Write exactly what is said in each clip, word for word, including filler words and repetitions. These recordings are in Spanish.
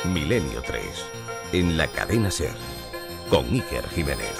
Milenio tres, en la cadena SER, con Iker Jiménez.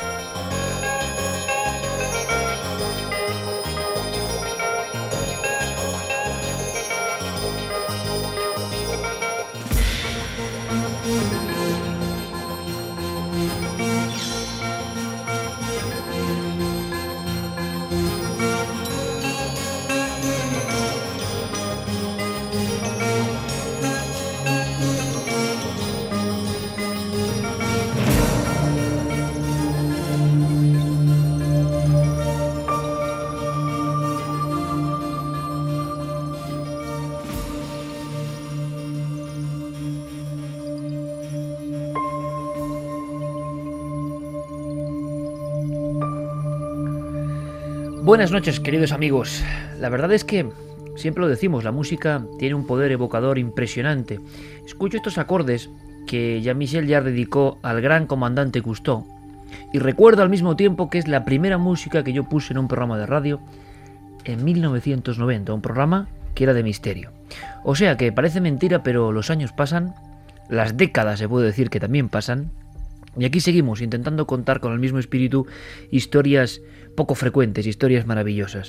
Buenas noches, queridos amigos. La verdad es que, siempre lo decimos, la música tiene un poder evocador impresionante. Escucho estos acordes que Jean-Michel Jarre dedicó al gran comandante Cousteau y recuerdo al mismo tiempo que es la primera música que yo puse en un programa de radio en mil novecientos noventa, un programa que era de misterio. O sea que parece mentira, pero los años pasan, las décadas se puede decir que también pasan, y aquí seguimos intentando contar con el mismo espíritu historias poco frecuentes, historias maravillosas.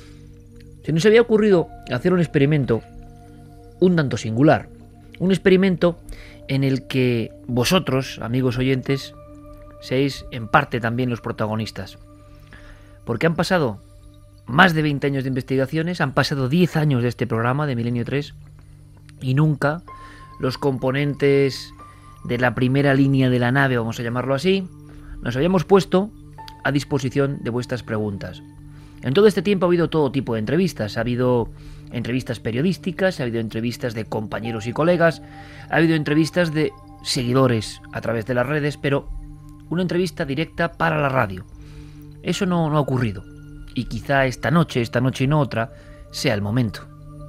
Se nos había ocurrido hacer un experimento un tanto singular, un experimento en el que vosotros, amigos oyentes, seáis en parte también los protagonistas. Porque han pasado más de veinte años de investigaciones, han pasado diez años de este programa de Milenio tres y nunca los componentes de la primera línea de la nave, vamos a llamarlo así, nos habíamos puesto a disposición de vuestras preguntas. En todo este tiempo ha habido todo tipo de entrevistas. Ha habido entrevistas periodísticas, ha habido entrevistas de compañeros y colegas, ha habido entrevistas de seguidores a través de las redes, pero una entrevista directa para la radio. Eso no, no ha ocurrido. Y quizá esta noche, esta noche y no otra, sea el momento.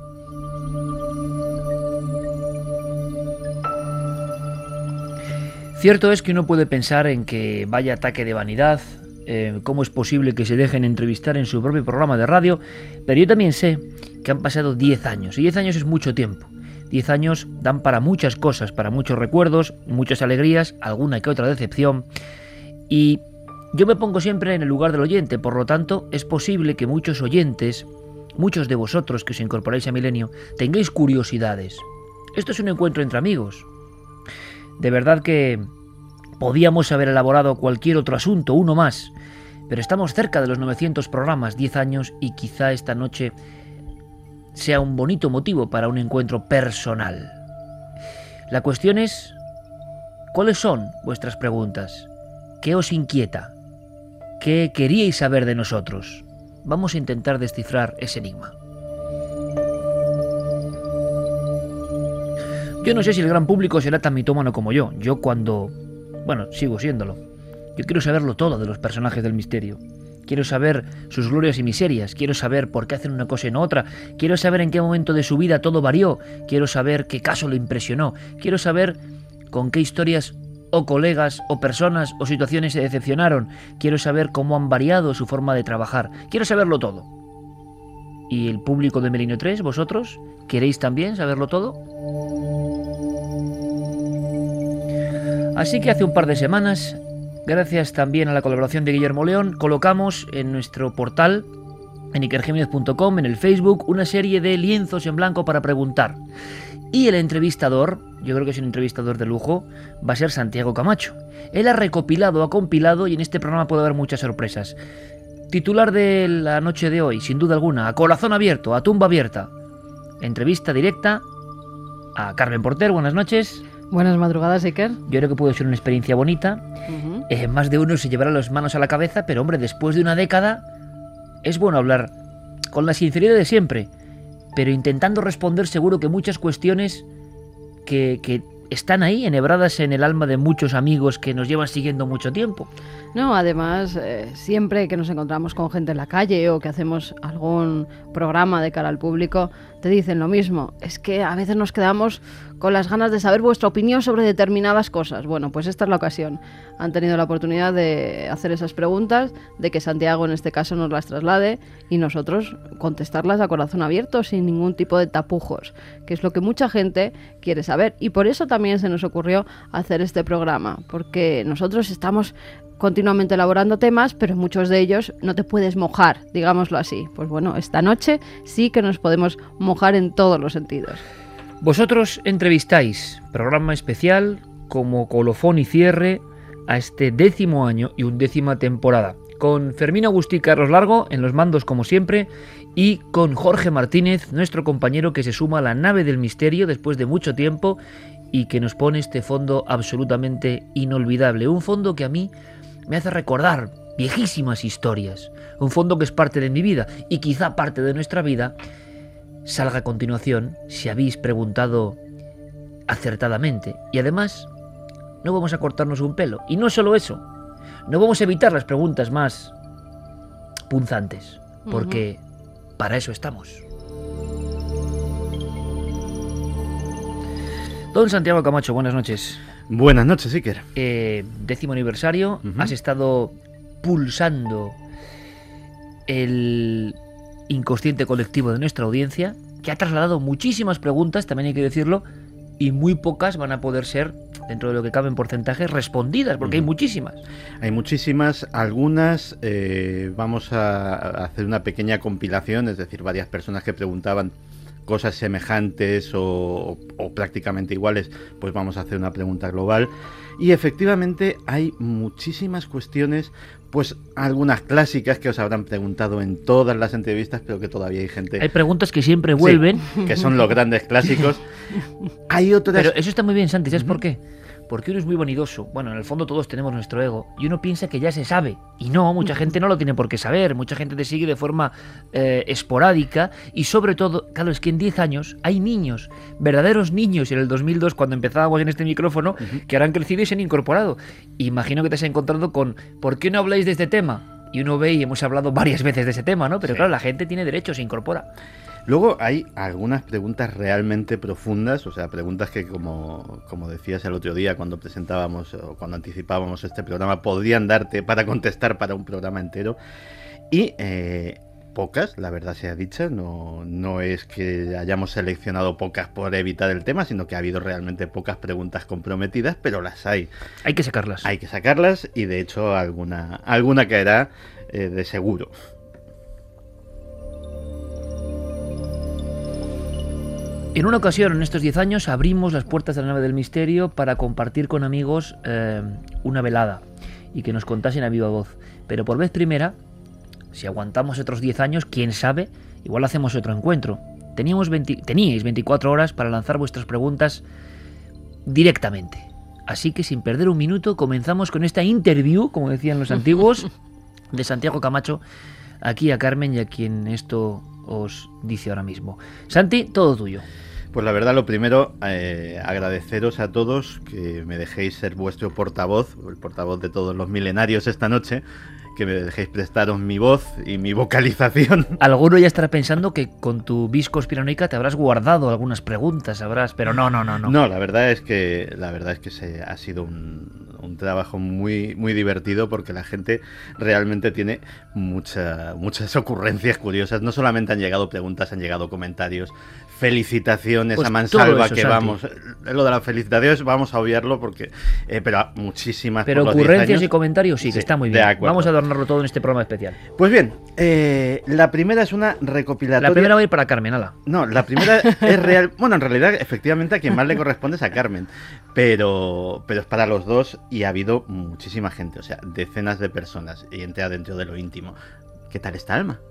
Cierto es que uno puede pensar en que vaya ataque de vanidad, eh, cómo es posible que se dejen entrevistar en su propio programa de radio, pero yo también sé que han pasado diez años, y diez años es mucho tiempo. diez años dan para muchas cosas, para muchos recuerdos, muchas alegrías, alguna que otra decepción, y yo me pongo siempre en el lugar del oyente, por lo tanto es posible que muchos oyentes, muchos de vosotros que os incorporáis a Milenio, tengáis curiosidades. Esto es un encuentro entre amigos. De verdad que podíamos haber elaborado cualquier otro asunto, uno más, pero estamos cerca de los novecientos programas, diez años, y quizá esta noche sea un bonito motivo para un encuentro personal. La cuestión es, ¿cuáles son vuestras preguntas? ¿Qué os inquieta? ¿Qué queríais saber de nosotros? Vamos a intentar descifrar ese enigma. Yo no sé si el gran público será tan mitómano como yo. Yo cuando... Bueno, sigo siéndolo. Yo quiero saberlo todo de los personajes del misterio. Quiero saber sus glorias y miserias. Quiero saber por qué hacen una cosa y no otra. Quiero saber en qué momento de su vida todo varió. Quiero saber qué caso le impresionó. Quiero saber con qué historias o colegas o personas o situaciones se decepcionaron. Quiero saber cómo han variado su forma de trabajar. Quiero saberlo todo. ¿Y el público de Milenio tres, vosotros? ¿Queréis también saberlo todo? Así que hace un par de semanas, gracias también a la colaboración de Guillermo León, colocamos en nuestro portal, en iker jiménez punto com, en el Facebook, una serie de lienzos en blanco para preguntar. Y el entrevistador, yo creo que es un entrevistador de lujo, va a ser Santiago Camacho. Él ha recopilado, ha compilado, y en este programa puede haber muchas sorpresas. Titular de la noche de hoy, sin duda alguna, a corazón abierto, a tumba abierta. Entrevista directa a Carmen Porter. Buenas noches. Buenas madrugadas, Iker. Yo creo que puede ser una experiencia bonita. Uh-huh. Eh, más de uno se llevará las manos a la cabeza, pero hombre, después de una década es bueno hablar con la sinceridad de siempre, pero intentando responder seguro que muchas cuestiones que, que están ahí, enhebradas en el alma de muchos amigos que nos llevan siguiendo mucho tiempo. No, además, eh, siempre que nos encontramos con gente en la calle o que hacemos algún programa de cara al público, te dicen lo mismo. Es que a veces nos quedamos con las ganas de saber vuestra opinión sobre determinadas cosas. Bueno, pues esta es la ocasión. Han tenido la oportunidad de hacer esas preguntas, de que Santiago en este caso nos las traslade y nosotros contestarlas a corazón abierto, sin ningún tipo de tapujos, que es lo que mucha gente quiere saber. Y por eso también se nos ocurrió hacer este programa, porque nosotros estamos continuamente elaborando temas, pero muchos de ellos no te puedes mojar, digámoslo así. Pues bueno, esta noche sí que nos podemos mojar en todos los sentidos. Vosotros entrevistáis, programa especial como colofón y cierre a este décimo año y undécima temporada, con Fermín Agustí y Carlos Largo en los mandos como siempre, y con Jorge Martínez, nuestro compañero que se suma a la nave del misterio después de mucho tiempo y que nos pone este fondo absolutamente inolvidable, un fondo que a mí me hace recordar viejísimas historias, un fondo que es parte de mi vida y quizá parte de nuestra vida salga a continuación si habéis preguntado acertadamente. Y además, no vamos a cortarnos un pelo. Y no solo eso, no vamos a evitar las preguntas más punzantes, porque uh-huh. para eso estamos. Don Santiago Camacho, buenas noches. Buenas noches, Iker. Eh, décimo aniversario, uh-huh. has estado pulsando el inconsciente colectivo de nuestra audiencia, que ha trasladado muchísimas preguntas, también hay que decirlo, y muy pocas van a poder ser, dentro de lo que cabe en porcentaje, respondidas, porque uh-huh. hay muchísimas. Hay muchísimas, algunas eh, vamos a hacer una pequeña compilación, es decir, varias personas que preguntaban cosas semejantes o, o prácticamente iguales, pues vamos a hacer una pregunta global. Y efectivamente hay muchísimas cuestiones, pues algunas clásicas que os habrán preguntado en todas las entrevistas, pero que todavía hay gente... Hay preguntas que siempre vuelven. Sí, que son los grandes clásicos. Hay otras... Pero eso está muy bien, Santi, ¿sabes uh-huh. por qué? Porque uno es muy vanidoso. Bueno, en el fondo todos tenemos nuestro ego. Y uno piensa que ya se sabe. Y no, mucha gente no lo tiene por qué saber. Mucha gente te sigue de forma eh, esporádica. Y sobre todo, claro, es que en diez años hay niños, verdaderos niños, en el dos mil dos, cuando empezábamos en este micrófono, uh-huh. que ahora han crecido y se han incorporado. Imagino que te has encontrado con ¿por qué no habláis de este tema? Y uno ve y hemos hablado varias veces de ese tema, ¿no? Pero sí. claro, la gente tiene derecho, se incorpora. Luego hay algunas preguntas realmente profundas, o sea, preguntas que como, como decías el otro día cuando presentábamos o cuando anticipábamos este programa, podrían darte para contestar para un programa entero. Y eh, pocas, la verdad sea dicha, no, no es que hayamos seleccionado pocas por evitar el tema, sino que ha habido realmente pocas preguntas comprometidas, pero las hay. Hay que sacarlas. Hay que sacarlas y de hecho alguna, alguna caerá eh, de seguro. En una ocasión, en estos diez años, abrimos las puertas de la nave del misterio para compartir con amigos eh, una velada y que nos contasen a viva voz. Pero por vez primera, si aguantamos otros diez años, quién sabe, igual hacemos otro encuentro. Teníamos veinte, teníais veinticuatro horas para lanzar vuestras preguntas directamente. Así que sin perder un minuto, comenzamos con esta interview, como decían los antiguos, de Santiago Camacho, aquí a Carmen y a quien esto os dice ahora mismo. Santi, todo tuyo. Pues la verdad, lo primero, eh, agradeceros a todos que me dejéis ser vuestro portavoz, el portavoz de todos los milenarios esta noche, que me dejéis prestaros mi voz y mi vocalización. Alguno ya estará pensando que con tu vis conspiranoica te habrás guardado algunas preguntas, habrás, pero no, no, no, no. No, la verdad es que la verdad es que se, ha sido un, un trabajo muy muy divertido porque la gente realmente tiene mucha, muchas ocurrencias curiosas. No solamente han llegado preguntas, han llegado comentarios, felicitaciones pues a mansalva, eso, que Santi. Vamos, lo de las felicitaciones vamos a obviarlo porque, eh, pero muchísimas. Pero por los ocurrencias y comentarios sí, sí, que está muy bien. Vamos a adornarlo todo en este programa especial. Pues bien, eh, la primera es una recopilatoria. La primera va a ir para Carmen, ala. No, la primera es real. Bueno, en realidad, efectivamente, a quien más le corresponde es a Carmen. Pero, pero es para los dos y ha habido muchísima gente, o sea, decenas de personas y entra dentro de lo íntimo. ¿Qué tal está Alma?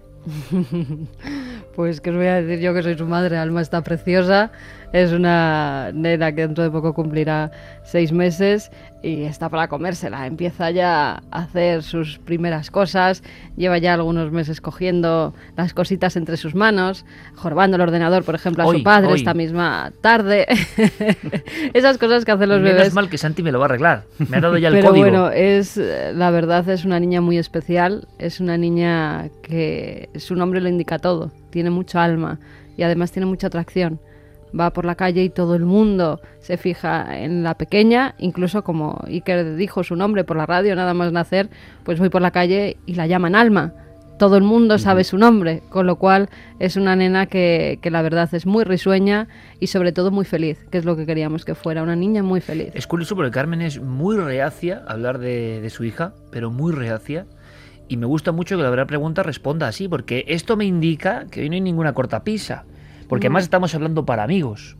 Pues que os voy a decir yo que soy su madre. Alma está preciosa, es una nena que dentro de poco cumplirá seis meses y está para comérsela. Empieza ya a hacer sus primeras cosas, lleva ya algunos meses cogiendo las cositas entre sus manos, jorobando el ordenador, por ejemplo, a hoy, su padre hoy. esta misma tarde. Esas cosas que hacen los Menos bebés. mal que Santi me lo va a arreglar, me ha dado ya el Pero código. bueno, es, la verdad es una niña muy especial, es una niña que su nombre lo indica todo, tiene mucha alma y además tiene mucha atracción. va por la calle y todo el mundo se fija en la pequeña, incluso como Iker dijo su nombre por la radio, nada más nacer, pues voy por la calle y la llaman Alma. Todo el mundo sabe su nombre, con lo cual es una nena que, que la verdad es muy risueña y sobre todo muy feliz, que es lo que queríamos que fuera, una niña muy feliz. Es curioso porque Carmen es muy reacia a hablar de, de su hija, pero muy reacia. Y me gusta mucho que la verdad pregunta responda así, porque esto me indica que hoy no hay ninguna cortapisa, porque No. además estamos hablando para amigos.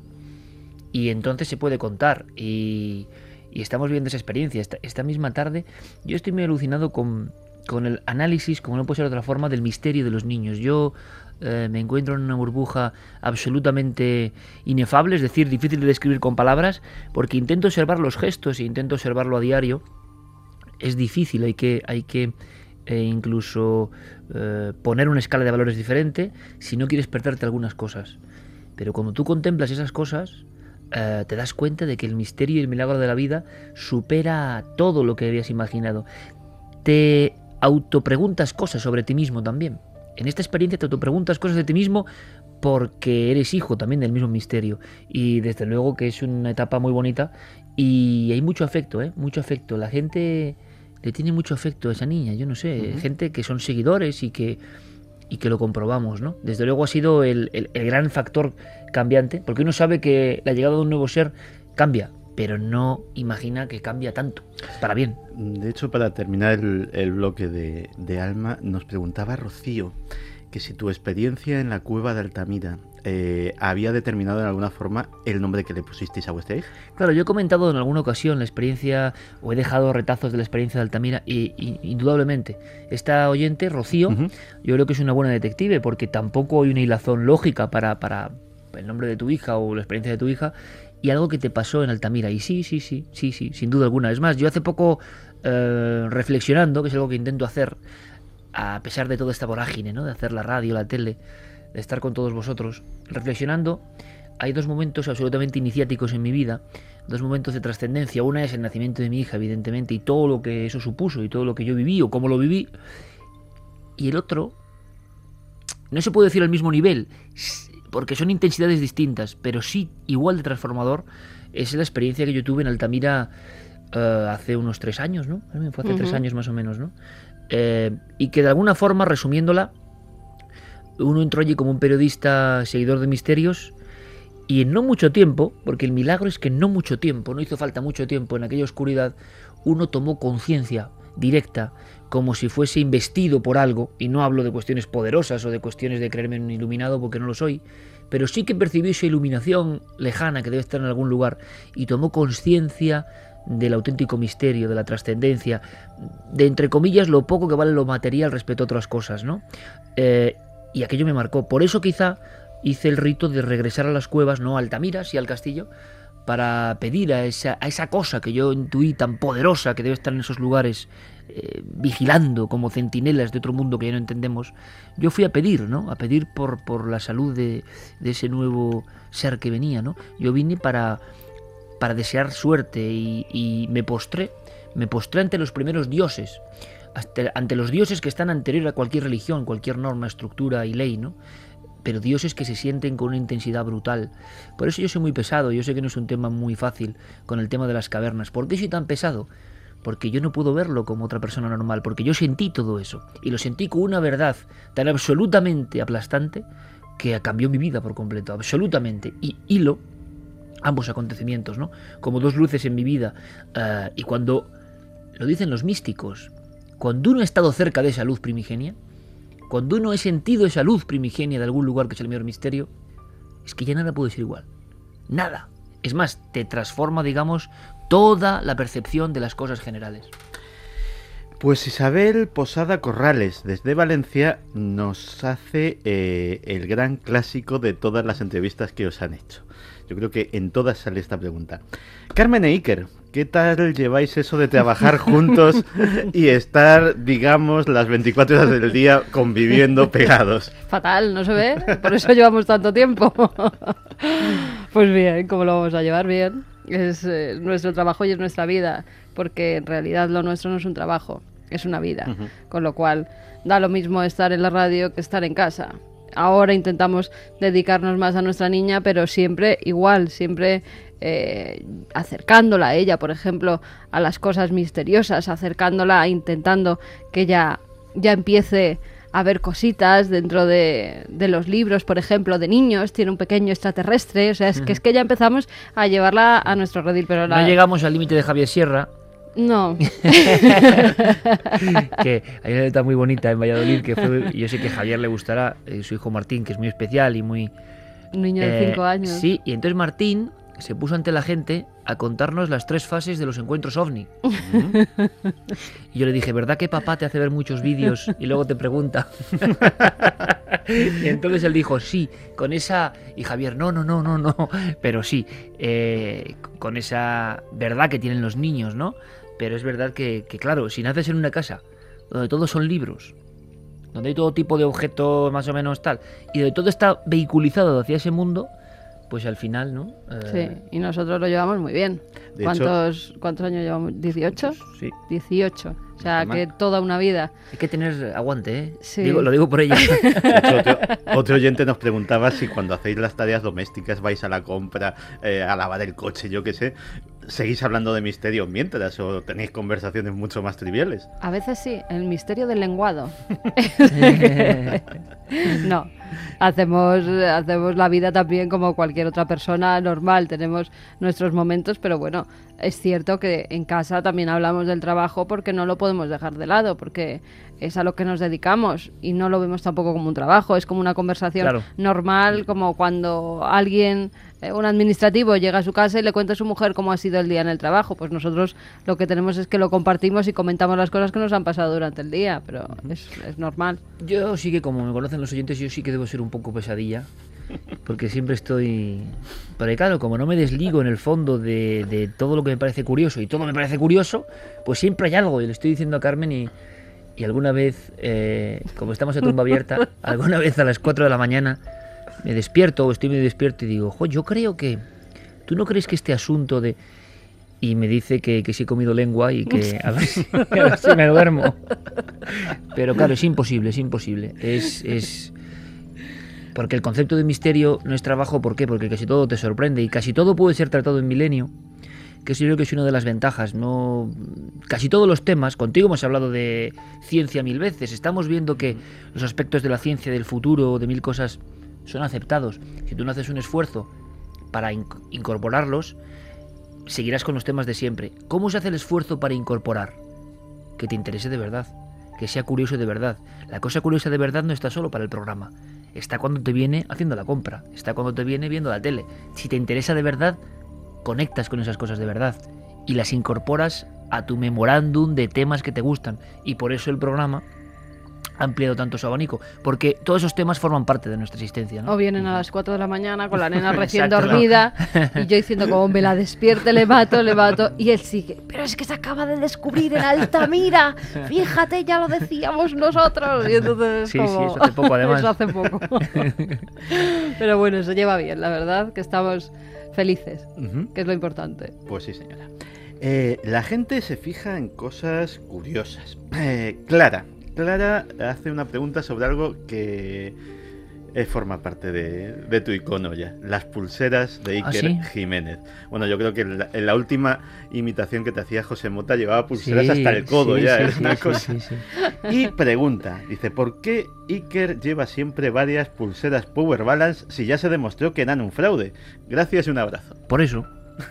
Y entonces se puede contar. Y, y estamos viviendo esa experiencia. Esta, esta misma tarde yo estoy muy alucinado con... con el análisis, como no puede ser de otra forma, del misterio de los niños. Yo eh, me encuentro en una burbuja absolutamente inefable, es decir, difícil de describir con palabras, porque intento observar los gestos e intento observarlo a diario. Es difícil, hay que, hay que eh, incluso eh, poner una escala de valores diferente si no quieres perderte algunas cosas. Pero cuando tú contemplas esas cosas, eh, te das cuenta de que el misterio y el milagro de la vida supera todo lo que habías imaginado. Te autopreguntas cosas sobre ti mismo también. En esta experiencia te autopreguntas cosas de ti mismo porque eres hijo también del mismo misterio. Y desde luego que es una etapa muy bonita y hay mucho afecto, ¿eh? Mucho afecto. La gente le tiene mucho afecto a esa niña, yo no sé, uh-huh. gente que son seguidores y que, y que lo comprobamos, ¿no? Desde luego ha sido el, el, el gran factor cambiante, porque uno sabe que la llegada de un nuevo ser cambia, pero no imagina que cambia tanto, para bien. De hecho, para terminar el, el bloque de, de Alma, nos preguntaba Rocío que si tu experiencia en la cueva de Altamira eh, había determinado en alguna forma el nombre que le pusisteis a vuestra hija. Claro, yo he comentado en alguna ocasión la experiencia, o he dejado retazos de la experiencia de Altamira, y, y indudablemente, esta oyente, Rocío, uh-huh. yo creo que es una buena detective, porque tampoco hay una hilazón lógica para, para el nombre de tu hija o la experiencia de tu hija, y algo que te pasó en Altamira. Y sí, sí, sí, sí, sí, sin duda alguna. Es más, yo hace poco, eh, reflexionando, que es algo que intento hacer, a pesar de toda esta vorágine, ¿no? De hacer la radio, la tele, de estar con todos vosotros, reflexionando, hay dos momentos absolutamente iniciáticos en mi vida, dos momentos de trascendencia. Una es el nacimiento de mi hija, evidentemente, y todo lo que eso supuso, y todo lo que yo viví, o cómo lo viví. Y el otro, no se puede decir al mismo nivel, porque son intensidades distintas, pero sí igual de transformador, es la experiencia que yo tuve en Altamira uh, hace unos tres años, ¿no? Fue hace uh-huh. tres años más o menos, ¿no? Eh, y que de alguna forma, resumiéndola, uno entró allí como un periodista seguidor de misterios y en no mucho tiempo, porque el milagro es que en no mucho tiempo, no hizo falta mucho tiempo en aquella oscuridad, uno tomó conciencia directa, como si fuese investido por algo, y no hablo de cuestiones poderosas o de cuestiones de creerme un iluminado porque no lo soy, pero sí que percibí esa iluminación lejana que debe estar en algún lugar y tomó conciencia del auténtico misterio, de la trascendencia, de, entre comillas, lo poco que vale lo material respecto a otras cosas, ¿no? Eh, y aquello me marcó. Por eso quizá hice el rito de regresar a las cuevas, no a Altamira, sí al castillo, para pedir a esa, a esa cosa que yo intuí tan poderosa que debe estar en esos lugares, eh, vigilando como centinelas de otro mundo que ya no entendemos. Yo fui a pedir, ¿no? A pedir por, por la salud de, de ese nuevo ser que venía, ¿no? Yo vine para, para desear suerte y, y me postré, me postré ante los primeros dioses, hasta, ante los dioses que están anterior a cualquier religión, cualquier norma, estructura y ley, ¿no? Pero dioses que se sienten con una intensidad brutal. Por eso yo soy muy pesado, yo sé que no es un tema muy fácil con el tema de las cavernas. ¿Por qué soy tan pesado? Porque yo no puedo verlo como otra persona normal, porque yo sentí todo eso, y lo sentí con una verdad tan absolutamente aplastante que cambió mi vida por completo, absolutamente, y hilo ambos acontecimientos, ¿no? Como dos luces en mi vida, uh, y cuando, lo dicen los místicos, cuando uno ha estado cerca de esa luz primigenia, cuando uno ha sentido esa luz primigenia de algún lugar que es el mayor misterio, es que ya nada puede ser igual. Nada. Es más, te transforma, digamos, toda la percepción de las cosas generales. Pues Isabel Posada Corrales, desde Valencia, nos hace eh, el gran clásico de todas las entrevistas que os han hecho. Yo creo que en todas sale esta pregunta. Carmen e Iker, ¿qué tal lleváis eso de trabajar juntos y estar, digamos, las veinticuatro horas del día conviviendo pegados? Fatal, no se ve, por eso llevamos tanto tiempo. Pues bien, ¿cómo lo vamos a llevar? Bien. Es eh, nuestro trabajo y es nuestra vida, porque en realidad lo nuestro no es un trabajo, es una vida. Uh-huh. Con lo cual, da lo mismo estar en la radio que estar en casa. ahora intentamos dedicarnos más a nuestra niña, pero siempre igual, siempre eh, acercándola a ella, por ejemplo, a las cosas misteriosas, acercándola, intentando que ella ya empiece a ver cositas dentro de, de los libros, por ejemplo, de niños, tiene un pequeño extraterrestre, o sea, es que es que ya empezamos a llevarla a nuestro redil, pero la... No llegamos al límite de Javier Sierra. No. Que hay una letra muy bonita en Valladolid, que fue, yo sé que a Javier le gustará, eh, su hijo Martín, que es muy especial y muy... Un niño de cinco eh, años. Sí, y entonces Martín se puso ante la gente a contarnos las tres fases de los encuentros ovni. Y yo le dije, ¿verdad que papá te hace ver muchos vídeos y luego te pregunta? Y entonces él dijo, sí, con esa... Y Javier, no, no, no, no, no. Pero sí, eh, con esa verdad que tienen los niños, ¿no? Pero es verdad que, que, claro, si naces en una casa donde todos son libros, donde hay todo tipo de objetos más o menos tal, y donde todo está vehiculizado hacia ese mundo, pues al final, ¿no? Eh... Sí, y nosotros lo llevamos muy bien. De ¿Cuántos, hecho, ¿Cuántos años llevamos? ¿dieciocho? Sí. dieciocho. O sea, que toda una vida. Hay que tener aguante, ¿eh? Sí. Digo, lo digo por ella. De hecho, otro, otro oyente nos preguntaba si cuando hacéis las tareas domésticas vais a la compra, eh, a lavar el coche, yo qué sé, ¿seguís hablando de misterios mientras o tenéis conversaciones mucho más triviales? A veces sí, el misterio del lenguado. No, hacemos, hacemos la vida también como cualquier otra persona normal, tenemos nuestros momentos, pero bueno, es cierto que en casa también hablamos del trabajo porque no lo podemos dejar de lado, porque es a lo que nos dedicamos y no lo vemos tampoco como un trabajo, es como una conversación claro. normal, como cuando alguien, eh, un administrativo llega a su casa y le cuenta a su mujer cómo ha sido el día en el trabajo, pues nosotros lo que tenemos es que lo compartimos y comentamos las cosas que nos han pasado durante el día, pero es, es normal. Yo sí que, como me conocen los oyentes, yo sí que debo ser un poco pesadilla, porque siempre estoy... Pero claro, como no me desligo en el fondo de, de todo lo que me parece curioso, y todo me parece curioso, pues siempre hay algo, y le estoy diciendo a Carmen y... Y alguna vez, eh, como estamos a tumba abierta, alguna vez a las cuatro de la mañana me despierto o estoy medio despierto y digo, jo, yo creo que... ¿Tú no crees que este asunto de...? Y me dice que, que sí he comido lengua y que a ver si, a ver si me duermo. Pero claro, es imposible, es imposible. Es, es... Porque el concepto de misterio no es trabajo, ¿por qué? Porque casi todo te sorprende y casi todo puede ser tratado en Milenio, que eso yo creo que es una de las ventajas. No, casi todos los temas, contigo hemos hablado de ciencia mil veces, estamos viendo que los aspectos de la ciencia, del futuro, de mil cosas, son aceptados. Si tú no haces un esfuerzo para inc- incorporarlos, seguirás con los temas de siempre. ¿Cómo se hace el esfuerzo para incorporar? Que te interese de verdad, que sea curioso de verdad. La cosa curiosa de verdad no está solo para el programa, está cuando te viene haciendo la compra, está cuando te viene viendo la tele. Si te interesa de verdad, conectas con esas cosas de verdad y las incorporas a tu memorándum de temas que te gustan, y por eso el programa ha ampliado tanto su abanico, porque todos esos temas forman parte de nuestra existencia, ¿no? O vienen a las cuatro de la mañana con la nena recién Exacto, dormida y yo diciendo como me la despierte, le mato, le mato, y él sigue, pero es que se acaba de descubrir en Altamira, fíjate, ya lo decíamos nosotros. Y entonces Sí, como... sí, eso hace poco además. Eso hace poco. Pero bueno, se lleva bien, la verdad, que estamos felices, Uh-huh. que es lo importante. Pues sí, señora. Eh, la gente se fija en cosas curiosas. Eh, Clara, Clara hace una pregunta sobre algo que eh, forma parte de, de tu icono ya. Las pulseras de Iker ¿Ah, sí? Jiménez. Bueno, yo creo que en la, en la última imitación que te hacía José Mota llevaba pulseras Sí, hasta el codo sí, ya. sí, es sí, una sí, cosa. sí, sí. Y pregunta, dice, ¿por qué Iker lleva siempre varias pulseras Power Balance si ya se demostró que eran un fraude? Gracias y un abrazo. Por eso.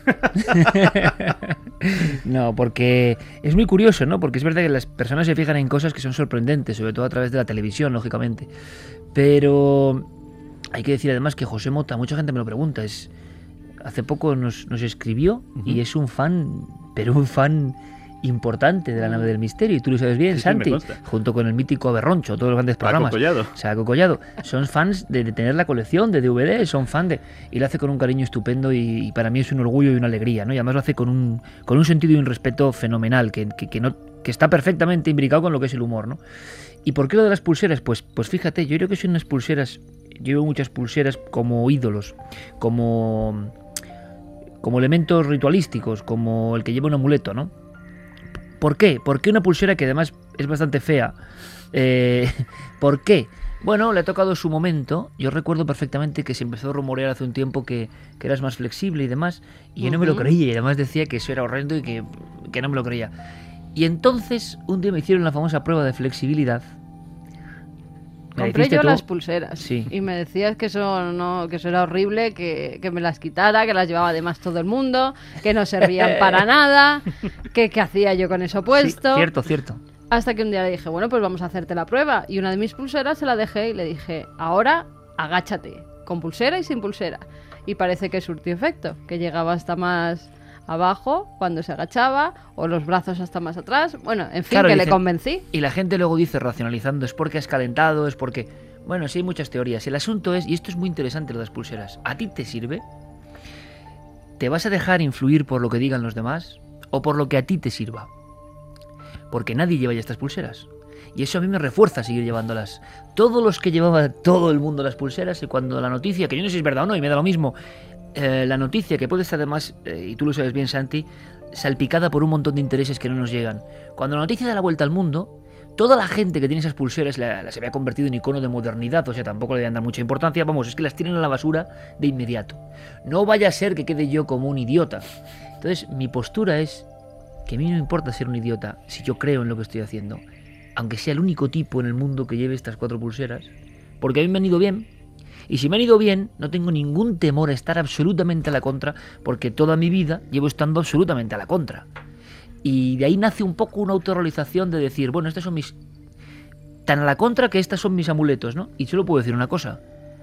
No, porque es muy curioso, ¿no? Porque es verdad que las personas se fijan en cosas que son sorprendentes, sobre todo a través de la televisión, lógicamente. Pero hay que decir además que José Mota, mucha gente me lo pregunta, es hace poco nos, nos escribió Uh-huh. y es un fan, pero un fan importante de la nave del misterio, y tú lo sabes bien, Sí, sí, Santi, me consta. junto con el mítico Berroncho, todos los grandes Paco programas. Collado. Saco Collado, son fans de, de tener la colección de D V D, son fan de... Y lo hace con un cariño estupendo y, y para mí es un orgullo y una alegría, ¿no? Y además lo hace con un, con un sentido y un respeto fenomenal, que, que, que, no, que está perfectamente imbricado con lo que es el humor, ¿no? ¿Y por qué lo de las pulseras? Pues, pues fíjate, yo creo que son unas pulseras, yo llevo muchas pulseras como ídolos, como, como elementos ritualísticos, como el que lleva un amuleto, ¿no? ¿Por qué? ¿Por qué una pulsera que además es bastante fea? Eh, ¿Por qué? Bueno, le ha tocado su momento. Yo recuerdo perfectamente que se empezó a rumorear hace un tiempo que, que eras más flexible y demás, y yo no me lo creía, y además decía que eso era horrendo y que, que no me lo creía. Y entonces, un día me hicieron la famosa prueba de flexibilidad. ¿Me Compré dijiste yo tú? las pulseras Sí. y me decías que eso, no, que eso era horrible, que, que me las quitara, que las llevaba además todo el mundo, que no servían para nada, que qué hacía yo con eso puesto. Sí, cierto, cierto. Hasta que un día le dije, bueno, pues vamos a hacerte la prueba. Y una de mis pulseras se la dejé y le dije, ahora agáchate, con pulsera y sin pulsera. Y parece que surtió efecto, que llegaba hasta más abajo cuando se agachaba, o los brazos hasta más atrás. Bueno, en fin, Claro, que dice- le convencí. Y la gente luego dice, racionalizando, es porque has calentado, es porque... Bueno, sí hay muchas teorías. El asunto es, y esto es muy interesante lo de las pulseras, ¿a ti te sirve? ¿Te vas a dejar influir por lo que digan los demás o por lo que a ti te sirva? Porque nadie lleva ya estas pulseras. Y eso a mí me refuerza seguir llevándolas. Todos los que llevaba todo el mundo las pulseras, y cuando la noticia, que yo no sé si es verdad o no, y me da lo mismo, eh, la noticia que puede estar además, eh, y tú lo sabes bien, Santi, salpicada por un montón de intereses que no nos llegan. Cuando la noticia da la vuelta al mundo, toda la gente que tiene esas pulseras la- las había convertido en icono de modernidad, o sea, tampoco le deben dar mucha importancia, vamos, es que las tienen a la basura de inmediato. No vaya a ser que quede yo como un idiota. Entonces, mi postura es que a mí no me importa ser un idiota si yo creo en lo que estoy haciendo, aunque sea el único tipo en el mundo que lleve estas cuatro pulseras, porque a mí me han ido bien. Y si me han ido bien, no tengo ningún temor a estar absolutamente a la contra, porque toda mi vida llevo estando absolutamente a la contra. Y de ahí nace un poco una autorrealización de decir, bueno, estos son mis... tan a la contra que estas son mis amuletos, ¿no? Y solo puedo decir una cosa.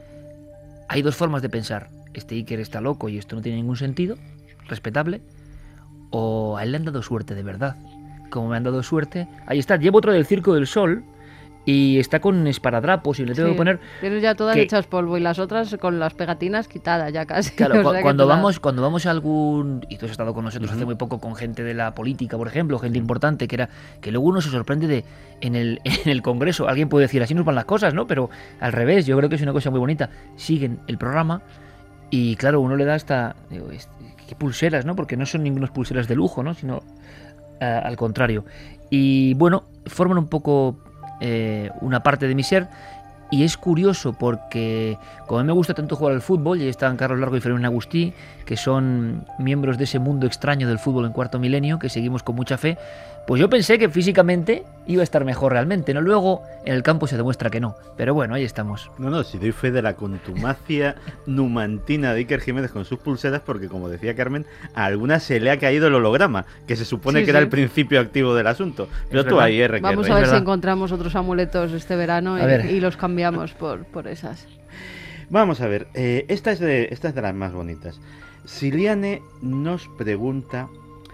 Hay dos formas de pensar. Este Iker está loco y esto no tiene ningún sentido, respetable, o a él le han dado suerte de verdad. Como me han dado suerte, ahí está, llevo otro del Circo del Sol y está con esparadrapos y le tengo Sí, que poner... tienes ya todas que- hechas polvo y las otras con las pegatinas quitadas ya casi. Claro, O cu- sea que cuando todas- vamos cuando vamos a algún... Y tú has estado con nosotros hace muy poco con gente de la política, por ejemplo, gente importante, que era que luego uno se sorprende de... En el, en el Congreso, alguien puede decir, así nos van las cosas, ¿no? Pero al revés, yo creo que es una cosa muy bonita. Siguen el programa y, claro, uno le da hasta... Digo, es- ¿qué pulseras, no? Porque no son ningunas pulseras de lujo, ¿no? Sino eh, al contrario. Y, bueno, forman un poco eh, una parte de mi ser. Y es curioso porque, como a mí me gusta tanto jugar al fútbol, y ahí están Carlos Largo y Fermín Agustí, que son miembros de ese mundo extraño del fútbol en cuarto milenio, que seguimos con mucha fe, pues yo pensé que físicamente iba a estar mejor realmente, ¿no? Luego en el campo se demuestra que no, pero bueno, ahí estamos. No, no, si doy fe de la contumacia numantina de Iker Jiménez con sus pulseras, porque como decía Carmen, a algunas se le ha caído el holograma, que se supone Sí, que era sí. el principio activo del asunto. Pero Es tú verdad. ahí, R. que Vamos R. a ver Es si verdad. encontramos otros amuletos este verano A y, ver. y los cambiamos por, por esas. Vamos a ver, eh, esta, es de, esta es de las más bonitas. Siliane nos pregunta,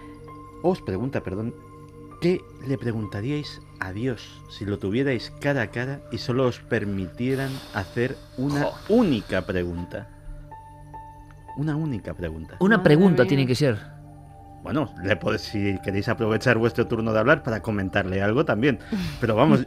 os pregunta, perdón, ¿qué le preguntaríais a Dios si lo tuvierais cara a cara y solo os permitieran hacer una Jo. única pregunta? Una única pregunta. Una Madre pregunta mía. tiene que ser. Bueno, le podéis- si queréis aprovechar vuestro turno de hablar para comentarle algo también. Pero vamos,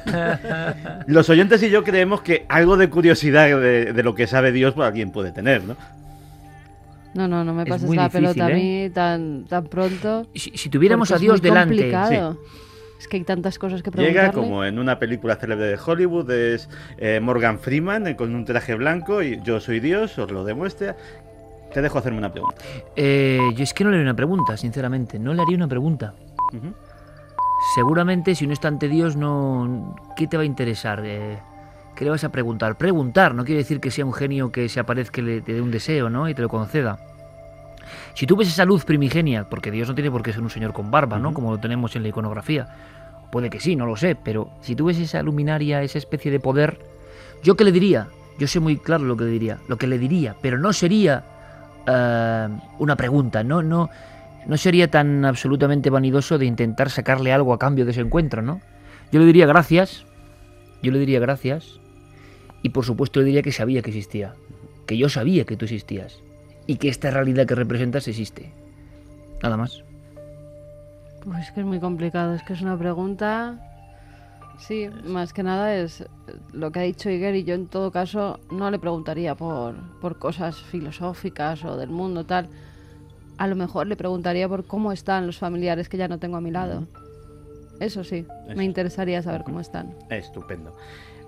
los oyentes y yo creemos que algo de curiosidad de, de lo que sabe Dios pues, alguien puede tener, ¿no? No, no, no me Es pases muy la difícil, pelota a ¿eh? mí tan, tan pronto. Si, si tuviéramos porque a es Dios muy delante... complicado. Es que hay tantas cosas que preguntarle. Llega como en una película célebre de Hollywood, es eh, Morgan Freeman eh, con un traje blanco y yo soy Dios, os lo demuestra. Te dejo hacerme una pregunta. Eh, yo es que no le haría una pregunta, sinceramente. No le haría una pregunta. Ujú. Seguramente si uno está ante Dios, no... ¿qué te va a interesar? Eh, ¿Qué le vas a preguntar? Preguntar no quiere decir que sea un genio que se aparezca y le- te dé un deseo, ¿no? Y te lo conceda. Si tú ves esa luz primigenia, porque Dios no tiene por qué ser un señor con barba, ¿no? Ujú. Como lo tenemos en la iconografía. Puede que sí, no lo sé, pero si tú ves esa luminaria, esa especie de poder, ¿yo qué le diría? Yo sé muy claro lo que le diría, lo que le diría, pero no sería eh, una pregunta, no, no, no sería tan absolutamente vanidoso de intentar sacarle algo a cambio de ese encuentro, ¿no? Yo le diría gracias, yo le diría gracias, y por supuesto le diría que sabía que existía, que yo sabía que tú existías, y que esta realidad que representas existe. Nada más. Pues es que es muy complicado, es que es una pregunta... Sí, más que nada es lo que ha dicho Iker, y yo en todo caso no le preguntaría por, por cosas filosóficas o del mundo tal. A lo mejor le preguntaría por cómo están los familiares que ya no tengo a mi lado. Eso sí, Eso. me interesaría saber cómo están. Estupendo.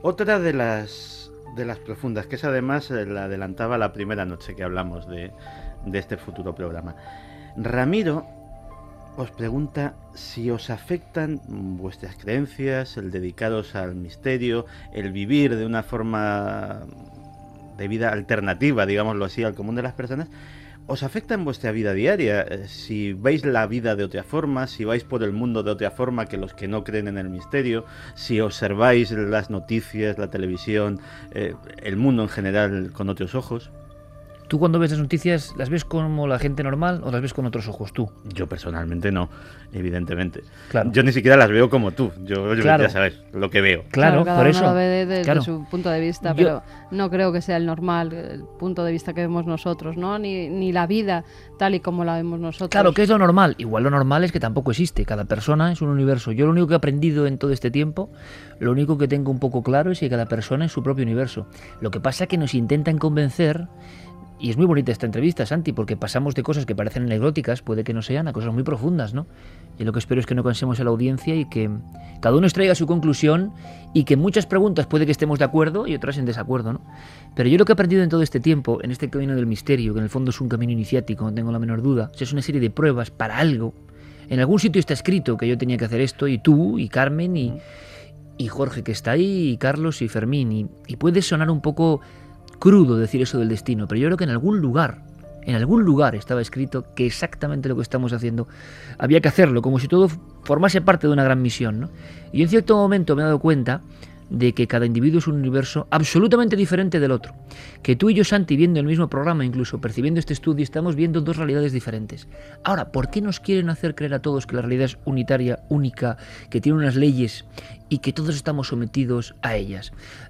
Otra de las, de las profundas, que es además eh, la adelantaba la primera noche que hablamos de, de este futuro programa. Ramiro os pregunta si os afectan vuestras creencias, el dedicaros al misterio, el vivir de una forma de vida alternativa, digámoslo así, al común de las personas. ¿Os afecta en vuestra vida diaria? Eh, si veis la vida de otra forma, si vais por el mundo de otra forma que los que no creen en el misterio, si observáis las noticias, la televisión, eh, el mundo en general con otros ojos. ¿Tú cuando ves las noticias las ves como la gente normal o las ves con otros ojos tú? Yo personalmente no, evidentemente. Claro. Yo ni siquiera las veo como tú. Yo, yo Claro. ya sabes lo que veo. Claro, cada por uno eso. lo ve desde Claro. su punto de vista, Yo- pero no creo que sea el normal, el punto de vista que vemos nosotros, ¿no? Ni, ni la vida tal y como la vemos nosotros. Claro, ¿qué es lo normal? Igual lo normal es que tampoco existe. Cada persona es un universo. Yo lo único que he aprendido en todo este tiempo, lo único que tengo un poco claro es que cada persona es su propio universo. Lo que pasa es que nos intentan convencer. Y es muy bonita esta entrevista, Santi, porque pasamos de cosas que parecen anecdóticas, puede que no sean, a cosas muy profundas, ¿no? Y lo que espero es que no cansemos a la audiencia y que cada uno extraiga su conclusión y que en muchas preguntas puede que estemos de acuerdo y otras en desacuerdo, ¿no? Pero yo lo que he aprendido en todo este tiempo, en este camino del misterio, que en el fondo es un camino iniciático, no tengo la menor duda, es una serie de pruebas para algo. En algún sitio está escrito que yo tenía que hacer esto, y tú, y Carmen, y, y Jorge que está ahí, y Carlos, y Fermín, y, y puede sonar un poco crudo decir eso del destino, pero yo creo que en algún lugar, en algún lugar estaba escrito que exactamente lo que estamos haciendo había que hacerlo, como si todo formase parte de una gran misión, ¿no? Y yo en cierto momento me he dado cuenta de que cada individuo es un universo absolutamente diferente del otro, que tú y yo, Santi, viendo el mismo programa, incluso percibiendo este estudio, estamos viendo dos realidades diferentes. Ahora, ¿por qué nos quieren hacer creer a todos que la realidad es unitaria, única, que tiene unas leyes y que todos estamos sometidos a ellas?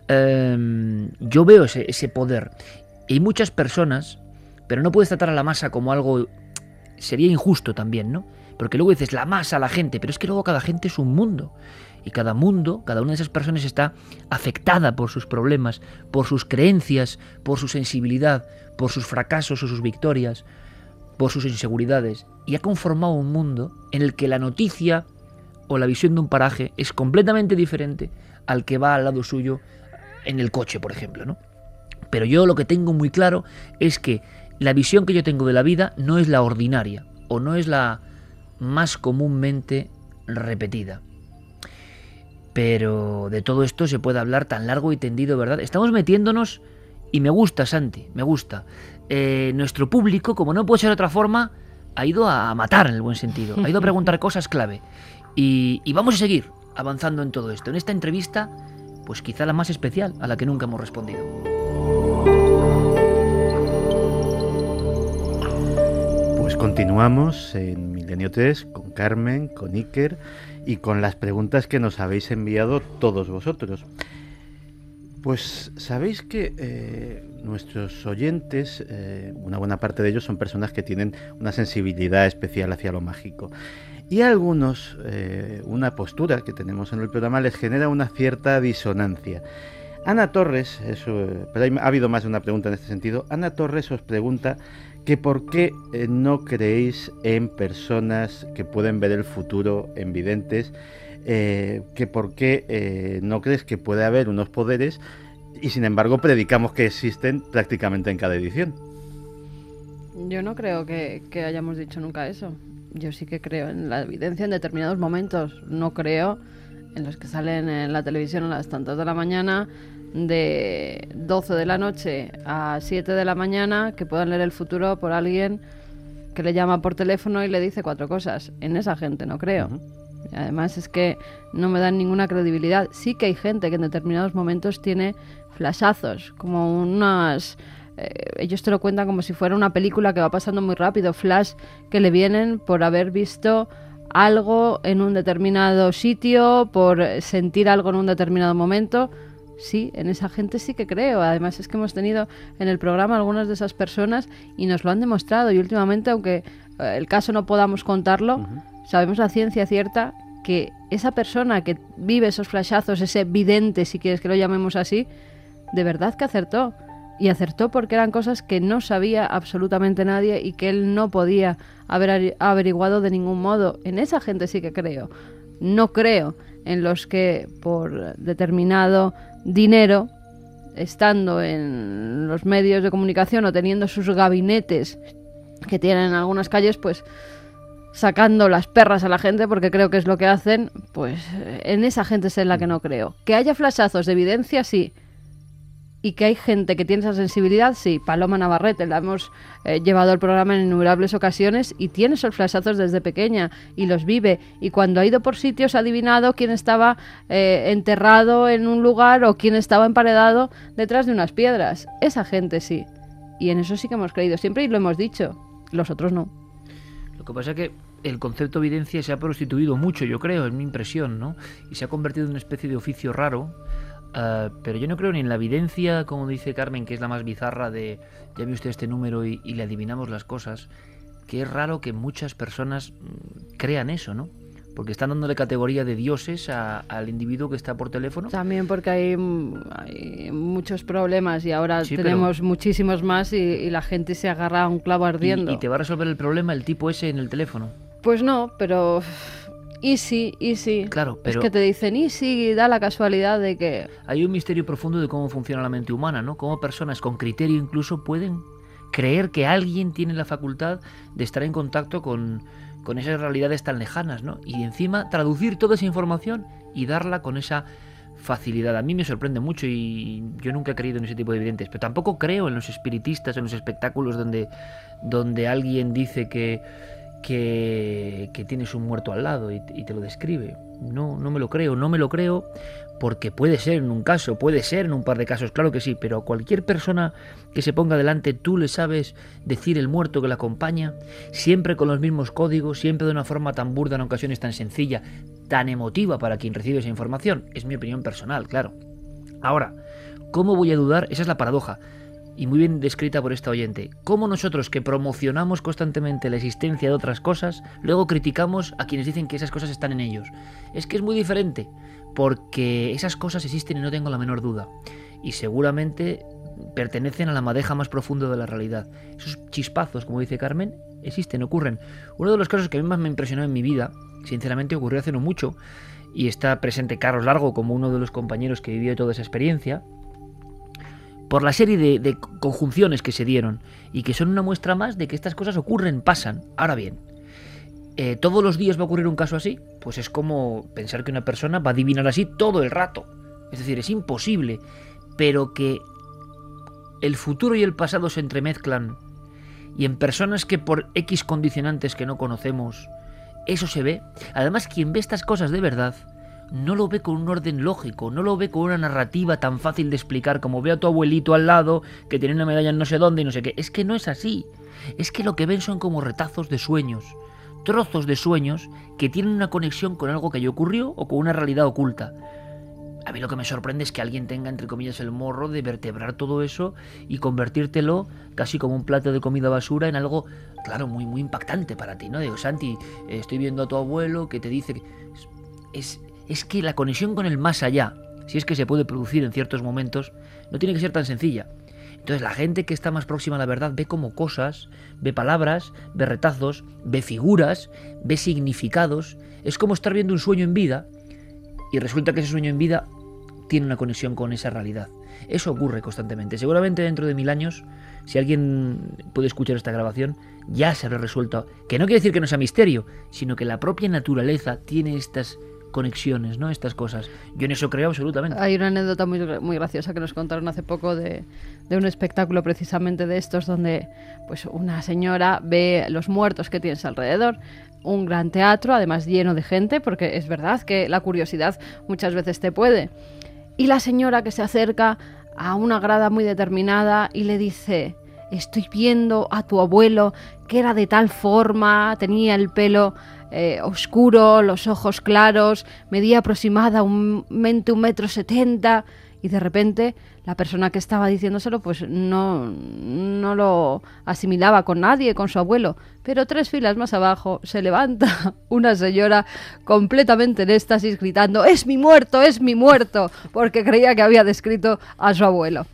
Eh, yo veo ese, ese poder. Y hay muchas personas, pero no puedes tratar a la masa como algo... Sería injusto también, ¿no? Porque luego dices la masa, la gente, pero es que luego cada gente es un mundo. Y cada mundo, cada una de esas personas está afectada por sus problemas, por sus creencias, por su sensibilidad, por sus fracasos o sus victorias, por sus inseguridades. Y ha conformado un mundo en el que la noticia o la visión de un paraje es completamente diferente al que va al lado suyo en el coche, por ejemplo, ¿no? Pero yo lo que tengo muy claro es que la visión que yo tengo de la vida no es la ordinaria o no es la más comúnmente repetida. Pero de todo esto se puede hablar tan largo y tendido, ¿verdad? Estamos metiéndonos, y me gusta, Santi, me gusta. Eh, nuestro público, como no puede ser de otra forma, ha ido a matar en el buen sentido, ha ido a preguntar cosas clave. Y, y vamos a seguir avanzando en todo esto. En esta entrevista, pues quizá la más especial, a la que nunca hemos respondido. Pues continuamos en Milenio tres con Carmen, con Iker y con las preguntas que nos habéis enviado todos vosotros. Pues sabéis que eh, nuestros oyentes, eh, una buena parte de ellos son personas que tienen una sensibilidad especial hacia lo mágico. Y a algunos, eh, una postura que tenemos en el programa les genera una cierta disonancia. Ana Torres, eso, pero hay, ha habido más de una pregunta en este sentido. Ana Torres os pregunta que por qué eh, no creéis en personas que pueden ver el futuro, en videntes, eh, que por qué eh, no crees que puede haber unos poderes y sin embargo predicamos que existen prácticamente en cada edición. Yo no creo que, que hayamos dicho nunca eso. Yo sí que creo en la evidencia en determinados momentos. No creo en los que salen en la televisión a las tantas de la mañana, de doce de la noche a siete de la mañana, que puedan leer el futuro por alguien que le llama por teléfono y le dice cuatro cosas. En esa gente no creo. Uh-huh. Y además es que no me dan ninguna credibilidad. Sí que hay gente que en determinados momentos tiene flashazos, como unas... Eh, ellos te lo cuentan como si fuera una película que va pasando muy rápido, flash que le vienen por haber visto algo en un determinado sitio, por sentir algo en un determinado momento. Sí, en esa gente sí que creo. Además es que hemos tenido en el programa algunas de esas personas y nos lo han demostrado. Y últimamente, aunque eh, el caso no podamos contarlo, uh-huh. sabemos a ciencia cierta que esa persona que vive esos flashazos, ese vidente, si quieres que lo llamemos así, de verdad que acertó. Y acertó porque eran cosas que no sabía absolutamente nadie y que él no podía haber averiguado de ningún modo. En esa gente sí que creo. No creo en los que por determinado dinero estando en los medios de comunicación o teniendo sus gabinetes que tienen en algunas calles, pues sacando las perras a la gente, porque creo que es lo que hacen, pues en esa gente es en la que no creo. Que haya flashazos de evidencia, sí. Y que hay gente que tiene esa sensibilidad, sí. Paloma Navarrete, la hemos eh, llevado al programa en innumerables ocasiones y tiene esos flashazos desde pequeña y los vive. Y cuando ha ido por sitios ha adivinado quién estaba eh, enterrado en un lugar o quién estaba emparedado detrás de unas piedras. Esa gente sí. Y en eso sí que hemos creído siempre y lo hemos dicho. Los otros no. Lo que pasa es que el concepto de evidencia se ha prostituido mucho, yo creo, es mi impresión, ¿no? Y se ha convertido en una especie de oficio raro. Uh, pero yo no creo ni en la evidencia, como dice Carmen, que es la más bizarra de ya ve usted este número y, y le adivinamos las cosas, que es raro que muchas personas crean eso, ¿no? Porque están dándole categoría de dioses a, al individuo que está por teléfono. También porque hay, hay muchos problemas y ahora sí, tenemos pero... muchísimos más y, y la gente se agarra a un clavo ardiendo. ¿Y, y te va a resolver el problema el tipo ese en el teléfono? Pues no, pero... Easy, easy. Claro, pero... Es que te dicen easy y da la casualidad de que... Hay un misterio profundo de cómo funciona la mente humana, ¿no? Cómo personas con criterio incluso pueden creer que alguien tiene la facultad de estar en contacto con, con esas realidades tan lejanas, ¿no? Y encima traducir toda esa información y darla con esa facilidad. A mí me sorprende mucho y yo nunca he creído en ese tipo de evidentes, pero tampoco creo en los espiritistas, en los espectáculos donde, donde alguien dice que... Que, que tienes un muerto al lado y, y te lo describe. No, no me lo creo, no me lo creo porque puede ser en un caso, puede ser en un par de casos, claro que sí, pero a cualquier persona que se ponga delante tú le sabes decir el muerto que la acompaña, siempre con los mismos códigos, siempre de una forma tan burda, en ocasiones tan sencilla, tan emotiva para quien recibe esa información. Es mi opinión personal, claro. Ahora, ¿cómo voy a dudar? Esa es la paradoja. Y muy bien descrita por esta oyente. ¿Cómo nosotros que promocionamos constantemente la existencia de otras cosas, luego criticamos a quienes dicen que esas cosas están en ellos? Es que es muy diferente, porque esas cosas existen y no tengo la menor duda. Y seguramente pertenecen a la madeja más profunda de la realidad. Esos chispazos, como dice Carmen, existen, ocurren. Uno de los casos que a mí más me impresionó en mi vida, sinceramente ocurrió hace no mucho, y está presente Carlos Largo como uno de los compañeros que vivió toda esa experiencia, por la serie de, de conjunciones que se dieron y que son una muestra más de que estas cosas ocurren, pasan. Ahora bien, eh, ¿todos los días va a ocurrir un caso así? Pues es como pensar que una persona va a adivinar así todo el rato. Es decir, es imposible, pero que el futuro y el pasado se entremezclan y en personas que por X condicionantes que no conocemos, eso se ve. Además, quien ve estas cosas de verdad no lo ve con un orden lógico, no lo ve con una narrativa tan fácil de explicar como ve a tu abuelito al lado que tiene una medalla en no sé dónde y no sé qué. Es que no es así. Es que lo que ven son como retazos de sueños, trozos de sueños que tienen una conexión con algo que ya ocurrió o con una realidad oculta. A mí lo que me sorprende es que alguien tenga, entre comillas, el morro de vertebrar todo eso y convertírtelo casi como un plato de comida basura en algo, claro, muy, muy impactante para ti, ¿no? Digo, Santi, eh, estoy viendo a tu abuelo que te dice que... Es... Es que la conexión con el más allá, si es que se puede producir en ciertos momentos, no tiene que ser tan sencilla. Entonces la gente que está más próxima a la verdad ve como cosas, ve palabras, ve retazos, ve figuras, ve significados. Es como estar viendo un sueño en vida y resulta que ese sueño en vida tiene una conexión con esa realidad. Eso ocurre constantemente. Seguramente dentro de mil años, si alguien puede escuchar esta grabación, ya se habrá resuelto. Que no quiere decir que no sea misterio, sino que la propia naturaleza tiene estas conexiones, ¿no? Estas cosas. Yo en eso creo absolutamente. Hay una anécdota muy, muy graciosa que nos contaron hace poco de, de un espectáculo precisamente de estos donde pues una señora ve los muertos que tienes alrededor, un gran teatro, además lleno de gente, porque es verdad que la curiosidad muchas veces te puede. Y la señora que se acerca a una grada muy determinada y le dice: estoy viendo a tu abuelo que era de tal forma, tenía el pelo eh, oscuro, los ojos claros, medía aproximadamente un metro setenta, y de repente la persona que estaba diciéndoselo pues no, no lo asimilaba con nadie, con su abuelo. Pero tres filas más abajo se levanta una señora completamente en éxtasis gritando: ¡es mi muerto, es mi muerto!, porque creía que había descrito a su abuelo.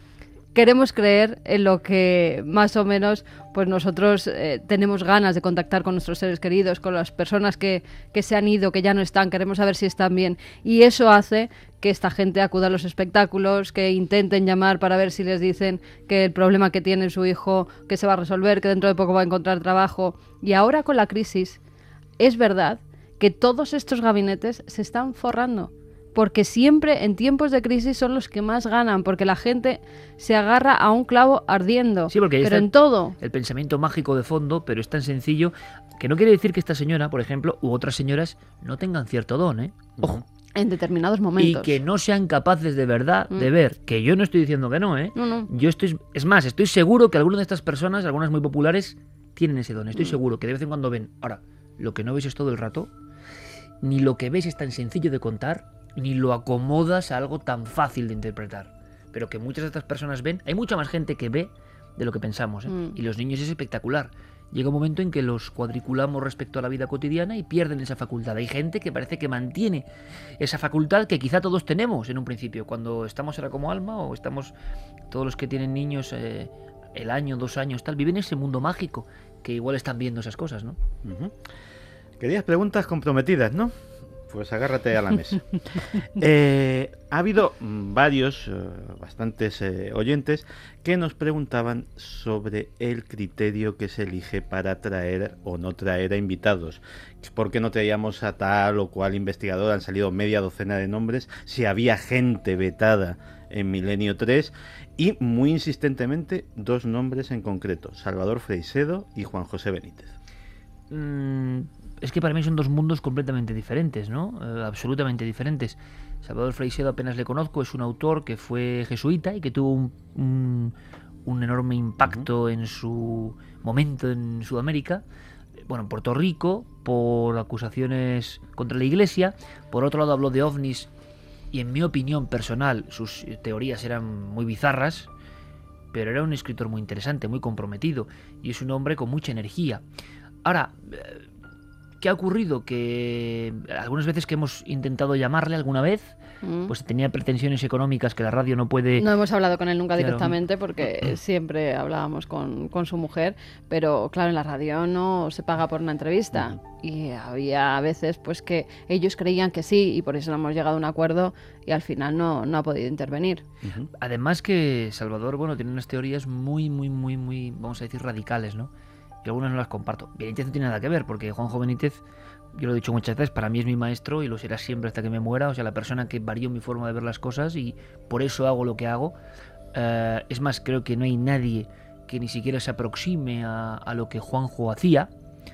queremos creer en lo que más o menos pues nosotros eh, tenemos ganas de contactar con nuestros seres queridos, con las personas que, que se han ido, que ya no están, queremos saber si están bien. Y eso hace que esta gente acuda a los espectáculos, que intenten llamar para ver si les dicen que el problema que tiene su hijo que se va a resolver, que dentro de poco va a encontrar trabajo. Y ahora con la crisis, es verdad que todos estos gabinetes se están forrando. Porque siempre en tiempos de crisis son los que más ganan, porque la gente se agarra a un clavo ardiendo, sí, porque ahí pero está en todo. El pensamiento mágico de fondo, pero es tan sencillo que no quiere decir que esta señora, por ejemplo, u otras señoras no tengan cierto don, ¿eh? Ojo. En determinados momentos. Y que no sean capaces de verdad Mm. de ver, que yo no estoy diciendo que no, ¿eh? No, no. Yo estoy, es más, estoy seguro que algunas de estas personas, algunas muy populares, tienen ese don. Estoy Mm. seguro que de vez en cuando ven. Ahora, lo que no ves es todo el rato, ni lo que ves es tan sencillo de contar, ni lo acomodas a algo tan fácil de interpretar. Pero que muchas de estas personas ven, hay mucha más gente que ve de lo que pensamos, ¿eh? Mm. Y los niños es espectacular. Llega un momento en que los cuadriculamos respecto a la vida cotidiana y pierden esa facultad. Hay gente que parece que mantiene esa facultad que quizá todos tenemos en un principio, cuando estamos ahora como alma o estamos, todos los que tienen niños eh, el año, dos años, tal, viven ese mundo mágico que igual están viendo esas cosas, ¿no? Uh-huh. Querías preguntas comprometidas, ¿no? Pues agárrate a la mesa. Eh, ha habido varios, eh, bastantes eh, oyentes que nos preguntaban sobre el criterio que se elige para traer o no traer a invitados. ¿Por qué no traíamos a tal o cual investigador? Han salido media docena de nombres. Si había gente vetada en Milenio tres y muy insistentemente dos nombres en concreto, Salvador Freixedo y Juan José Benítez. Mm, es que para mí son dos mundos completamente diferentes, ¿no? Eh, absolutamente diferentes. Salvador Freixedo apenas le conozco, es un autor que fue jesuita y que tuvo un, un, un enorme impacto uh-huh. en su momento en Sudamérica, bueno, en Puerto Rico, por acusaciones contra la Iglesia. Por otro lado habló de ovnis y en mi opinión personal sus teorías eran muy bizarras, pero era un escritor muy interesante, muy comprometido y es un hombre con mucha energía. Ahora, ¿qué ha ocurrido? Que algunas veces que hemos intentado llamarle alguna vez, mm. pues tenía pretensiones económicas que la radio no puede... No hemos hablado con él nunca claro. directamente porque siempre hablábamos con, con su mujer, pero claro, en la radio no se paga por una entrevista. Uh-huh. Y había veces pues que ellos creían que sí y por eso no hemos llegado a un acuerdo y al final no, no ha podido intervenir. Uh-huh. Además que Salvador, bueno, tiene unas teorías muy, muy, muy, muy, vamos a decir, radicales, ¿no? Y algunas no las comparto. Benítez no tiene nada que ver, porque Juanjo Benítez, yo lo he dicho muchas veces, para mí es mi maestro y lo será siempre hasta que me muera. O sea, la persona que varió mi forma de ver las cosas y por eso hago lo que hago. Uh, es más, creo que no hay nadie que ni siquiera se aproxime a, a lo que Juanjo hacía,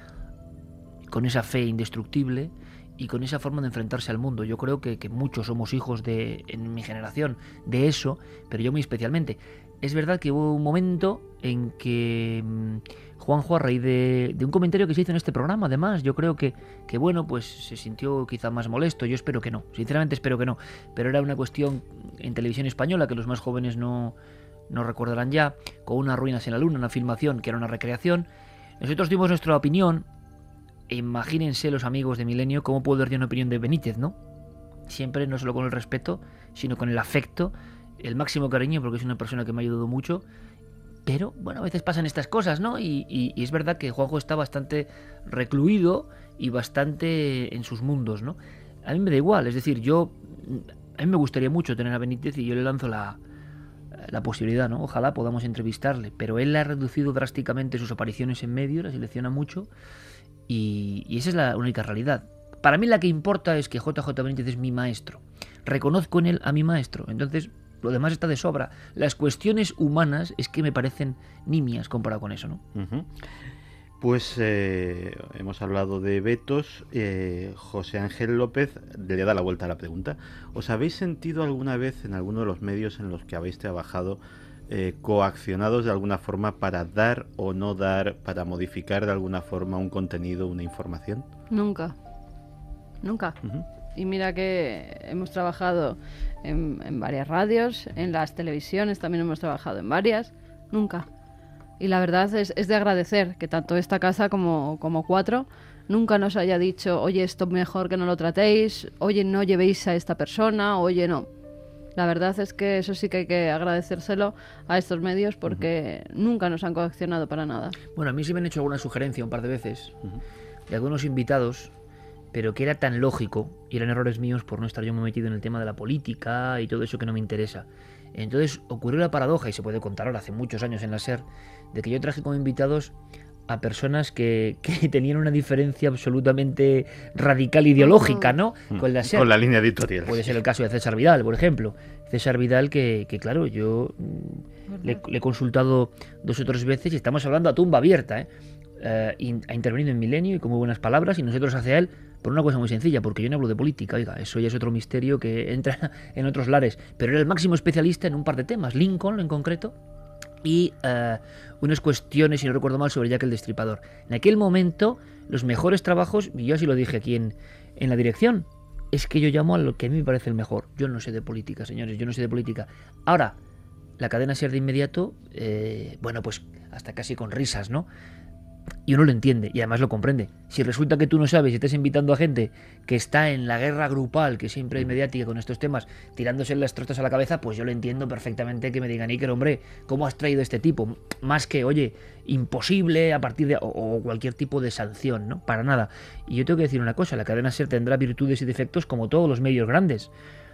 con esa fe indestructible y con esa forma de enfrentarse al mundo. Yo creo que, que muchos somos hijos de, en mi generación, de eso, pero yo muy especialmente. Es verdad que hubo un momento en que mmm, Juanjo, a raíz de, de un comentario que se hizo en este programa, además, yo creo que, que, bueno, pues se sintió quizá más molesto. Yo espero que no, sinceramente espero que no. Pero era una cuestión en televisión española que los más jóvenes no, no recordarán ya, con unas ruinas en la luna, una filmación que era una recreación. Nosotros dimos nuestra opinión. Imagínense los amigos de Milenio cómo puedo dar yo una opinión de Benítez, ¿no? Siempre no solo con el respeto, sino con el afecto, el máximo cariño, porque es una persona que me ha ayudado mucho. Pero, bueno, a veces pasan estas cosas, ¿no? Y, y, y es verdad que Juanjo está bastante recluido y bastante en sus mundos, ¿no? A mí me da igual, es decir, yo... A mí me gustaría mucho tener a Benítez y yo le lanzo la, la posibilidad, ¿no? Ojalá podamos entrevistarle. Pero él ha reducido drásticamente sus apariciones en medios, la selecciona mucho y, y esa es la única realidad. Para mí la que importa es que J J Benítez es mi maestro. Reconozco en él a mi maestro. Entonces... lo demás está de sobra. Las cuestiones humanas es que me parecen nimias comparado con eso, ¿no? Uh-huh. Pues eh, hemos hablado de vetos. Eh, José Ángel López le da la vuelta a la pregunta. ¿Os habéis sentido alguna vez en alguno de los medios en los que habéis trabajado eh, coaccionados de alguna forma para dar o no dar, para modificar de alguna forma un contenido, una información? Nunca. Nunca. Uh-huh. Y mira que hemos trabajado en, en varias radios, en las televisiones también hemos trabajado en varias, nunca. Y la verdad es, es de agradecer que tanto esta casa como, como Cuatro nunca nos haya dicho, oye, esto mejor que no lo tratéis, oye, no llevéis a esta persona, oye, no. La verdad es que eso sí que hay que agradecérselo a estos medios porque uh-huh. nunca nos han coaccionado para nada. Bueno, a mí sí me han hecho alguna sugerencia un par de veces uh-huh. de algunos invitados, pero que era tan lógico, y eran errores míos por no estar yo muy metido en el tema de la política y todo eso que no me interesa. Entonces ocurrió la paradoja, y se puede contar ahora, hace muchos años en la SER, de que yo traje como invitados a personas que, que tenían una diferencia absolutamente radical ideológica, ¿no? Mm. Con la SER. Con la línea editorial. Puede ser el caso de César Vidal, por ejemplo. César Vidal, que, que claro, yo le, le he consultado dos o tres veces y estamos hablando a tumba abierta, ¿eh? Eh, in, ha intervenido en Milenio y con muy buenas palabras, y nosotros hacia él por una cosa muy sencilla, porque yo no hablo de política, oiga, eso ya es otro misterio que entra en otros lares, pero era el máximo especialista en un par de temas, Lincoln en concreto, y uh, unas cuestiones, si no recuerdo mal, sobre Jack el Destripador. En aquel momento, los mejores trabajos, y yo así lo dije aquí en, en la dirección, es que yo llamo a lo que a mí me parece el mejor. Yo no sé de política, señores, yo no sé de política. Ahora, la cadena SER de inmediato, eh, bueno, pues hasta casi con risas, ¿no? Y uno lo entiende y además lo comprende. Si resulta que tú no sabes y estás invitando a gente que está en la guerra grupal, que siempre hay mediática con estos temas, tirándose las trostas a la cabeza, pues yo lo entiendo perfectamente que me digan, Iker, hombre, ¿cómo has traído este tipo? Más que, oye, imposible a partir de... O, o cualquier tipo de sanción, ¿no? Para nada. Y yo tengo que decir una cosa, la cadena SER tendrá virtudes y defectos como todos los medios grandes.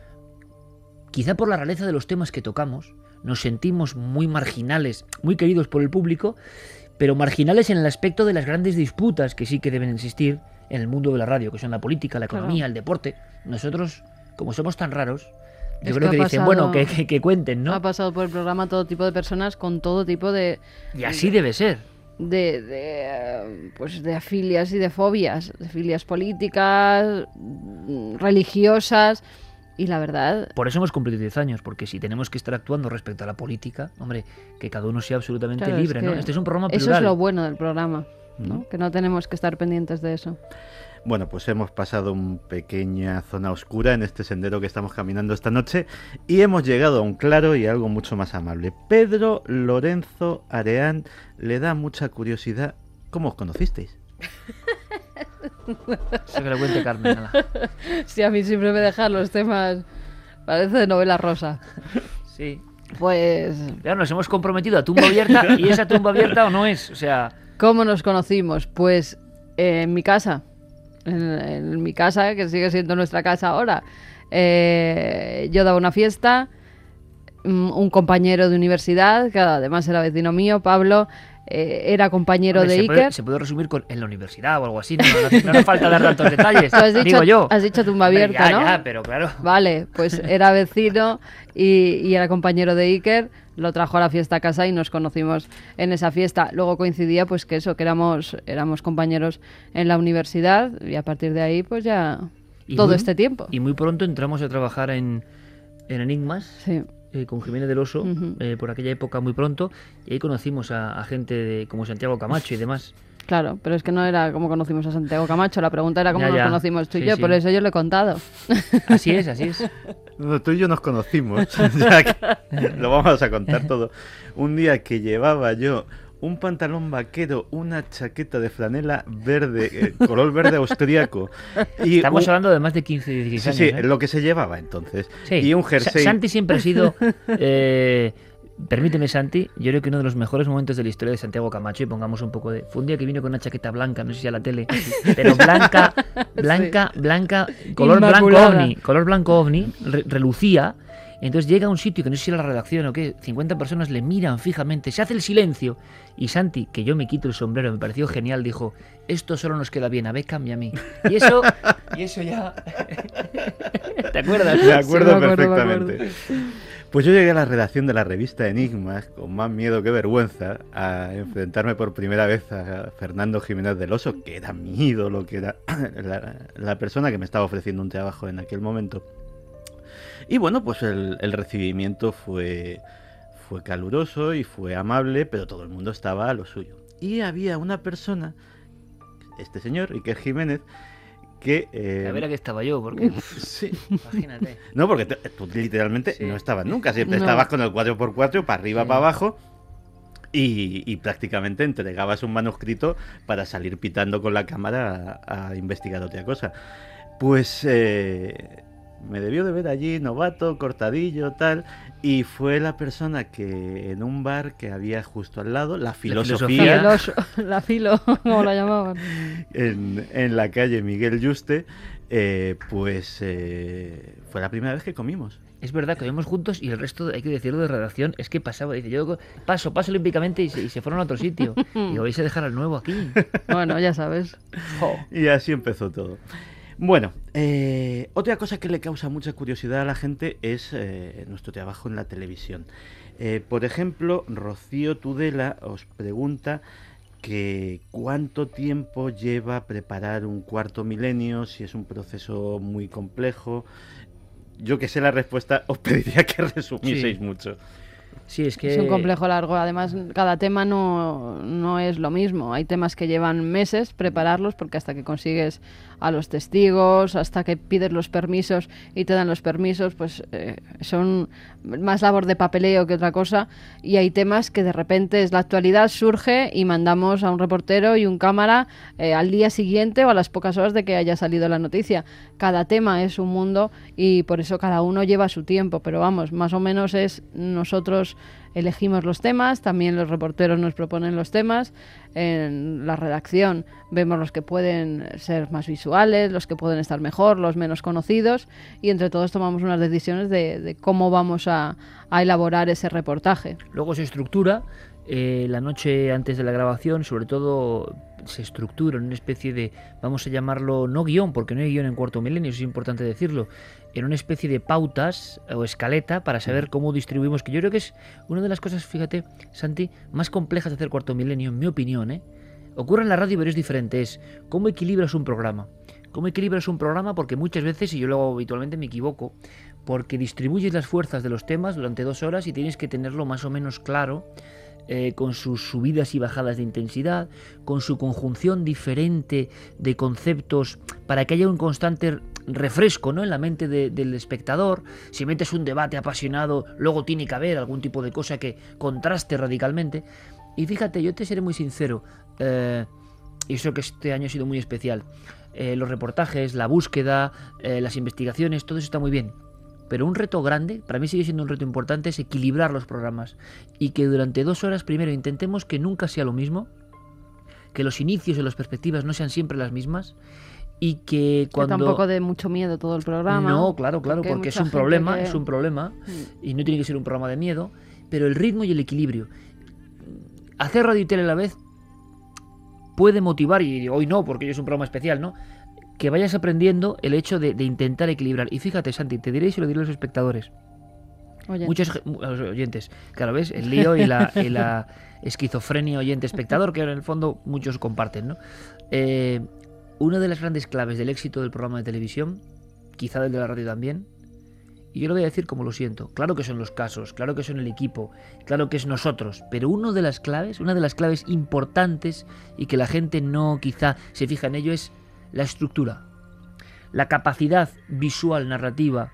Quizá por la rareza de los temas que tocamos, nos sentimos muy marginales, muy queridos por el público, pero marginales en el aspecto de las grandes disputas que sí que deben existir en el mundo de la radio, que son la política, la economía, claro, el deporte. Nosotros, como somos tan raros, yo es creo que, que dicen, pasado, bueno, que, que, que cuenten, ¿no? Ha pasado por el programa todo tipo de personas con todo tipo de... Y así de, debe ser. De, de, pues de afilias y de fobias, de filias políticas, religiosas... Y la verdad... Por eso hemos cumplido diez años, porque si tenemos que estar actuando respecto a la política, hombre, que cada uno sea absolutamente claro, libre, es ¿no? Este es un programa plural. Eso es lo bueno del programa, ¿no? Mm. Que no tenemos que estar pendientes de eso. Bueno, pues hemos pasado una pequeña zona oscura en este sendero que estamos caminando esta noche y hemos llegado a un claro y algo mucho más amable. Pedro Lorenzo Areán le da mucha curiosidad. ¿Cómo os conocisteis? Eso que lo cuente Carmen. Nada. Sí, a mí siempre me dejan los temas, parece de novela rosa. Sí. Pues... Ya nos hemos comprometido a tumba abierta, y esa tumba abierta o no es, o sea... ¿Cómo nos conocimos? Pues eh, en mi casa, en, en mi casa, que sigue siendo nuestra casa ahora. Eh, yo daba una fiesta, un compañero de universidad, que además era vecino mío, Pablo... Eh, era compañero Hombre, de se Iker. Puede, se puede resumir con en la universidad o algo así, no, no, no, no hace falta dar tantos detalles. Tú has dicho, digo yo. Has dicho tumba abierta, Hombre, ya, ¿no? Ya, pero claro. Vale, pues era vecino y, y era compañero de Iker, lo trajo a la fiesta a casa y nos conocimos en esa fiesta. Luego coincidía pues que eso, que éramos, éramos compañeros en la universidad y a partir de ahí pues ya y todo muy, este tiempo. Y muy pronto entramos a trabajar en, en Enigmas. Sí. Eh, con Jiménez del Oso, uh-huh. eh, por aquella época muy pronto, y ahí conocimos a, a gente de, como Santiago Camacho y demás. Claro, pero es que no era como conocimos a Santiago Camacho, la pregunta era cómo ya, nos ya. conocimos tú y sí, yo, sí. Por eso yo lo he contado. Así es, así es. No, tú y yo nos conocimos, ya que lo vamos a contar todo. Un día que llevaba yo un pantalón vaquero, una chaqueta de franela verde, eh, color verde austriaco. Y Estamos un... hablando de más de quince, dieciséis años. Sí, sí, ¿eh? lo que se llevaba entonces. Sí. Y un jersey... Sa- Santi siempre ha sido... Eh, permíteme, Santi, yo creo que uno de los mejores momentos de la historia de Santiago Camacho, y pongamos un poco de... Fue un día que vino con una chaqueta blanca, no sé si a la tele, pero blanca, blanca, sí. blanca, color Inmaculada. blanco ovni, color blanco ovni, re- relucía. Entonces llega a un sitio que no sé si era la redacción o qué, cincuenta personas le miran fijamente, se hace el silencio, y Santi, que yo me quito el sombrero, me pareció genial, dijo, esto solo nos queda bien a Beckham y a mí. Y eso, y eso ya... ¿Te acuerdas? Me acuerdo, sí, me acuerdo perfectamente. Me acuerdo. Pues yo llegué a la redacción de la revista Enigmas con más miedo que vergüenza a enfrentarme por primera vez a Fernando Jiménez del Oso, que era mi ídolo, que era la, la persona que me estaba ofreciendo un trabajo en aquel momento. Y bueno, pues el, el recibimiento fue, fue caluroso y fue amable, pero todo el mundo estaba a lo suyo. Y había una persona, este señor, Iker Jiménez, que... Eh, a ver a qué estaba yo, porque... sí. Imagínate. No, porque te, tú literalmente sí. no estabas nunca, siempre no. estabas con el cuatro por cuatro, para arriba, sí. para abajo, y, y prácticamente entregabas un manuscrito para salir pitando con la cámara a, a investigar otra cosa. Pues... Eh, me debió de ver allí, novato, cortadillo, tal, y fue la persona que en un bar que había justo al lado, la filosofía, la, filoso, la filo, como la llamaban, en, en la calle Miguel Yuste, eh, pues eh, fue la primera vez que comimos. Es verdad, comimos juntos y el resto, hay que decirlo, de redacción, es que pasaba, dice, yo paso, paso olímpicamente y se, y se fueron a otro sitio. Y vais a dejar al nuevo aquí. Bueno, ya sabes. Jo. Y así empezó todo. Bueno, eh, otra cosa que le causa mucha curiosidad a la gente es eh, nuestro trabajo en la televisión. Eh, por ejemplo, Rocío Tudela os pregunta que cuánto tiempo lleva preparar un Cuarto Milenio, si es un proceso muy complejo. Yo que sé la respuesta, os pediría que resumieseis sí. mucho. Sí, es que... Es un complejo largo. Además, cada tema no, no es lo mismo. Hay temas que llevan meses prepararlos, porque hasta que consigues a los testigos, hasta que pides los permisos y te dan los permisos, pues eh, son más labor de papeleo que otra cosa. Y hay temas que de repente es la actualidad, surge y mandamos a un reportero y un cámara eh, al día siguiente o a las pocas horas de que haya salido la noticia. Cada tema es un mundo y por eso cada uno lleva su tiempo. Pero vamos, más o menos es nosotros elegimos los temas, también los reporteros nos proponen los temas, en la redacción vemos los que pueden ser más visuales, los que pueden estar mejor, los menos conocidos, y entre todos tomamos unas decisiones de, de cómo vamos a, a elaborar ese reportaje. Luego se estructura, eh, la noche antes de la grabación, sobre todo se estructura en una especie de, vamos a llamarlo, no guión, porque no hay guión en Cuarto Milenio, eso es importante decirlo, en una especie de pautas o escaleta para saber cómo distribuimos, que yo creo que es una de las cosas, fíjate, Santi, más complejas de hacer Cuarto Milenio, en mi opinión, ¿eh? Ocurre en la radio, pero es diferente, es cómo equilibras un programa. ¿Cómo equilibras un programa? Porque muchas veces, y yo luego habitualmente me equivoco, porque distribuyes las fuerzas de los temas durante dos horas y tienes que tenerlo más o menos claro, Eh, con sus subidas y bajadas de intensidad, con su conjunción diferente de conceptos para que haya un constante refresco, ¿no?, en la mente de, del espectador. Si metes un debate apasionado, luego tiene que haber algún tipo de cosa que contraste radicalmente. Y fíjate, yo te seré muy sincero, eh, y eso que este año ha sido muy especial, eh, los reportajes, la búsqueda, eh, las investigaciones, todo eso está muy bien. Pero un reto grande, para mí sigue siendo un reto importante, es equilibrar los programas y que durante dos horas primero intentemos que nunca sea lo mismo, que los inicios y las perspectivas no sean siempre las mismas y que cuando... Que tampoco dé mucho miedo todo el programa. No, claro, claro, porque, porque es un problema, que... es un problema mm. y no tiene que ser un programa de miedo, pero el ritmo y el equilibrio. Hacer radio y tele a la vez puede motivar, y hoy no, porque es un programa especial, ¿no?, que vayas aprendiendo el hecho de, de intentar equilibrar. Y fíjate, Santi, te diré y se lo diré a los espectadores. Oyentes. Muchos a los oyentes. Claro, ¿ves? El lío y la, y la esquizofrenia oyente-espectador, que en el fondo muchos comparten, ¿no? Eh, una de las grandes claves del éxito del programa de televisión, quizá del de la radio también, y yo lo voy a decir como lo siento, claro que son los casos, claro que son el equipo, claro que es nosotros, pero una de las claves, una de las claves importantes y que la gente no quizá se fija en ello es la estructura, la capacidad visual, narrativa,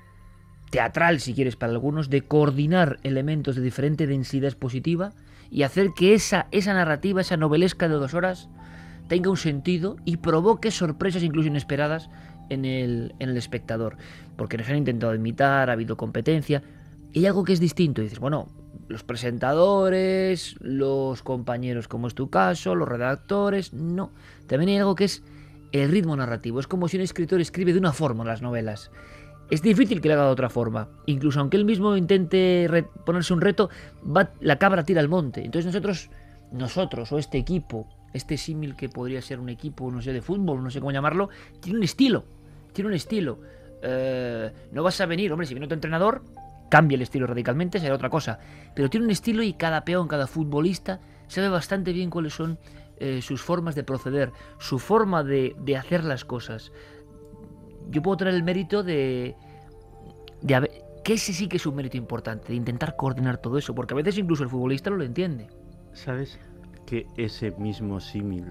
teatral si quieres para algunos, de coordinar elementos de diferente densidad expositiva y hacer que esa, esa narrativa, esa novelesca de dos horas tenga un sentido y provoque sorpresas incluso inesperadas en el, en el espectador, porque nos han intentado imitar, ha habido competencia y hay algo que es distinto, y dices, bueno, los presentadores, los compañeros como es tu caso, los redactores, no, también hay algo que es el ritmo narrativo. Es como si un escritor escribe de una forma las novelas. Es difícil que lo haga de otra forma. Incluso aunque él mismo intente re- ponerse un reto, va, la cabra tira al monte. Entonces nosotros, nosotros o este equipo, este símil que podría ser un equipo, no sé, de fútbol, no sé cómo llamarlo, tiene un estilo. Tiene un estilo. Eh, no vas a venir, hombre, si viene otro entrenador, cambia el estilo radicalmente, será otra cosa. Pero tiene un estilo y cada peón, cada futbolista sabe bastante bien cuáles son Eh, sus formas de proceder, su forma de, de hacer las cosas. Yo puedo tener el mérito de, de haber, que ese sí que es un mérito importante, de intentar coordinar todo eso, porque a veces incluso el futbolista no lo entiende. ¿Sabes que ese mismo símil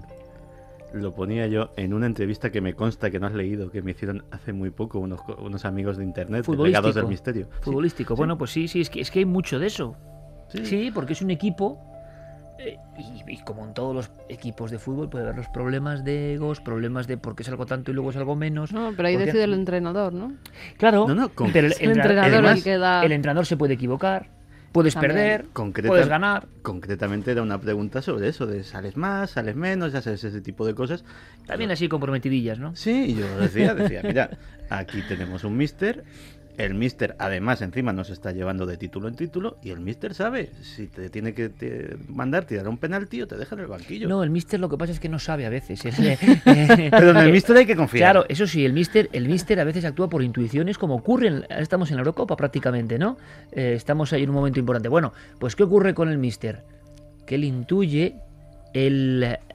lo ponía yo en una entrevista que me consta que no has leído, que me hicieron hace muy poco unos, unos amigos de internet, Legados del Misterio? Futbolístico, sí, bueno, sí. pues sí, sí, es que, es que hay mucho de eso. Sí. sí, porque es un equipo Eh, y, y como en todos los equipos de fútbol puede haber los problemas de egos, problemas de por qué salgo tanto y luego salgo menos. No, pero ahí porque... decide el entrenador, ¿no? Claro, No, no, con... pero el, el entrenador además, el que da... el entrenador se puede equivocar, puedes También. perder, Concreta- puedes ganar. Concretamente era una pregunta sobre eso, de sales más, sales menos, ya sabes, ese tipo de cosas. También así comprometidillas, ¿no? Sí, y yo decía, decía, mira, aquí tenemos un míster, el míster además encima nos está llevando de título en título y el míster sabe si te tiene que te mandar tirar un penalti o te deja en el banquillo. No, el míster lo que pasa es que no sabe a veces. Es, eh, Pero en el míster hay que confiar. Claro, eso sí, el míster, el míster a veces actúa por intuiciones como ocurre, en, estamos en la Eurocopa prácticamente, ¿no? Eh, estamos ahí en un momento importante. Bueno, pues ¿qué ocurre con el míster? Que él intuye, él eh,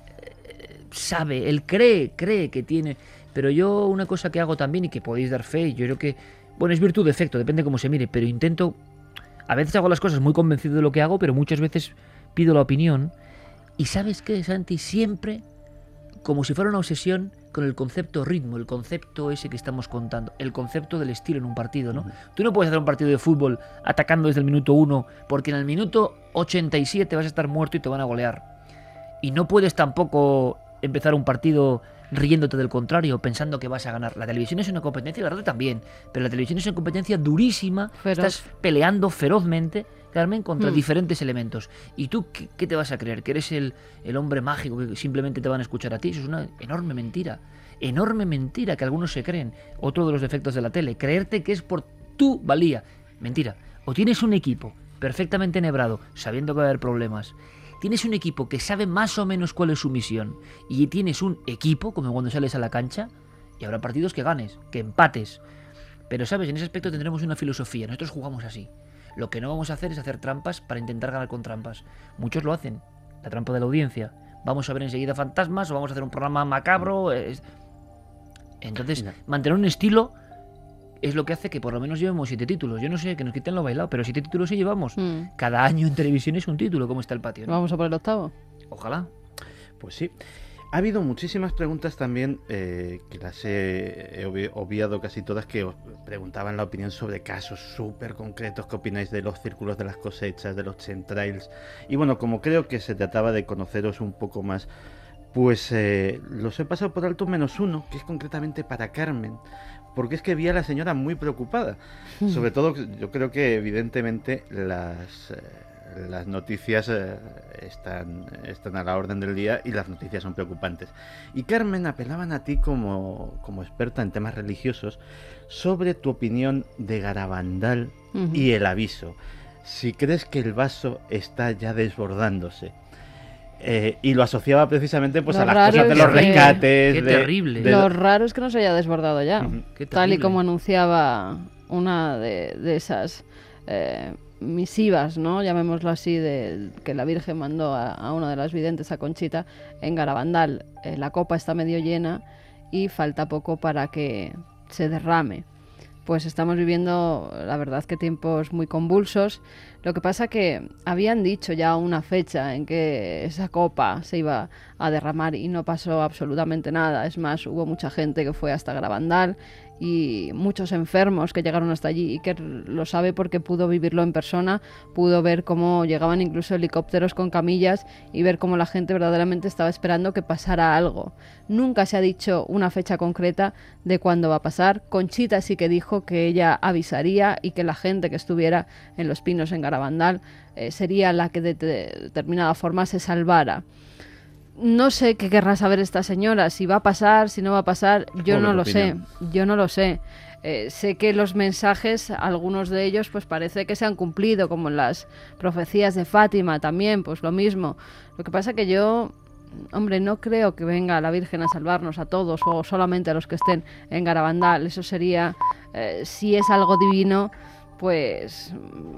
sabe, él cree, cree que tiene... Pero yo una cosa que hago también y que podéis dar fe, yo creo que, bueno, es virtud o defecto, depende cómo se mire, pero intento, a veces hago las cosas muy convencido de lo que hago, pero muchas veces pido la opinión. Y ¿sabes qué, Santi? Siempre, como si fuera una obsesión, con el concepto ritmo, el concepto ese que estamos contando, el concepto del estilo en un partido, ¿no? Uh-huh. Tú no puedes hacer un partido de fútbol atacando desde el minuto uno, porque en el minuto ochenta y siete vas a estar muerto y te van a golear. Y no puedes tampoco empezar un partido riéndote del contrario, pensando que vas a ganar. La televisión es una competencia, la radio también, pero la televisión es una competencia durísima. Feroz. Estás peleando ferozmente, Carmen, contra mm. diferentes elementos. ¿Y tú qué, qué te vas a creer? ¿Que eres el, el hombre mágico que simplemente te van a escuchar a ti? Eso es una enorme mentira. Enorme mentira que algunos se creen. Otro de los defectos de la tele, creerte que es por tu valía. Mentira. O tienes un equipo perfectamente enhebrado, sabiendo que va a haber problemas. Tienes un equipo que sabe más o menos cuál es su misión y tienes un equipo, como cuando sales a la cancha, y habrá partidos que ganes, que empates. Pero, ¿sabes? En ese aspecto tendremos una filosofía. Nosotros jugamos así. Lo que no vamos a hacer es hacer trampas para intentar ganar con trampas. Muchos lo hacen. La trampa de la audiencia. Vamos a ver enseguida fantasmas o vamos a hacer un programa macabro. Entonces, mantener un estilo es lo que hace que por lo menos llevemos siete títulos. Yo no sé, que nos quiten lo bailado, pero siete títulos sí llevamos. Mm. Cada año en televisión es un título. ¿Cómo está el patio, ¿no? Vamos a por el octavo. Ojalá. Pues sí. Ha habido muchísimas preguntas también, eh, que las he, he obviado casi todas, que os preguntaban la opinión sobre casos súper concretos. ¿Qué opináis de los círculos de las cosechas, de los chemtrails? Y bueno, como creo que se trataba de conoceros un poco más, pues eh, los he pasado por alto menos uno, que es concretamente para Carmen. Porque es que vi a la señora muy preocupada. Mm. Sobre todo, yo creo que evidentemente las, eh, las noticias eh, están, están a la orden del día y las noticias son preocupantes. Y Carmen, apelaban a ti como, como experta en temas religiosos sobre tu opinión de Garabandal uh-huh. y el aviso. Si crees que el vaso está ya desbordándose. Eh, y lo asociaba precisamente pues a las cosas de los rescates. Qué de, terrible. De... Lo raro es que no se haya desbordado ya. Uh-huh. Tal y como anunciaba una de, de esas eh, misivas, ¿no? Llamémoslo así, de que la Virgen mandó a, a una de las videntes, a Conchita, en Garabandal. Eh, la copa está medio llena y falta poco para que se derrame. Pues estamos viviendo, la verdad, que tiempos muy convulsos. Lo que pasa que habían dicho ya una fecha en que esa copa se iba a derramar y no pasó absolutamente nada. Es más, hubo mucha gente que fue hasta Garabandal y muchos enfermos que llegaron hasta allí. Iker lo sabe porque pudo vivirlo en persona, pudo ver cómo llegaban incluso helicópteros con camillas y ver cómo la gente verdaderamente estaba esperando que pasara algo. Nunca se ha dicho una fecha concreta de cuándo va a pasar. Conchita sí que dijo que ella avisaría y que la gente que estuviera en Los Pinos, en Garabandal, eh, sería la que de, de determinada forma se salvara. No sé qué querrá saber esta señora, si va a pasar, si no va a pasar, yo no lo sé, yo no lo sé. Eh, sé que los mensajes, algunos de ellos, pues parece que se han cumplido, como en las profecías de Fátima también, pues lo mismo. Lo que pasa que yo, hombre, no creo que venga la Virgen a salvarnos a todos o solamente a los que estén en Garabandal. Eso sería, eh, si es algo divino, pues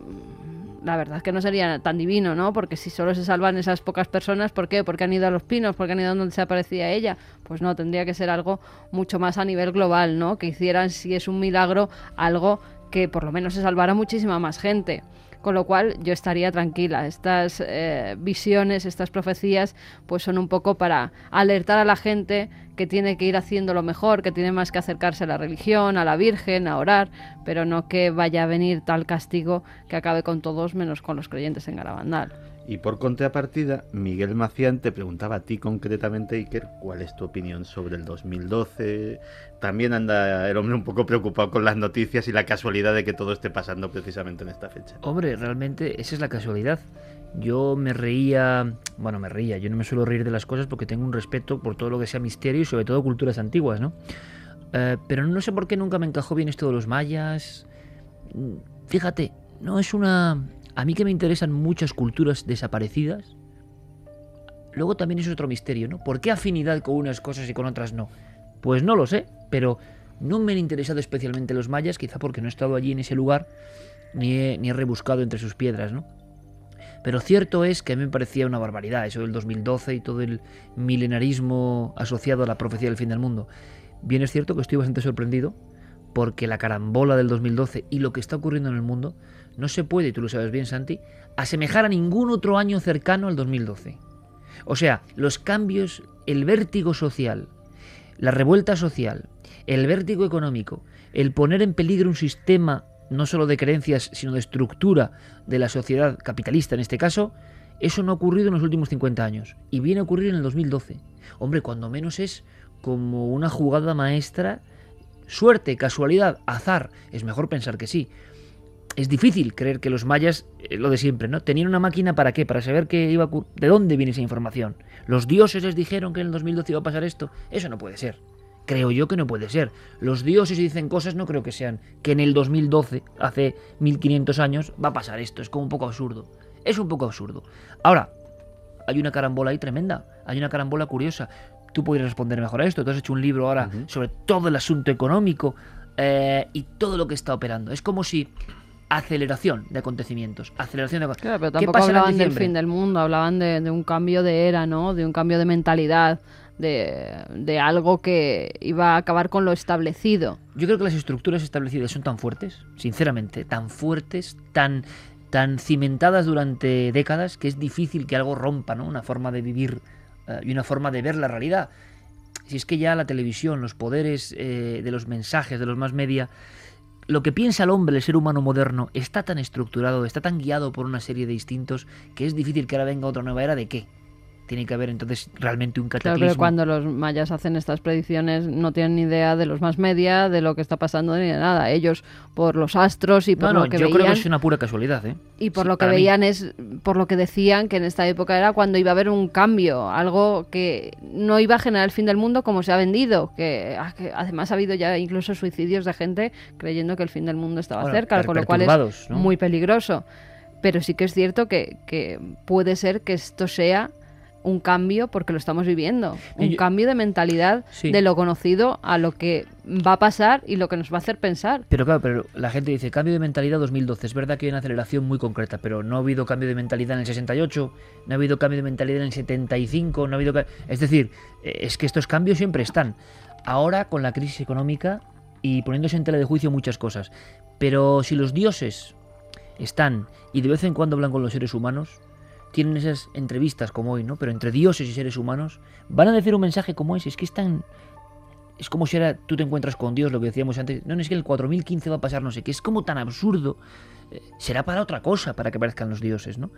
la verdad es que no sería tan divino, ¿no? Porque si solo se salvan esas pocas personas, ¿por qué? ¿Porque han ido a Los Pinos? ¿Porque han ido a donde se aparecía ella? Pues no, tendría que ser algo mucho más a nivel global, ¿no? Que hicieran, si es un milagro, algo que por lo menos se salvara muchísima más gente. Con lo cual yo estaría tranquila. Estas eh, visiones, estas profecías, pues son un poco para alertar a la gente que tiene que ir haciendo lo mejor, que tiene más que acercarse a la religión, a la Virgen, a orar, pero no que vaya a venir tal castigo que acabe con todos menos con los creyentes en Garabandal. Y por contrapartida, Miguel Macián te preguntaba a ti concretamente, Iker, ¿cuál es tu opinión sobre el dos mil doce? También anda el hombre un poco preocupado con las noticias y la casualidad de que todo esté pasando precisamente en esta fecha. Hombre, realmente esa es la casualidad. Yo me reía, bueno, me reía, yo no me suelo reír de las cosas porque tengo un respeto por todo lo que sea misterio y sobre todo culturas antiguas, ¿no? Eh, pero no sé por qué nunca me encajó bien esto de los mayas. Fíjate, no es una... A mí que me interesan muchas culturas desaparecidas, luego también es otro misterio, ¿no? ¿Por qué afinidad con unas cosas y con otras no? Pues no lo sé, pero no me han interesado especialmente los mayas, quizá porque no he estado allí en ese lugar, ni he, ni he rebuscado entre sus piedras, ¿no? Pero cierto es que a mí me parecía una barbaridad eso del dos mil doce y todo el milenarismo asociado a la profecía del fin del mundo. Bien es cierto que estoy bastante sorprendido, porque la carambola del dos mil doce y lo que está ocurriendo en el mundo no se puede, y tú lo sabes bien, Santi, asemejar a ningún otro año cercano al dos mil doce. O sea, los cambios, el vértigo social, la revuelta social, el vértigo económico, el poner en peligro un sistema no solo de creencias, sino de estructura de la sociedad capitalista en este caso, eso no ha ocurrido en los últimos cincuenta años. Y viene a ocurrir en el dos mil doce. Hombre, cuando menos es como una jugada maestra. Suerte, casualidad, azar, es mejor pensar que sí. Es difícil creer que los mayas, eh, lo de siempre, ¿no? Tenían una máquina ¿para qué? Para saber qué iba a ocurrir. ¿De dónde viene esa información? ¿Los dioses les dijeron que en el dos mil doce iba a pasar esto? Eso no puede ser. Creo yo que no puede ser. Los dioses si dicen cosas no creo que sean que en el dos mil doce, hace mil quinientos años, va a pasar esto. Es como un poco absurdo. Es un poco absurdo. Ahora, hay una carambola ahí tremenda. Hay una carambola curiosa. Tú podrías responder mejor a esto. Tú has hecho un libro ahora uh-huh. sobre todo el asunto económico eh, y todo lo que está operando. Es como si aceleración de acontecimientos, aceleración de claro, pero tampoco hablaban del fin del mundo, hablaban de, de un cambio de era, ¿no? De un cambio de mentalidad, de, de algo que iba a acabar con lo establecido. Yo creo que las estructuras establecidas son tan fuertes, sinceramente, tan fuertes, tan, tan cimentadas durante décadas, que es difícil que algo rompa, ¿no? Una forma de vivir y una forma de ver la realidad. Si es que ya la televisión, los poderes eh, de los mensajes, de los más media, lo que piensa el hombre, el ser humano moderno, está tan estructurado, está tan guiado por una serie de instintos que es difícil que ahora venga otra nueva era de qué. Tiene que haber entonces realmente un cataclismo. Claro, pero cuando los mayas hacen estas predicciones no tienen ni idea de los más media, de lo que está pasando ni de nada. Ellos por los astros y por no, no, lo que yo veían... creo que es una pura casualidad, ¿eh? Y por sí, lo que veían mí. es, por lo que decían que en esta época era cuando iba a haber un cambio, algo que no iba a generar el fin del mundo como se ha vendido, que, que además ha habido ya incluso suicidios de gente creyendo que el fin del mundo estaba bueno, cerca, per- con lo cual es ¿no? muy peligroso. Pero sí que es cierto que, que puede ser que esto sea un cambio porque lo estamos viviendo, un yo, cambio de mentalidad sí. de lo conocido a lo que va a pasar y lo que nos va a hacer pensar. Pero claro, pero la gente dice cambio de mentalidad dos mil doce, es verdad que hay una aceleración muy concreta, pero no ha habido cambio de mentalidad en el sesenta y ocho, no ha habido cambio de mentalidad en el setenta y cinco, no ha habido... Es decir, es que estos cambios siempre están. Ahora con la crisis económica y poniéndose en tela de juicio muchas cosas, pero si los dioses están y de vez en cuando hablan con los seres humanos, tienen esas entrevistas como hoy, ¿no? Pero entre dioses y seres humanos van a decir un mensaje como ese. Es que es tan... Es como si ahora tú te encuentras con Dios, lo que decíamos antes. No, no es que el cuatro mil quince va a pasar no sé qué. Es como tan absurdo. Eh, será para otra cosa, para que aparezcan los dioses, ¿no?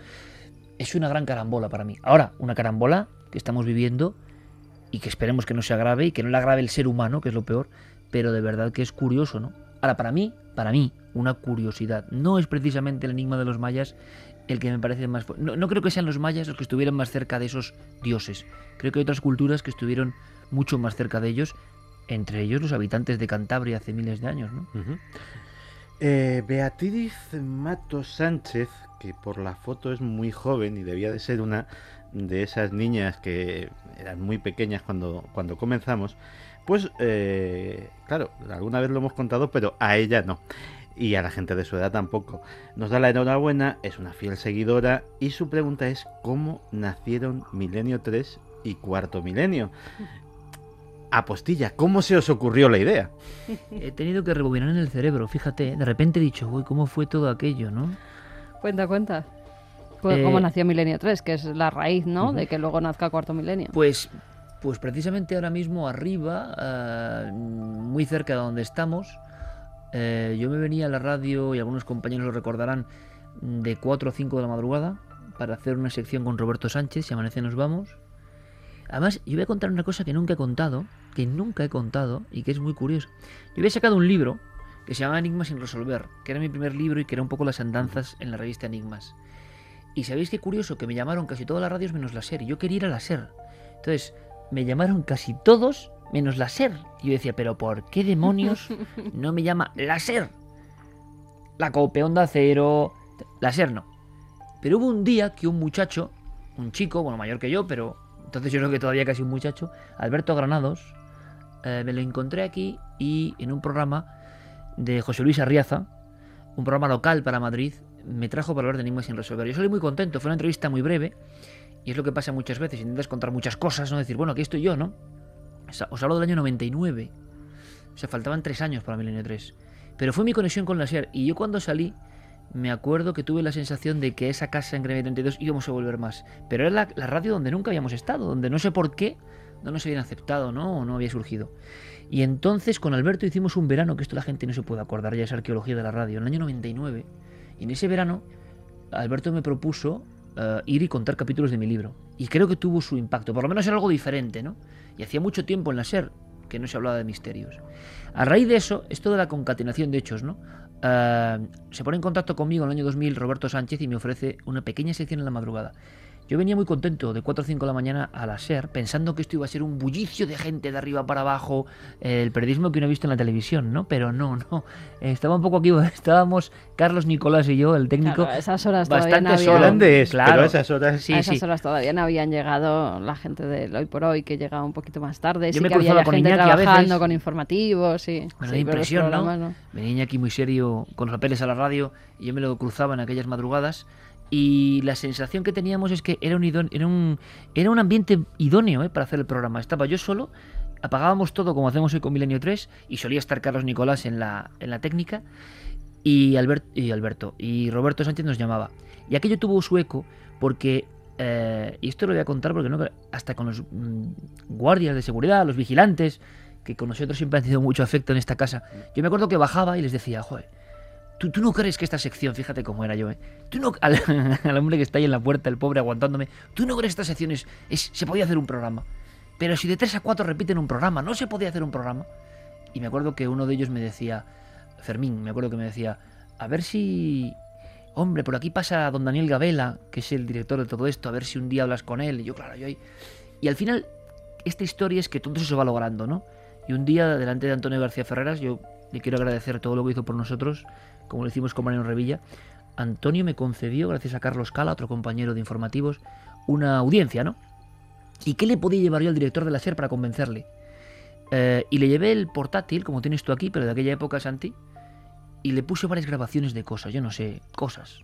Es una gran carambola para mí. Ahora, una carambola que estamos viviendo y que esperemos que no se agrave y que no la agrave el ser humano, que es lo peor. Pero de verdad que es curioso, ¿no? Ahora, para mí, para mí, una curiosidad. No es precisamente el enigma de los mayas el que me parece más... No, no creo que sean los mayas los que estuvieran más cerca de esos dioses. Creo que hay otras culturas que estuvieron mucho más cerca de ellos, entre ellos los habitantes de Cantabria hace miles de años, ¿no? Uh-huh. eh, Beatriz Mato Sánchez, que por la foto es muy joven y debía de ser una de esas niñas que eran muy pequeñas cuando, cuando comenzamos, pues, eh, claro, alguna vez lo hemos contado, pero a ella no. Y a la gente de su edad tampoco. Nos da la enhorabuena, es una fiel seguidora y su pregunta es ¿cómo nacieron Milenio tres y Cuarto Milenio? Apostilla, ¿cómo se os ocurrió la idea? He tenido que rebobinar en el cerebro, fíjate, de repente he dicho, uy, ¿cómo fue todo aquello, no? Cuenta, cuenta. Pues, eh, ¿cómo nació Milenio tres? Que es la raíz, ¿no? Uh-huh. De que luego nazca Cuarto Milenio. Pues, pues precisamente ahora mismo arriba, uh, muy cerca de donde estamos, Eh, yo me venía a la radio, y algunos compañeros lo recordarán, de cuatro o cinco de la madrugada, para hacer una sección con Roberto Sánchez, Si amanece nos vamos. Además, yo voy a contar una cosa que nunca he contado, que nunca he contado y que es muy curioso. Yo había sacado un libro que se llamaba Enigmas sin resolver, que era mi primer libro y que era un poco las andanzas en la revista Enigmas. Y sabéis qué curioso, que me llamaron casi todas las radios menos la SER, y yo quería ir a la SER. Entonces, me llamaron casi todos menos la SER. Y yo decía, pero ¿por qué demonios no me llama la SER? La COPE, Onda Cero, la SER no. Pero hubo un día que un muchacho, un chico, bueno, mayor que yo, pero entonces yo creo que todavía casi un muchacho, Alberto Granados, eh, me lo encontré aquí y en un programa de José Luis Arriaza, un programa local para Madrid, me trajo para hablar de Enigmas sin resolver. Yo salí muy contento, fue una entrevista muy breve y es lo que pasa muchas veces, intentas contar muchas cosas, no decir, bueno, aquí estoy yo, ¿no? Os hablo del año noventa y nueve, o sea, faltaban tres años para Milenio tres, pero fue mi conexión con la SER y yo cuando salí me acuerdo que tuve la sensación de que esa casa en Gremio treinta y dos íbamos a volver más, pero era la, la radio donde nunca habíamos estado, donde no sé por qué no nos habían aceptado, ¿no? O no había surgido. Y entonces con Alberto hicimos un verano, que esto la gente no se puede acordar, ya es arqueología de la radio, en el año noventa y nueve. Y en ese verano Alberto me propuso uh, ir y contar capítulos de mi libro. Y creo que tuvo su impacto, por lo menos era algo diferente, ¿no? Y hacía mucho tiempo en la SER que no se hablaba de misterios. A raíz de eso, esto de la concatenación de hechos, ¿no? Uh, se pone en contacto conmigo en el año dos mil Roberto Sánchez y me ofrece una pequeña sección en la madrugada. Yo venía muy contento de cuatro o cinco de la mañana a la SER, pensando que esto iba a ser un bullicio de gente de arriba para abajo, eh, el periodismo que uno ha visto en la televisión, ¿no? Pero no, no. Eh, estaba un poco aquí, estábamos Carlos Nicolás y yo, el técnico, claro, a esas horas todavía bastante no había... solo. Grandes, Claro, pero a esas horas... sí, a esas sí. horas todavía no habían llegado la gente del Hoy por Hoy, que llegaba un poquito más tarde. Yo Sí me que había cruzaba ya con gente Iñaki a trabajando veces. con informativos, sí. Me sí, da pero los impresión, ¿no? programas no. Venía aquí muy serio con los papeles a la radio y yo me lo cruzaba en aquellas madrugadas y la sensación que teníamos es que era un, idón- era un, era un ambiente idóneo, ¿eh? Para hacer el programa. Estaba yo solo, apagábamos todo como hacemos hoy con Milenio tres y solía estar Carlos Nicolás en la, en la técnica y, Albert, y Alberto y Roberto Sánchez nos llamaba. Y aquello tuvo su eco porque, eh, y esto lo voy a contar porque no, hasta con los mm, guardias de seguridad, los vigilantes, que con nosotros siempre han tenido mucho afecto en esta casa. Yo me acuerdo que bajaba y les decía, joder, ¿tú, tú no crees que esta sección, fíjate cómo era yo, ¿eh? Tú no, al, al hombre que está ahí en la puerta, el pobre aguantándome, ¿tú no crees que esta sección es, es, se podía hacer un programa? Pero si de tres a cuatro repiten un programa, ¿no se podía hacer un programa? Y me acuerdo que uno de ellos me decía, Fermín, me acuerdo que me decía, a ver si... Hombre, por aquí pasa don Daniel Gabela, que es el director de todo esto, a ver si un día hablas con él. Y yo, claro, yo ahí... Y al final, esta historia es que todo eso se va logrando, ¿no? Y un día, delante de Antonio García Ferreras, yo le quiero agradecer todo lo que hizo por nosotros, como lo hicimos con Mariano Revilla. Antonio me concedió, gracias a Carlos Cala, otro compañero de informativos, una audiencia, ¿no? ¿Y qué le podía llevar yo al director de la SER para convencerle? Eh, y le llevé el portátil, como tienes tú aquí, pero de aquella época, Santi, y le puse varias grabaciones de cosas, yo no sé, cosas.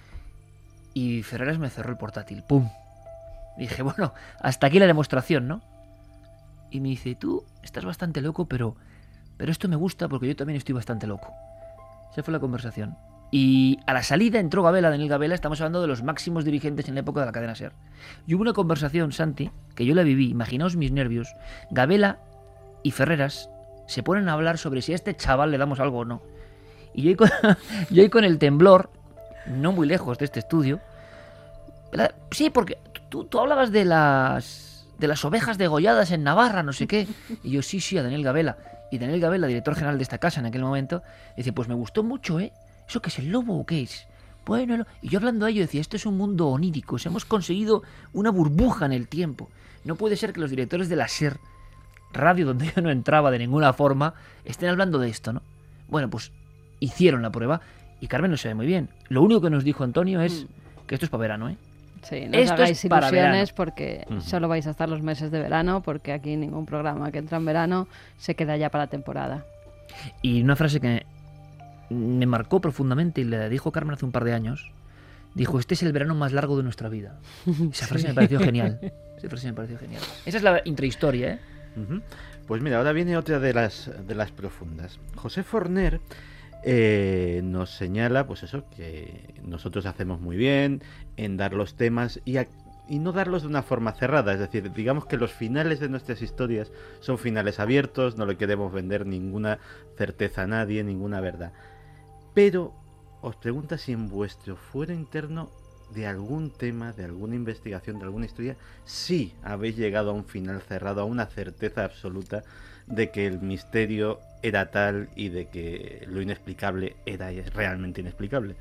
Y Ferreras me cerró el portátil, ¡pum! Y dije, bueno, hasta aquí la demostración, ¿no? Y me dice, tú estás bastante loco, pero, pero esto me gusta porque yo también estoy bastante loco. Esa fue la conversación. Y a la salida entró Gabela, Daniel Gabela, estamos hablando de los máximos dirigentes en la época de la cadena SER. Y hubo una conversación, Santi, que yo la viví, imaginaos mis nervios. Gabela y Ferreras se ponen a hablar sobre si a este chaval le damos algo o no. Y yo ahí con, yo ahí con el temblor, no muy lejos de este estudio. ¿Verdad? Sí, porque tú, tú hablabas de las... de las ovejas degolladas en Navarra, no sé qué. Y yo, sí, sí, a Daniel Gabela. Y Daniel Gabela, director general de esta casa en aquel momento, dice, pues me gustó mucho, ¿eh? ¿Eso qué es, el lobo o qué es? Bueno, lo... y yo hablando a ello decía, esto es un mundo onírico, o sea, hemos conseguido una burbuja en el tiempo. No puede ser que los directores de la SER, radio donde yo no entraba de ninguna forma, estén hablando de esto, ¿no? Bueno, pues hicieron la prueba y Carmen lo sabe muy bien. Lo único que nos dijo Antonio es que esto es para verano, ¿eh? Sí, no os Esto hagáis es para ilusiones verano. porque Ujú. solo vais a estar los meses de verano, porque aquí ningún programa que entra en verano se queda ya para la temporada. Y una frase que me marcó profundamente y le dijo Carmen hace un par de años, dijo, este es el verano más largo de nuestra vida. Esa frase me pareció genial. Esa frase me pareció genial. Esa es la intrahistoria, ¿eh? Ujú. Pues mira, ahora viene otra de las, de las profundas. José Forner eh, nos señala, pues eso, que nosotros hacemos muy bien en dar los temas y, a- y no darlos de una forma cerrada. Es decir, digamos que los finales de nuestras historias son finales abiertos, no le queremos vender ninguna certeza a nadie, ninguna verdad. Pero os pregunta si en vuestro fuero interno de algún tema, de alguna investigación, de alguna historia, sí habéis llegado a un final cerrado, a una certeza absoluta de que el misterio era tal y de que lo inexplicable era realmente inexplicable?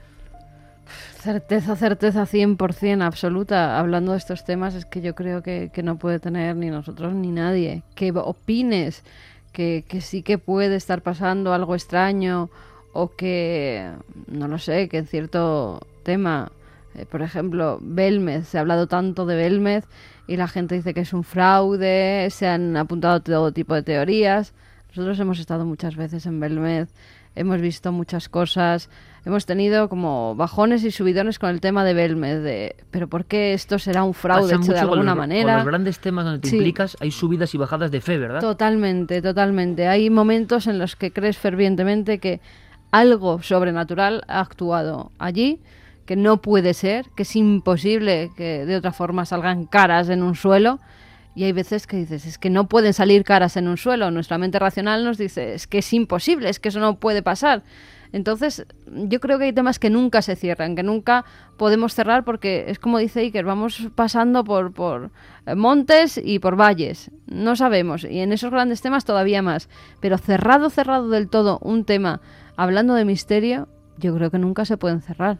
Certeza, certeza cien por ciento absoluta. Hablando de estos temas, es que yo creo que, que no puede tener ni nosotros ni nadie. Que opines que, que sí que puede estar pasando algo extraño, o que, no lo sé, que en cierto tema, eh, por ejemplo, Belmez, se ha hablado tanto de Belmez y la gente dice que es un fraude, se han apuntado todo tipo de teorías. Nosotros hemos estado muchas veces en Belmez, hemos visto muchas cosas, hemos tenido como bajones y subidones con el tema de Belmez, de pero ¿por qué esto será un fraude hecho de alguna los, manera? Con los grandes temas donde te Sí. implicas hay subidas y bajadas de fe, ¿verdad? Totalmente, totalmente. Hay momentos en los que crees fervientemente que algo sobrenatural ha actuado allí, que no puede ser, que es imposible que de otra forma salgan caras en un suelo. Y hay veces que dices, es que no pueden salir caras en un suelo. Nuestra mente racional nos dice, es que es imposible, es que eso no puede pasar. Entonces, yo creo que hay temas que nunca se cierran, que nunca podemos cerrar, porque es como dice Iker, vamos pasando por, por montes y por valles. No sabemos, y en esos grandes temas todavía más. Pero cerrado, cerrado del todo un tema, hablando de misterio, yo creo que nunca se pueden cerrar.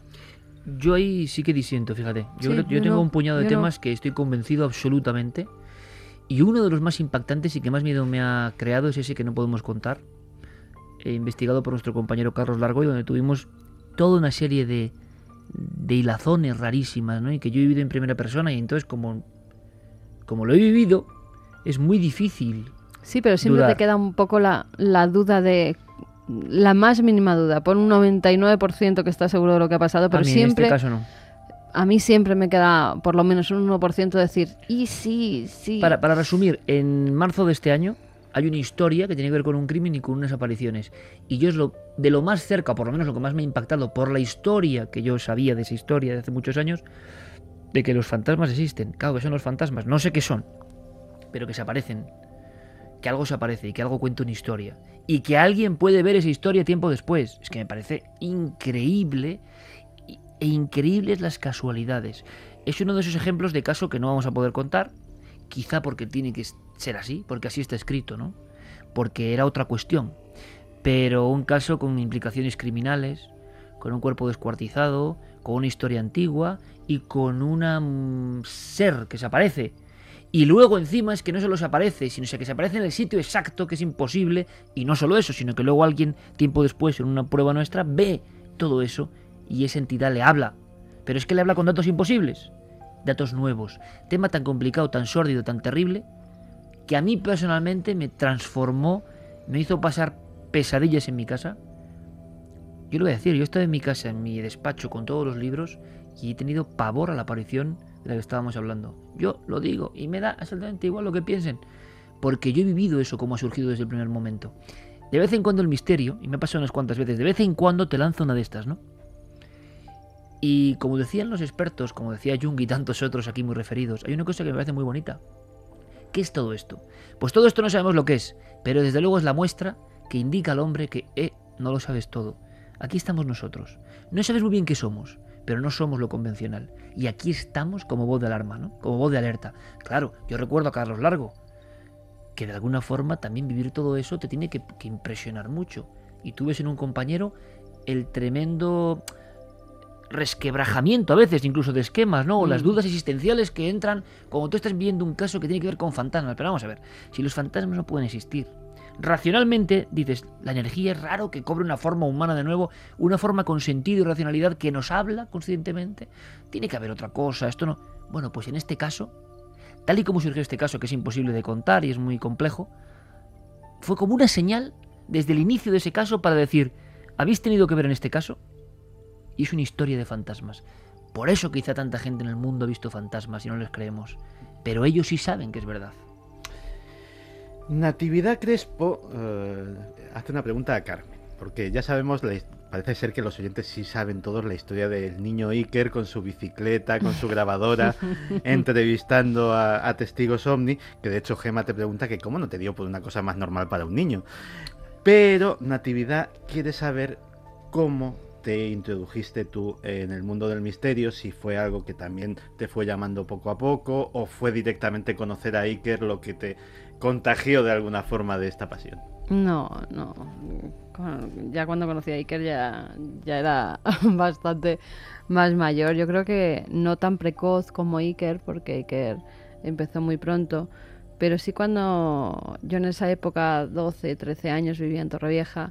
Yo ahí sí que disiento, fíjate. Yo, Sí, creo- yo yo tengo no, un puñado de yo temas no. que estoy convencido absolutamente. Y uno de los más impactantes y que más miedo me ha creado es ese que no podemos contar. He investigado por nuestro compañero Carlos Largo, y donde tuvimos toda una serie de, de hilazones rarísimas, ¿no? Y que yo he vivido en primera persona, y entonces como, como lo he vivido, es muy difícil. Sí, pero siempre Dudar. te queda un poco la, la duda de... La más mínima duda. Pon un noventa y nueve por ciento que estás seguro de lo que ha pasado, pero a mí siempre... en este caso no. A mí siempre me queda por lo menos un uno por ciento decir, y sí, sí. Para, para resumir, en marzo de este año hay una historia que tiene que ver con un crimen y con unas apariciones. Y yo es lo de lo más cerca, por lo menos lo que más me ha impactado por la historia que yo sabía de esa historia de hace muchos años, de que los fantasmas existen. Claro, que son los fantasmas. No sé qué son, pero que se aparecen. Que algo se aparece y que algo cuenta una historia. Y que alguien puede ver esa historia tiempo después. Es que me parece increíble. E increíbles las casualidades. Es uno de esos ejemplos de caso que no vamos a poder contar, quizá porque tiene que ser así, porque así está escrito, ¿no? Porque era otra cuestión. Pero un caso con implicaciones criminales, con un cuerpo descuartizado, con una historia antigua y con un ser que se aparece. Y luego encima es que no solo se aparece, sino que se aparece en el sitio exacto, que es imposible. Y no solo eso, sino que luego alguien, tiempo después, en una prueba nuestra, ve todo eso. Y esa entidad le habla. Pero es que le habla con datos imposibles. Datos nuevos. Tema tan complicado, tan sórdido, tan terrible, que a mí personalmente me transformó, me hizo pasar pesadillas en mi casa. Yo lo voy a decir, yo he estado en mi casa, en mi despacho, con todos los libros, y he tenido pavor a la aparición de la que estábamos hablando. Yo lo digo, y me da absolutamente igual lo que piensen, porque yo he vivido eso como ha surgido desde el primer momento. De vez en cuando el misterio, y me ha pasado unas cuantas veces, de vez en cuando te lanza una de estas, ¿no? Y como decían los expertos, como decía Jung y tantos otros aquí muy referidos, hay una cosa que me parece muy bonita. ¿Qué es todo esto? Pues todo esto no sabemos lo que es, pero desde luego es la muestra que indica al hombre que, eh, no lo sabes todo. Aquí estamos nosotros. No sabes muy bien qué somos, pero no somos lo convencional. Y aquí estamos como voz de alarma, ¿no? Como voz de alerta. Claro, yo recuerdo a Carlos Largo, que de alguna forma también vivir todo eso te tiene que, que impresionar mucho. Y tú ves en un compañero el tremendo resquebrajamiento a veces incluso de esquemas, ¿no? O las dudas existenciales que entran cuando tú estás viendo un caso que tiene que ver con fantasmas. Pero vamos a ver, si los fantasmas no pueden existir, racionalmente dices, la energía es raro que cobre una forma humana de nuevo, una forma con sentido y racionalidad que nos habla conscientemente. Tiene que haber otra cosa, esto no... Bueno, pues en este caso, tal y como surgió este caso, que es imposible de contar y es muy complejo, fue como una señal desde el inicio de ese caso para decir, ¿habéis tenido que ver en este caso? Y es una historia de fantasmas. Por eso quizá tanta gente en el mundo ha visto fantasmas y no les creemos. Pero ellos sí saben que es verdad. Natividad Crespo eh, hace una pregunta a Carmen, porque ya sabemos, la, parece ser que los oyentes sí saben todos la historia del niño Iker con su bicicleta, con su grabadora, entrevistando a, a testigos ovni, que de hecho Gema te pregunta que cómo no te dio por una cosa más normal para un niño. Pero Natividad quiere saber cómo te introdujiste tú en el mundo del misterio, si fue algo que también te fue llamando poco a poco, o fue directamente conocer a Iker lo que te contagió de alguna forma de esta pasión. No, no. Ya cuando conocí a Iker ya, ya era bastante más mayor. Yo creo que no tan precoz como Iker, porque Iker empezó muy pronto, pero sí cuando yo en esa época, doce, trece años, vivía en Torrevieja.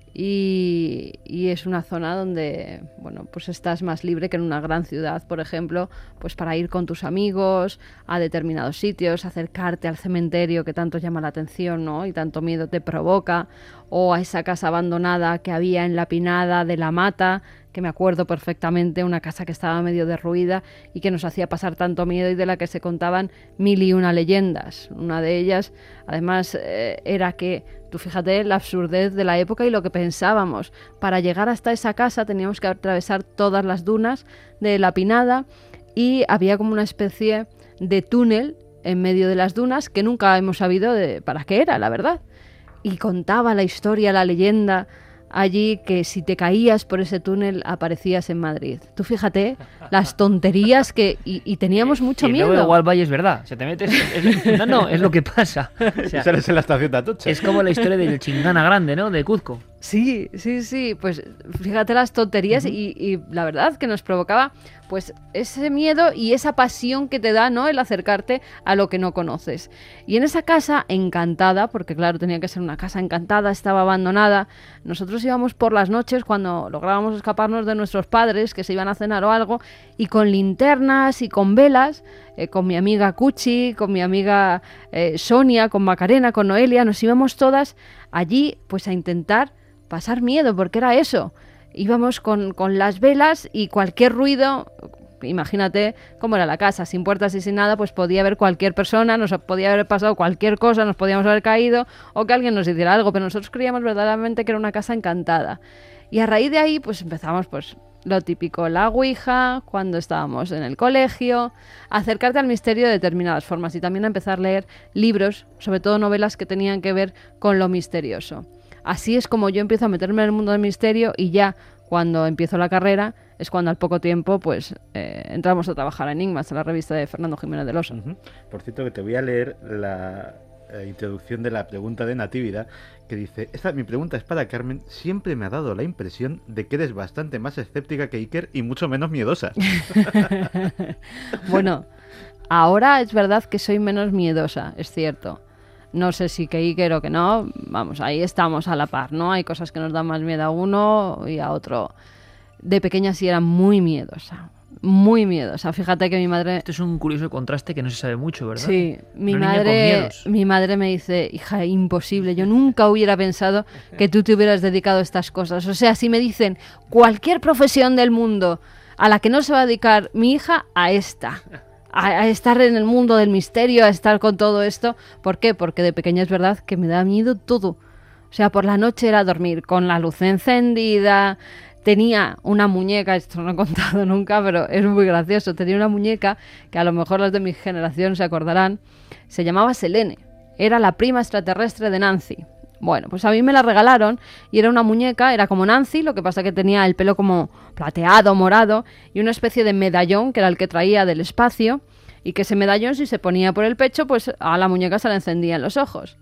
Y, y es una zona donde, bueno, pues estás más libre que en una gran ciudad, por ejemplo, pues para ir con tus amigos a determinados sitios, acercarte al cementerio que tanto llama la atención, ¿no? Y tanto miedo te provoca, o a esa casa abandonada que había en la Pinada de la Mata, que me acuerdo perfectamente, una casa que estaba medio derruida y que nos hacía pasar tanto miedo y de la que se contaban mil y una leyendas. Una de ellas, además, eh, era que, tú fíjate la absurdez de la época y lo que pensábamos. Para llegar hasta esa casa teníamos que atravesar todas las dunas de la Pinada y había como una especie de túnel en medio de las dunas que nunca hemos sabido de para qué era, la verdad. Y contaba la historia, la leyenda allí, que si te caías por ese túnel aparecías en Madrid. Tú fíjate las tonterías que... Y, y teníamos mucho y miedo. Luego igual vaya es verdad. Se te metes... Es, no, no, es lo que pasa. O sea, sales en la estación de Atocha. es como la historia del Chingana Grande, ¿no? De Cuzco. Sí, sí, sí, pues fíjate las tonterías uh-huh. y, y la verdad que nos provocaba pues ese miedo y esa pasión que te da, ¿no? El acercarte a lo que no conoces. Y en esa casa encantada, porque claro, tenía que ser una casa encantada, estaba abandonada, nosotros íbamos por las noches cuando lográbamos escaparnos de nuestros padres que se iban a cenar o algo, y con linternas y con velas, eh, con mi amiga Cuchi, con mi amiga eh, Sonia, con Macarena, con Noelia, nos íbamos todas allí pues a intentar pasar miedo, porque era eso. Íbamos con, con las velas y cualquier ruido, imagínate cómo era la casa, sin puertas y sin nada, pues podía haber cualquier persona, nos podía haber pasado cualquier cosa, nos podíamos haber caído o que alguien nos hiciera algo, pero nosotros creíamos verdaderamente que era una casa encantada. Y a raíz de ahí pues empezamos pues lo típico, la ouija, cuando estábamos en el colegio, acercarte al misterio de determinadas formas y también a empezar a leer libros, sobre todo novelas que tenían que ver con lo misterioso. Así es como yo empiezo a meterme en el mundo del misterio y ya cuando empiezo la carrera es cuando al poco tiempo pues eh, entramos a trabajar a Enigmas, en la revista de Fernando Jiménez del Oso. Uh-huh. Por cierto, que te voy a leer la eh, introducción de la pregunta de Natividad, que dice: esta, mi pregunta es para Carmen, siempre me ha dado la impresión de que eres bastante más escéptica que Iker y mucho menos miedosa. Bueno, ahora es verdad que soy menos miedosa, es cierto. No sé si que Iker o que no, vamos, ahí estamos a la par, ¿no? Hay cosas que nos dan más miedo a uno y a otro. De pequeña sí era muy miedosa, muy miedosa. Fíjate que mi madre... Esto es un curioso contraste que no se sabe mucho, ¿verdad? Sí, mi Una madre, mi madre me dice: hija, imposible, yo nunca hubiera pensado que tú te hubieras dedicado a estas cosas. O sea, si me dicen cualquier profesión del mundo a la que no se va a dedicar mi hija, a esta... a estar en el mundo del misterio, a estar con todo esto. ¿Por qué? Porque de pequeña es verdad que me da miedo todo. O sea, por la noche era dormir con la luz encendida. Tenía una muñeca, esto no lo he contado nunca, pero es muy gracioso. Tenía una muñeca que a lo mejor las de mi generación se acordarán. Se llamaba Selene. Era la prima extraterrestre de Nancy. Bueno, pues a mí me la regalaron y era una muñeca, era como Nancy, lo que pasa que tenía el pelo como plateado, morado y una especie de medallón que era el que traía del espacio, y que ese medallón, si se ponía por el pecho, pues a la muñeca se le encendían los ojos.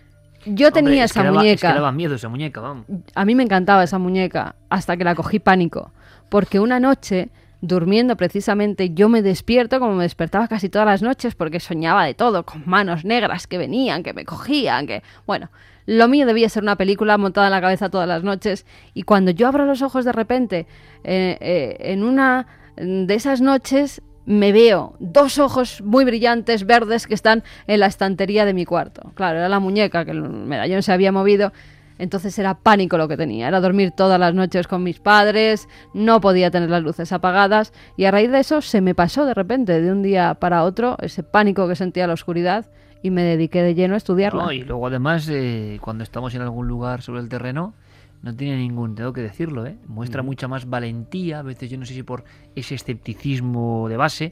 Yo Hombre, tenía es esa que daba, muñeca. Es que daba miedo esa muñeca, vamos. A mí me encantaba esa muñeca hasta que la cogí pánico, porque una noche, durmiendo precisamente, yo me despierto, como me despertaba casi todas las noches, porque soñaba de todo, con manos negras que venían, que me cogían, que... Bueno, lo mío debía ser una película montada en la cabeza todas las noches, y cuando yo abro los ojos de repente, eh, eh, en una de esas noches, me veo dos ojos muy brillantes, verdes, que están en la estantería de mi cuarto. Claro, era la muñeca, que el medallón se había movido. Entonces era pánico lo que tenía, era dormir todas las noches con mis padres, no podía tener las luces apagadas, y a raíz de eso se me pasó de repente, de un día para otro, ese pánico que sentía a la oscuridad, y me dediqué de lleno a estudiarla. No, y luego además, eh, cuando estamos en algún lugar sobre el terreno, no tiene ningún, tengo que decirlo, ¿eh? Muestra mm. mucha más valentía, a veces yo no sé si por ese escepticismo de base,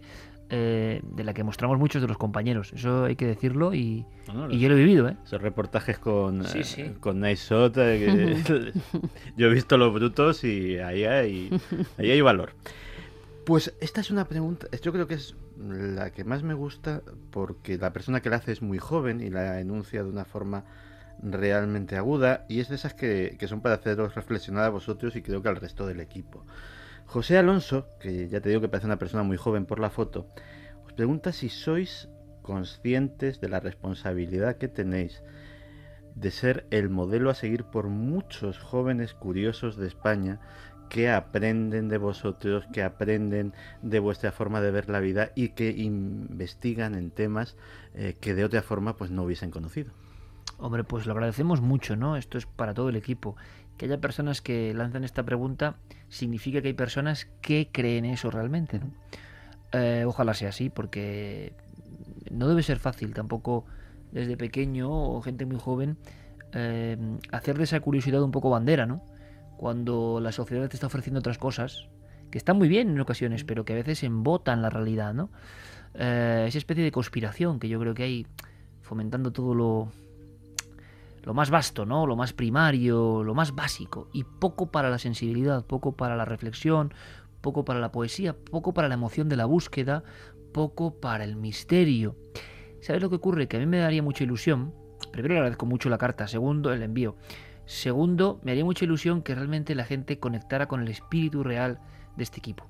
eh, de la que mostramos muchos de los compañeros. Eso hay que decirlo y, No, no, y yo lo he vivido, ¿eh? Esos reportajes con, Sí, sí. eh, con Nice Shot, eh, que yo he visto los brutos y ahí hay, ahí hay valor. Pues esta es una pregunta, yo creo que es la que más me gusta porque la persona que la hace es muy joven y la enuncia de una forma realmente aguda y es de esas que, que son para haceros reflexionar a vosotros y creo que al resto del equipo. José Alonso, que ya te digo que parece una persona muy joven por la foto, os pregunta si sois conscientes de la responsabilidad que tenéis de ser el modelo a seguir por muchos jóvenes curiosos de España que aprenden de vosotros, que aprenden de vuestra forma de ver la vida y que investigan en temas eh, que de otra forma pues no hubiesen conocido. Hombre, pues lo agradecemos mucho, ¿no? Esto es para todo el equipo. Que haya personas que lanzan esta pregunta significa que hay personas que creen eso realmente, ¿no? Eh, ojalá sea así, porque no debe ser fácil tampoco desde pequeño o gente muy joven eh, hacer de esa curiosidad un poco bandera, ¿no? Cuando la sociedad te está ofreciendo otras cosas que están muy bien en ocasiones, pero que a veces embotan la realidad, ¿no? Eh, esa especie de conspiración que yo creo que hay fomentando todo lo, lo más vasto, ¿no? Lo más primario, lo más básico, y poco para la sensibilidad, poco para la reflexión, poco para la poesía, poco para la emoción de la búsqueda, poco para el misterio. ¿Sabes lo que ocurre? Que a mí me daría mucha ilusión. Primero, le agradezco mucho la carta. Segundo, el envío. Segundo, me haría mucha ilusión que realmente la gente conectara con el espíritu real de este equipo.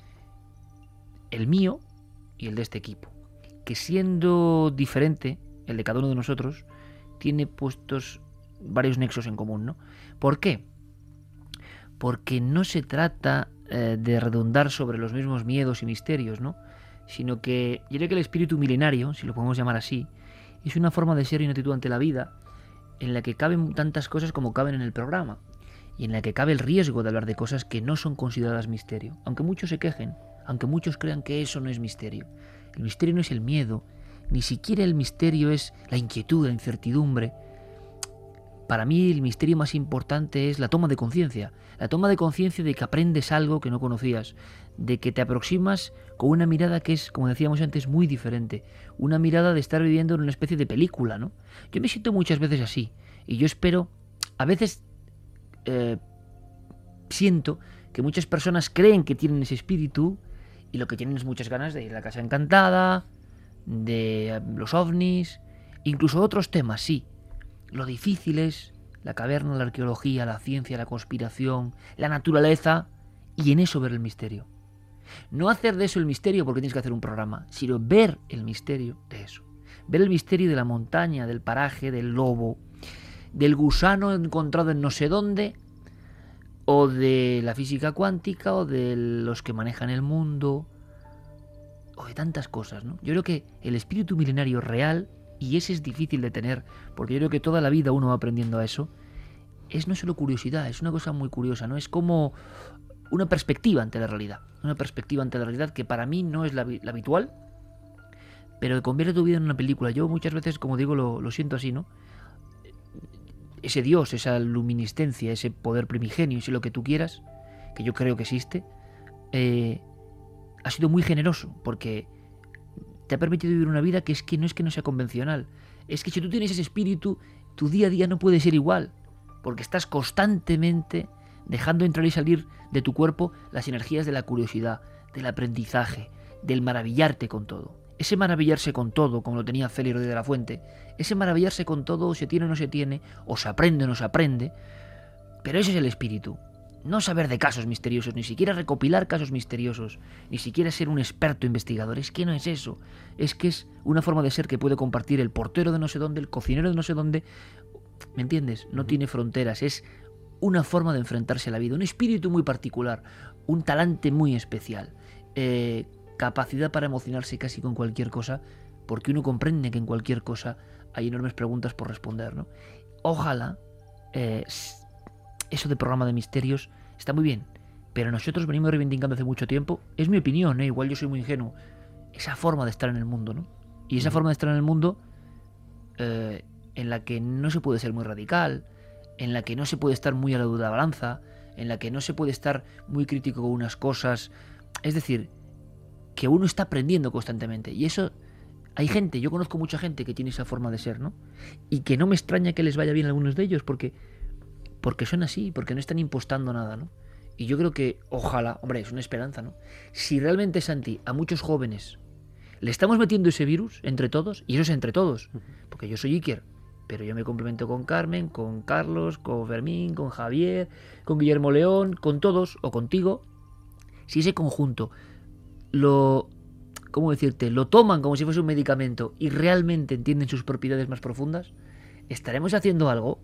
El mío y el de este equipo. Que siendo diferente, el de cada uno de nosotros, tiene puestos varios nexos en común, ¿no? ¿Por qué? Porque no se trata eh, de redundar sobre los mismos miedos y misterios, ¿no? Sino que yo creo que el espíritu milenario, si lo podemos llamar así, es una forma de ser y una actitud ante la vida en la que caben tantas cosas como caben en el programa y en la que cabe el riesgo de hablar de cosas que no son consideradas misterio, aunque muchos se quejen, aunque muchos crean que eso no es misterio. El misterio no es el miedo, ni siquiera el misterio es la inquietud, la incertidumbre. Para mí el misterio más importante es la toma de conciencia, la toma de conciencia de que aprendes algo que no conocías, de que te aproximas con una mirada que es, como decíamos antes, muy diferente, una mirada de estar viviendo en una especie de película, ¿no? Yo me siento muchas veces así, y yo espero, a veces eh, siento que muchas personas creen que tienen ese espíritu y lo que tienen es muchas ganas de ir a la Casa Encantada, de los ovnis, incluso otros temas, sí. Lo difícil es la caverna, la arqueología, la ciencia, la conspiración, la naturaleza, y en eso ver el misterio. No hacer de eso el misterio porque tienes que hacer un programa, sino ver el misterio de eso. Ver el misterio de la montaña, del paraje, del lobo, del gusano encontrado en no sé dónde, o de la física cuántica, o de los que manejan el mundo, o de tantas cosas, ¿no? Yo creo que el espíritu milenario real, y ese es difícil de tener, porque yo creo que toda la vida uno va aprendiendo a eso, es no solo curiosidad, es una cosa muy curiosa, ¿no? Es como una perspectiva ante la realidad, una perspectiva ante la realidad que para mí no es la, la habitual, pero que convierte tu vida en una película. Yo muchas veces, como digo, lo, lo siento así, ¿no? Ese Dios, esa luminiscencia, ese poder primigenio, ese lo que tú quieras, que yo creo que existe, eh, ha sido muy generoso, porque te ha permitido vivir una vida que es que no es que no sea convencional, es que si tú tienes ese espíritu, tu día a día no puede ser igual, porque estás constantemente dejando entrar y salir de tu cuerpo las energías de la curiosidad, del aprendizaje, del maravillarte con todo. Ese maravillarse con todo, como lo tenía Félix de la Fuente, ese maravillarse con todo, o se tiene o no se tiene, o se aprende o no se aprende, pero ese es el espíritu. No saber de casos misteriosos, ni siquiera recopilar casos misteriosos, ni siquiera ser un experto investigador, es que no es eso. Es que es una forma de ser que puede compartir el portero de no sé dónde, el cocinero de no sé dónde. ¿Me entiendes? No tiene fronteras, es una forma de enfrentarse a la vida, un espíritu muy particular, un talante muy especial, eh, capacidad para emocionarse casi con cualquier cosa, porque uno comprende que en cualquier cosa hay enormes preguntas por responder, ¿no? Ojalá eh, eso de programa de misterios está muy bien, pero nosotros venimos reivindicando hace mucho tiempo, es mi opinión, ¿eh? Igual yo soy muy ingenuo, esa forma de estar en el mundo, ¿no? Y esa forma de estar en el mundo eh, en la que no se puede ser muy radical, en la que no se puede estar muy a la duda balanza, en la que no se puede estar muy crítico con unas cosas. Es decir, que uno está aprendiendo constantemente. Y eso, hay gente, yo conozco mucha gente que tiene esa forma de ser, ¿no? Y que no me extraña que les vaya bien a algunos de ellos, porque, porque son así, porque no están impostando nada, ¿no? Y yo creo que, ojalá, hombre, es una esperanza, ¿no? Si realmente, Santi, a muchos jóvenes le estamos metiendo ese virus entre todos, y eso es entre todos, porque yo soy Iker, pero yo me complemento con Carmen, con Carlos, con Fermín, con Javier, con Guillermo León, con todos, o contigo. Si ese conjunto lo, ¿cómo decirte?, lo toman como si fuese un medicamento y realmente entienden sus propiedades más profundas, estaremos haciendo algo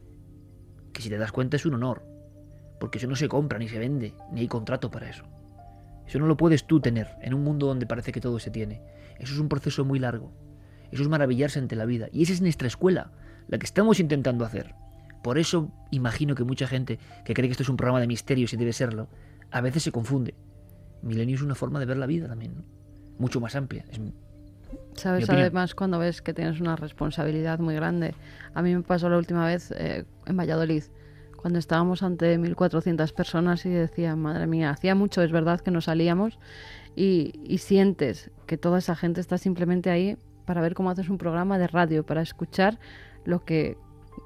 que, si te das cuenta, es un honor, porque eso no se compra, ni se vende, ni hay contrato para eso. Eso no lo puedes tú tener en un mundo donde parece que todo se tiene. Eso es un proceso muy largo. Eso es maravillarse ante la vida. Y esa es nuestra escuela, la que estamos intentando hacer. Por eso imagino que mucha gente que cree que esto es un programa de misterios y debe serlo, a veces se confunde. Milenio es una forma de ver la vida también, ¿no? Mucho más amplia. Es Sabes, además, cuando ves que tienes una responsabilidad muy grande. A mí me pasó la última vez eh, en Valladolid, cuando estábamos ante mil cuatrocientas personas y decía, madre mía, hacía mucho, es verdad, que no salíamos, y, y sientes que toda esa gente está simplemente ahí para ver cómo haces un programa de radio, para escuchar lo que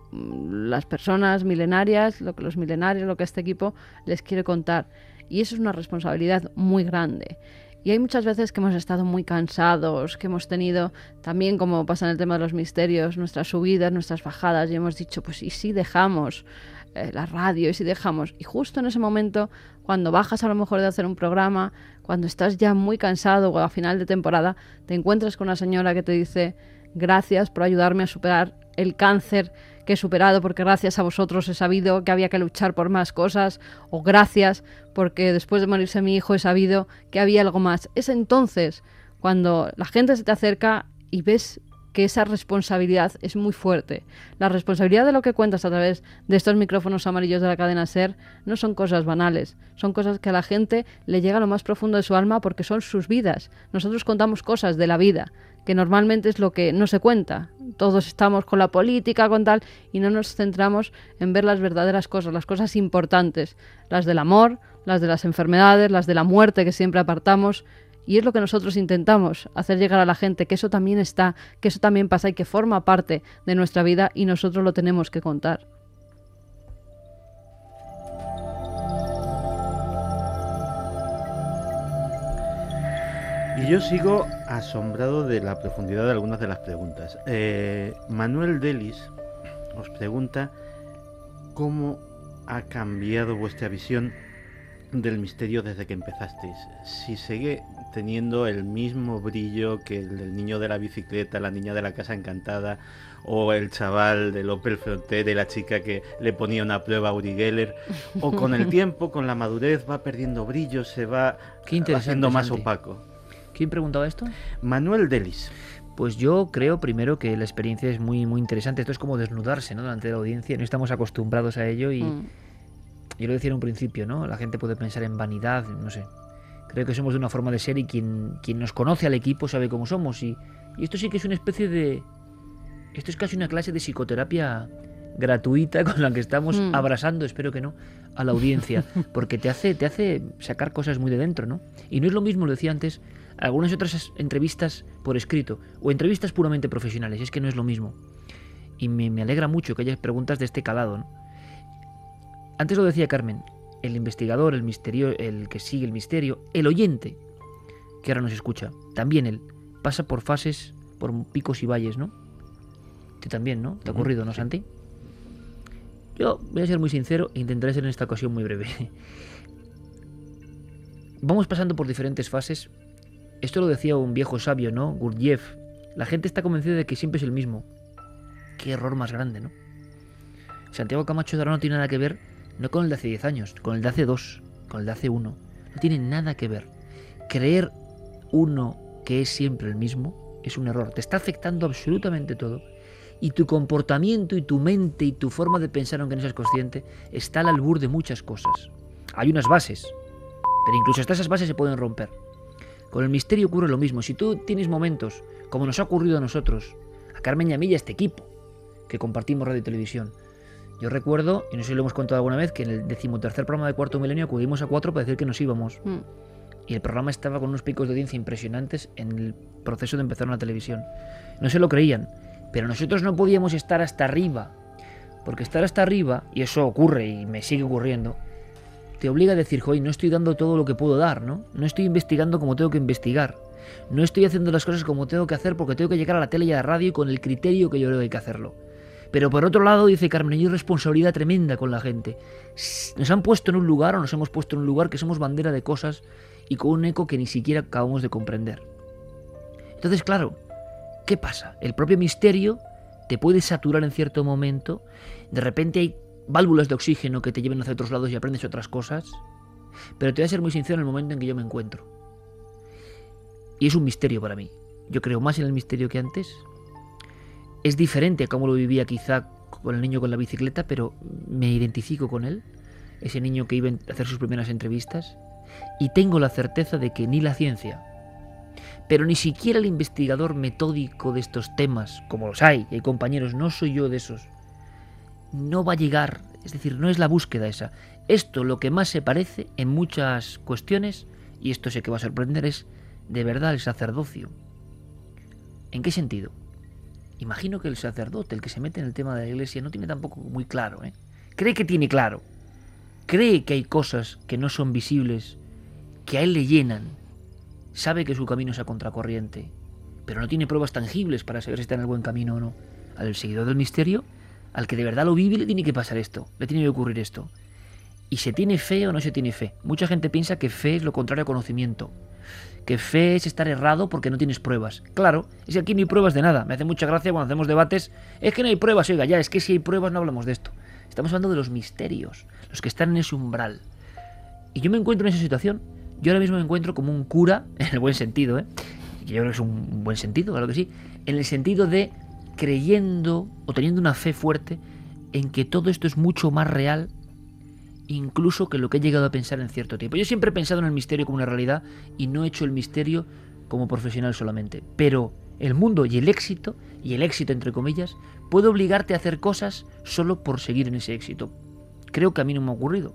las personas milenarias, lo que los milenarios, lo que este equipo les quiere contar. Y eso es una responsabilidad muy grande. Y hay muchas veces que hemos estado muy cansados, que hemos tenido también, como pasa en el tema de los misterios, nuestras subidas, nuestras bajadas, y hemos dicho, pues ¿y si dejamos eh, la radio? ¿Y si dejamos? Y justo en ese momento, cuando bajas a lo mejor de hacer un programa, cuando estás ya muy cansado o a final de temporada, te encuentras con una señora que te dice, gracias por ayudarme a superar el cáncer que he superado, porque gracias a vosotros he sabido que había que luchar por más cosas, o gracias porque después de morirse mi hijo he sabido que había algo más. Es entonces cuando la gente se te acerca y ves que esa responsabilidad es muy fuerte. La responsabilidad de lo que cuentas a través de estos micrófonos amarillos de la cadena SER no son cosas banales, son cosas que a la gente le llega a lo más profundo de su alma porque son sus vidas. Nosotros contamos cosas de la vida, que normalmente es lo que no se cuenta. Todos estamos con la política, con tal, y no nos centramos en ver las verdaderas cosas, las cosas importantes, las del amor, las de las enfermedades, las de la muerte que siempre apartamos. Y es lo que nosotros intentamos, hacer llegar a la gente, que eso también está, que eso también pasa y que forma parte de nuestra vida y nosotros lo tenemos que contar. Y yo sigo asombrado de la profundidad de algunas de las preguntas. Eh, Manuel Delis os pregunta cómo ha cambiado vuestra visión del misterio desde que empezasteis. Si sigue teniendo el mismo brillo que el del niño de la bicicleta, la niña de la casa encantada, o el chaval del Opel Frontera y la chica que le ponía una prueba a Uri Geller, o con el tiempo, con la madurez, va perdiendo brillo, se va haciendo más Santi. opaco. ¿Quién preguntaba esto? Manuel Delis. Pues yo creo primero que la experiencia es muy muy interesante. Esto es como desnudarse, ¿no?, delante de la audiencia. No estamos acostumbrados a ello y Mm. yo lo decía en un principio, ¿no? La gente puede pensar en vanidad, no sé. Creo que somos de una forma de ser y quien, quien nos conoce al equipo sabe cómo somos. Y, y esto sí que es una especie de... Esto es casi una clase de psicoterapia gratuita con la que estamos Mm. abrasando, espero que no, a la audiencia. Porque te hace, te hace sacar cosas muy de dentro, ¿no? Y no es lo mismo, lo decía antes, algunas otras entrevistas por escrito o entrevistas puramente profesionales. Es que no es lo mismo. Y me, me alegra mucho que haya preguntas de este calado, ¿no? Antes lo decía Carmen, el investigador, el misterio, el que sigue el misterio, el oyente, que ahora nos escucha, también él, pasa por fases, por picos y valles, ¿no? Tú también, ¿no? ¿Te ha ocurrido, no, Santi? Yo voy a ser muy sincero e intentaré ser en esta ocasión muy breve. Vamos pasando por diferentes fases. Esto lo decía un viejo sabio, ¿no? Gurdjieff. La gente está convencida de que siempre es el mismo. Qué error más grande, ¿no? Santiago Camacho de ahora no tiene nada que ver, no con el de hace diez años, con el de hace dos, con el de hace uno. No tiene nada que ver. Creer uno que es siempre el mismo es un error. Te está afectando absolutamente todo. Y tu comportamiento y tu mente y tu forma de pensar, aunque no seas consciente, está al albur de muchas cosas. Hay unas bases, pero incluso hasta esas bases se pueden romper. Con el misterio ocurre lo mismo. Si tú tienes momentos, como nos ha ocurrido a nosotros, a Carmen y a mí y a este equipo, que compartimos radio y televisión. Yo recuerdo, y no sé si lo hemos contado alguna vez, que en el decimotercer programa de Cuarto Milenio acudimos a cuatro para decir que nos íbamos. Mm. y el programa estaba con unos picos de audiencia impresionantes en el proceso de empezar una televisión. No se lo creían, pero nosotros no podíamos estar hasta arriba, porque estar hasta arriba, y eso ocurre y me sigue ocurriendo, te obliga a decir, joder, no estoy dando todo lo que puedo dar, ¿no? No estoy investigando como tengo que investigar, no estoy haciendo las cosas como tengo que hacer porque tengo que llegar a la tele y a la radio con el criterio que yo creo que hay que hacerlo. Pero por otro lado, dice Carmen, hay responsabilidad tremenda con la gente. Nos han puesto en un lugar o nos hemos puesto en un lugar que somos bandera de cosas y con un eco que ni siquiera acabamos de comprender. Entonces, claro, ¿qué pasa? El propio misterio te puede saturar en cierto momento, de repente hay válvulas de oxígeno que te lleven hacia otros lados y aprendes otras cosas, pero te voy a ser muy sincero en el momento en que yo me encuentro. Y es un misterio para mí. Yo creo más en el misterio que antes. Es diferente a cómo lo vivía quizá con el niño con la bicicleta, pero me identifico con él, ese niño que iba a hacer sus primeras entrevistas, y tengo la certeza de que ni la ciencia, pero ni siquiera el investigador metódico de estos temas, como los hay, y hay compañeros, no soy yo de esos, no va a llegar, es decir, no es la búsqueda esa. Esto lo que más se parece en muchas cuestiones, y esto sé que va a sorprender, es de verdad el sacerdocio. ¿En qué sentido? Imagino que el sacerdote, el que se mete en el tema de la iglesia, no tiene tampoco muy claro, ¿eh? Cree que tiene claro, cree que hay cosas que no son visibles, que a él le llenan, sabe que su camino es a contracorriente, pero no tiene pruebas tangibles para saber si está en el buen camino o no. Al seguidor del misterio, al que de verdad lo vive, le tiene que pasar esto, le tiene que ocurrir esto. ¿Y se tiene fe o no se tiene fe? Mucha gente piensa que fe es lo contrario a conocimiento, que fe es estar errado porque no tienes pruebas. Claro, es que aquí no hay pruebas de nada. Me hace mucha gracia cuando hacemos debates, es que no hay pruebas, oiga, ya, es que si hay pruebas no hablamos de esto. Estamos hablando de los misterios, los que están en ese umbral. Y yo me encuentro en esa situación. Yo ahora mismo me encuentro como un cura, en el buen sentido, ¿eh? Yo creo que es un buen sentido, claro que sí, en el sentido de creyendo o teniendo una fe fuerte en que todo esto es mucho más real incluso que lo que he llegado a pensar en cierto tiempo. Yo siempre he pensado en el misterio como una realidad y no he hecho el misterio como profesional solamente. Pero el mundo y el éxito, y el éxito entre comillas, puede obligarte a hacer cosas solo por seguir en ese éxito. Creo que a mí no me ha ocurrido.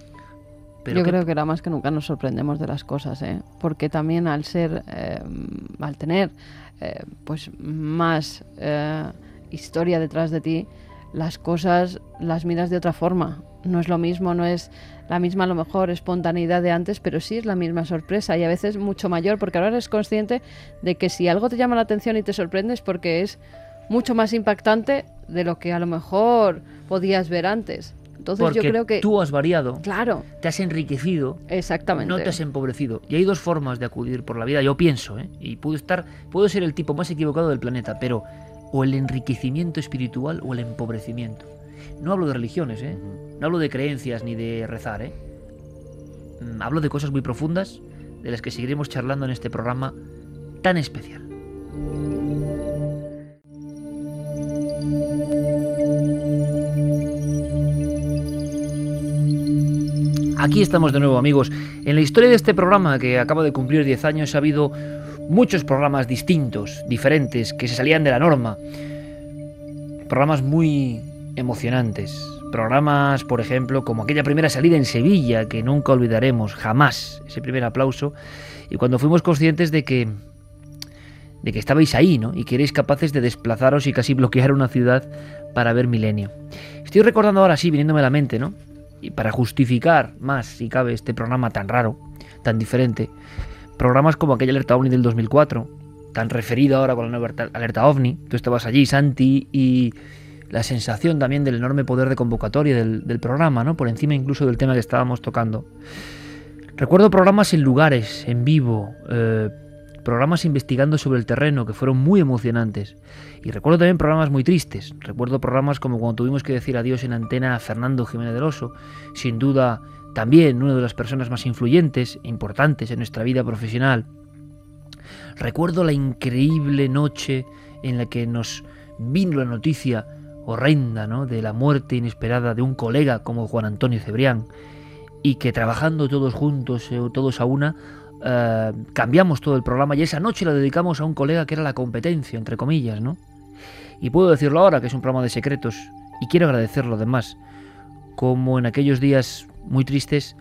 Pero Yo que... creo que ahora más que nunca nos sorprendemos de las cosas, ¿eh? Porque también al ser, eh, al tener eh, pues más eh, historia detrás de ti, las cosas las miras de otra forma. No es lo mismo, no es la misma a lo mejor espontaneidad de antes, pero sí es la misma sorpresa y a veces mucho mayor, porque ahora eres consciente de que si algo te llama la atención y te sorprende es porque es mucho más impactante de lo que a lo mejor podías ver antes. Entonces porque yo creo que tú has variado, claro, te has enriquecido, exactamente, no te has empobrecido. Y hay dos formas de acudir por la vida, yo pienso, ¿eh? Y puedo estar, puedo ser el tipo más equivocado del planeta, pero o el enriquecimiento espiritual o el empobrecimiento. No hablo de religiones, ¿eh? No hablo de creencias ni de rezar, ¿eh? Hablo de cosas muy profundas de las que seguiremos charlando en este programa tan especial. Aquí estamos de nuevo, amigos. En la historia de este programa, que acaba de cumplir diez años, ha habido muchos programas distintos, diferentes, que se salían de la norma. Programas muy emocionantes. Programas, por ejemplo, como aquella primera salida en Sevilla, que nunca olvidaremos, jamás, ese primer aplauso. Y cuando fuimos conscientes de que, de que estabais ahí, ¿no? Y que erais capaces de desplazaros y casi bloquear una ciudad para ver Milenio. Estoy recordando ahora, sí, viniéndome a la mente, ¿no? Y para justificar más, si cabe, este programa tan raro, tan diferente, programas como aquella Alerta OVNI del dos mil cuatro, tan referido ahora con la nueva Alerta OVNI, tú estabas allí, Santi, y la sensación también del enorme poder de convocatoria del, del programa, ¿no? Por encima incluso del tema que estábamos tocando. Recuerdo programas en lugares, en vivo, eh, programas investigando sobre el terreno que fueron muy emocionantes. Y recuerdo también programas muy tristes. Recuerdo programas como cuando tuvimos que decir adiós en antena a Fernando Jiménez del Oso, sin duda también una de las personas más influyentes e importantes en nuestra vida profesional. Recuerdo la increíble noche en la que nos vino la noticia horrenda, ¿no?, de la muerte inesperada de un colega como Juan Antonio Cebrián, y que trabajando todos juntos, eh, todos a una, eh, cambiamos todo el programa y esa noche la dedicamos a un colega que era la competencia, entre comillas, ¿no? Y puedo decirlo ahora, que es un programa de secretos, y quiero agradecerlo además, como en aquellos días muy tristes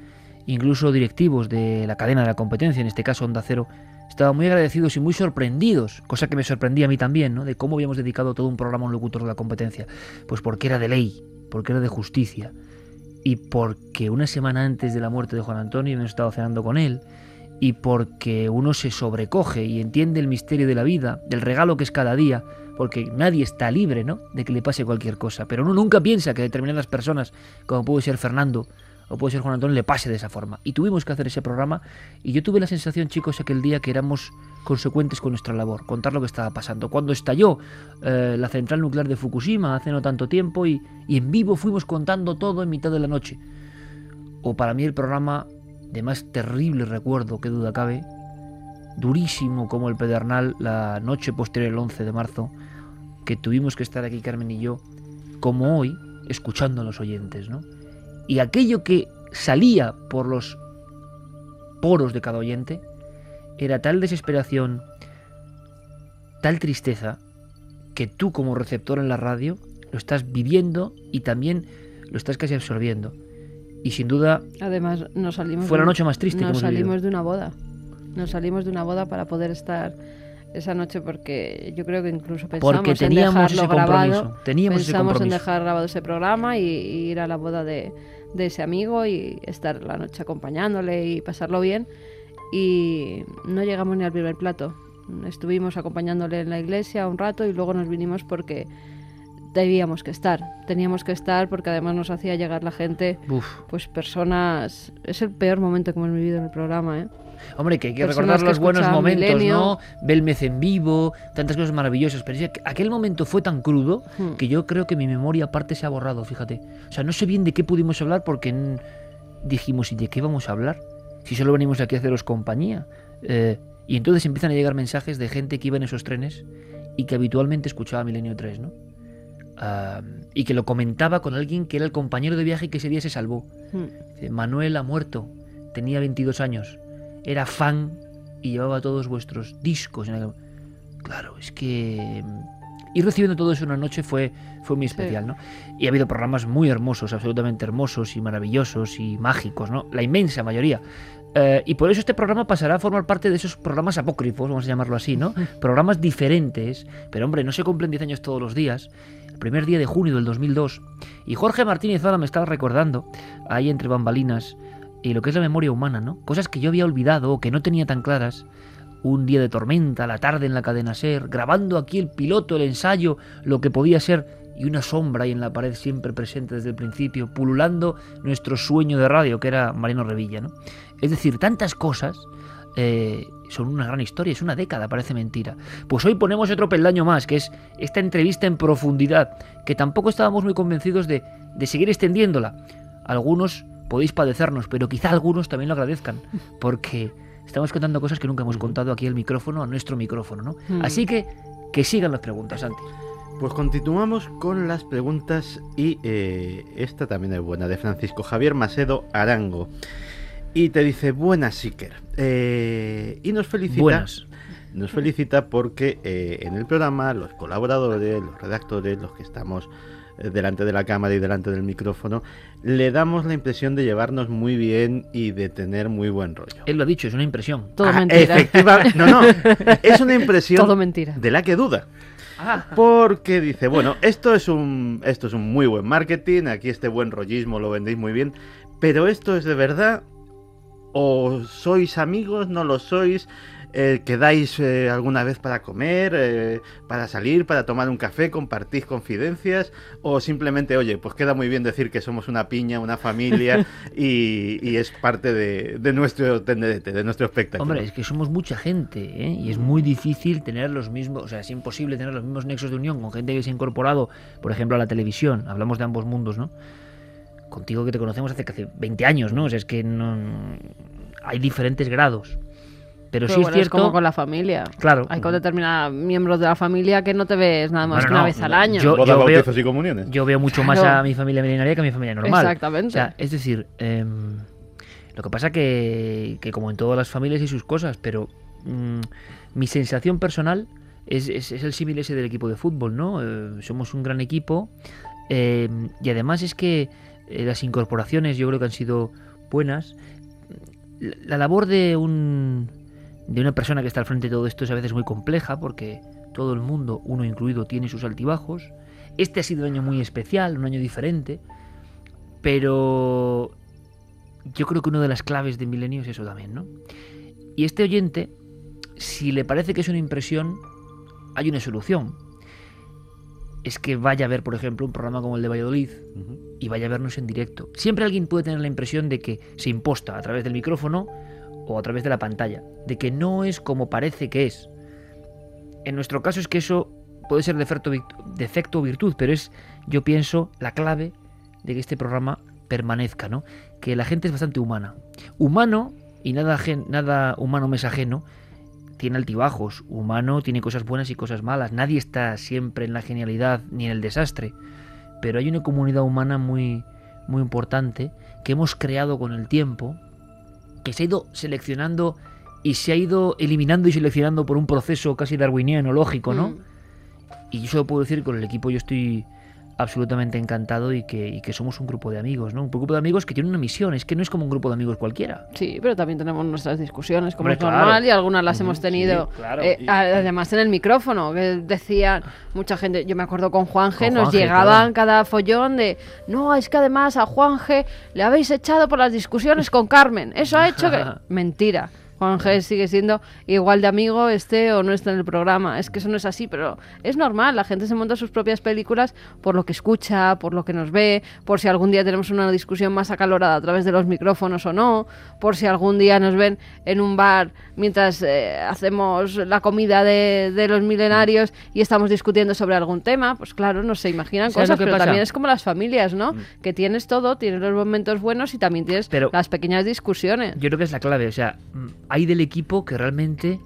incluso directivos de la cadena de la competencia, en este caso Onda Cero, estaban muy agradecidos y muy sorprendidos, cosa que me sorprendía a mí también, ¿no? De cómo habíamos dedicado todo un programa a un locutor de la competencia. Pues porque era de ley, porque era de justicia, y porque una semana antes de la muerte de Juan Antonio hemos estado cenando con él, y porque uno se sobrecoge y entiende el misterio de la vida, del regalo que es cada día, porque nadie está libre, ¿no?, de que le pase cualquier cosa, pero uno nunca piensa que a determinadas personas, como puede ser Fernando o puede ser Juan Antonio, le pase de esa forma. Y tuvimos que hacer ese programa, y yo tuve la sensación, chicos, aquel día que éramos consecuentes con nuestra labor, contar lo que estaba pasando. Cuando estalló eh, la central nuclear de Fukushima hace no tanto tiempo, y, y en vivo fuimos contando todo en mitad de la noche. O para mí el programa de más terrible recuerdo, que duda cabe, durísimo como el Pedernal, la noche posterior al once de marzo, que tuvimos que estar aquí Carmen y yo, como hoy, escuchando a los oyentes, ¿no? Y aquello que salía por los poros de cada oyente era tal desesperación, tal tristeza, que tú como receptor en la radio lo estás viviendo y también lo estás casi absorbiendo. Y sin duda, además nos salimos fue de, la noche más triste que nos hemos salimos vivido. de una boda. Nos salimos de una boda para poder estar esa noche, porque yo creo que incluso pensamos Porque en teníamos dejarlo ese compromiso. grabado, Teníamos ese pensamos en compromiso. dejar grabado ese programa y, y ir a la boda de, de ese amigo y estar la noche acompañándole y pasarlo bien, y no llegamos ni al primer plato. Estuvimos acompañándole en la iglesia un rato y luego nos vinimos porque debíamos que estar, teníamos que estar, porque además nos hacía llegar la gente, Uf. pues personas. Es el peor momento que hemos vivido en el programa, ¿eh? Hombre, que hay que Personas recordar que los buenos escuchaban momentos, Milenio. ¿no? Belmez en vivo, tantas cosas maravillosas. Pero es que aquel momento fue tan crudo Hmm. que yo creo que mi memoria aparte se ha borrado, fíjate. O sea, no sé bien de qué pudimos hablar, porque n- dijimos, ¿y de qué vamos a hablar? Si solo venimos aquí a haceros compañía. Eh, y entonces empiezan a llegar mensajes de gente que iba en esos trenes y que habitualmente escuchaba Milenio tres, ¿no? Ah, y que lo comentaba con alguien que era el compañero de viaje y que ese día se salvó. Hmm. Dice, Manuel ha muerto, tenía veintidós años, era fan y llevaba todos vuestros discos. Claro, es que ir recibiendo todo eso una noche fue, fue muy especial, Sí. ¿no? Y ha habido programas muy hermosos, absolutamente hermosos y maravillosos y mágicos, ¿no? La inmensa mayoría. Eh, y por eso este programa pasará a formar parte de esos programas apócrifos, vamos a llamarlo así, ¿no? Programas diferentes, pero hombre, no se cumplen diez años todos los días. El primer día de junio del dos mil dos, y Jorge Martínez Zala me estaba recordando, ahí entre bambalinas, y lo que es la memoria humana, ¿no? Cosas que yo había olvidado o que no tenía tan claras. Un día de tormenta, la tarde en la cadena SER, grabando aquí el piloto, el ensayo, lo que podía ser, y una sombra ahí en la pared siempre presente desde el principio, pululando nuestro sueño de radio, que era Mariano Revilla, ¿no? Es decir, tantas cosas eh, son una gran historia, es una década, parece mentira. Pues hoy ponemos otro peldaño más, que es esta entrevista en profundidad, que tampoco estábamos muy convencidos de, de seguir extendiéndola. Algunos podéis padecernos, pero quizá algunos también lo agradezcan, porque estamos contando cosas que nunca hemos contado aquí al micrófono, a nuestro micrófono, ¿no? Mm. Así que que sigan las preguntas, Santi. Pues continuamos con las preguntas, y eh, esta también es buena, de Francisco Javier Macedo Arango. Y te dice, buenas, Iker. Eh, y nos felicita. Buenas. Nos felicita porque eh, en el programa los colaboradores, los redactores, los que estamos eh, delante de la cámara y delante del micrófono, le damos la impresión de llevarnos muy bien y de tener muy buen rollo. Él lo ha dicho, es una impresión. Todo Ah, mentira. efectivamente. No, no. Es una impresión Todo mentira. de la que duda. Ah, Porque dice, bueno, esto es un esto es un muy buen marketing, aquí este buen rollismo lo vendéis muy bien, pero esto es de verdad, o sois amigos, no lo sois, eh, quedáis eh, alguna vez para comer, eh, para salir, para tomar un café, compartís confidencias, o simplemente, oye, pues queda muy bien decir que somos una piña, una familia, y, y es parte de, de nuestro tenderete, de nuestro espectáculo. hombre, es que somos mucha gente, ¿eh? Y es muy difícil tener los mismos, o sea, es imposible tener los mismos nexos de unión con gente que se ha incorporado, por ejemplo, a la televisión. Hablamos de ambos mundos, ¿no? Contigo, que te conocemos hace casi veinte años, ¿no? O sea, es que no hay diferentes grados. Pero, Pero sí bueno, es cierto. es como con la familia. Claro. Hay con determinados miembros de la familia que no te ves nada más Bueno, que una no, vez al año. yo- Bodas, veo- bautizos y comuniones. Yo veo mucho más Claro. a mi familia milenaria que a mi familia normal. Exactamente. O sea, es decir, em, lo que pasa que, que como en todas las familias hay sus cosas, pero mm, mi sensación personal es, es, es el símil ese del equipo de fútbol, ¿no? Eh, somos un gran equipo, eh, y además es que eh, las incorporaciones yo creo que han sido buenas. la, la labor de un de una persona que está al frente de todo esto es a veces muy compleja porque todo el mundo, uno incluido, tiene sus altibajos. Este ha sido un año muy especial, un año diferente, pero yo creo que una de las claves de Milenio es eso también, ¿no? Y este oyente, si le parece que es una impresión, hay una solución. Es que vaya a ver, por ejemplo, un programa como el de Valladolid uh-huh. y vaya a vernos en directo. Siempre alguien puede tener la impresión de que se imposta a través del micrófono o a través de la pantalla, de que no es como parece que es. En nuestro caso es que eso puede ser defecto, defecto o virtud, pero es, yo pienso, la clave de que este programa permanezca, ¿no? Que la gente es bastante humana. Humano, y nada, ajen, nada humano me es ajeno, tiene altibajos. Humano tiene cosas buenas y cosas malas. Nadie está siempre en la genialidad ni en el desastre. Pero hay una comunidad humana muy, muy importante que hemos creado con el tiempo, que se ha ido seleccionando y se ha ido eliminando y seleccionando por un proceso casi darwiniano, lógico, ¿no? Mm. Y yo solo puedo decir que con el equipo yo estoy absolutamente encantado y que, y que somos un grupo de amigos, ¿no? Un grupo de amigos que tiene una misión, es que no es como un grupo de amigos cualquiera. Sí, pero también tenemos nuestras discusiones, como Hombre, es claro. normal, y algunas las uh-huh, hemos tenido, sí, claro. eh, y... además en el micrófono, que decían mucha gente, yo me acuerdo con Juanje, con nos Juanje, llegaban claro. cada follón de, no, es que además a Juanje le habéis echado por las discusiones con Carmen, eso ha hecho que... Mentira. Juanje sigue siendo igual de amigo, esté o no esté en el programa. Es que eso no es así, pero es normal. La gente se monta sus propias películas por lo que escucha, por lo que nos ve, por si algún día tenemos una discusión más acalorada a través de los micrófonos o no, por si algún día nos ven en un bar mientras eh, hacemos la comida de, de los milenarios y estamos discutiendo sobre algún tema. Pues claro, no se imaginan cosas, pero pasa? También es como las familias, ¿no? Mm. Que tienes todo, tienes los momentos buenos y también tienes pero las pequeñas discusiones. Yo creo que es la clave, o sea... hay del equipo que realmente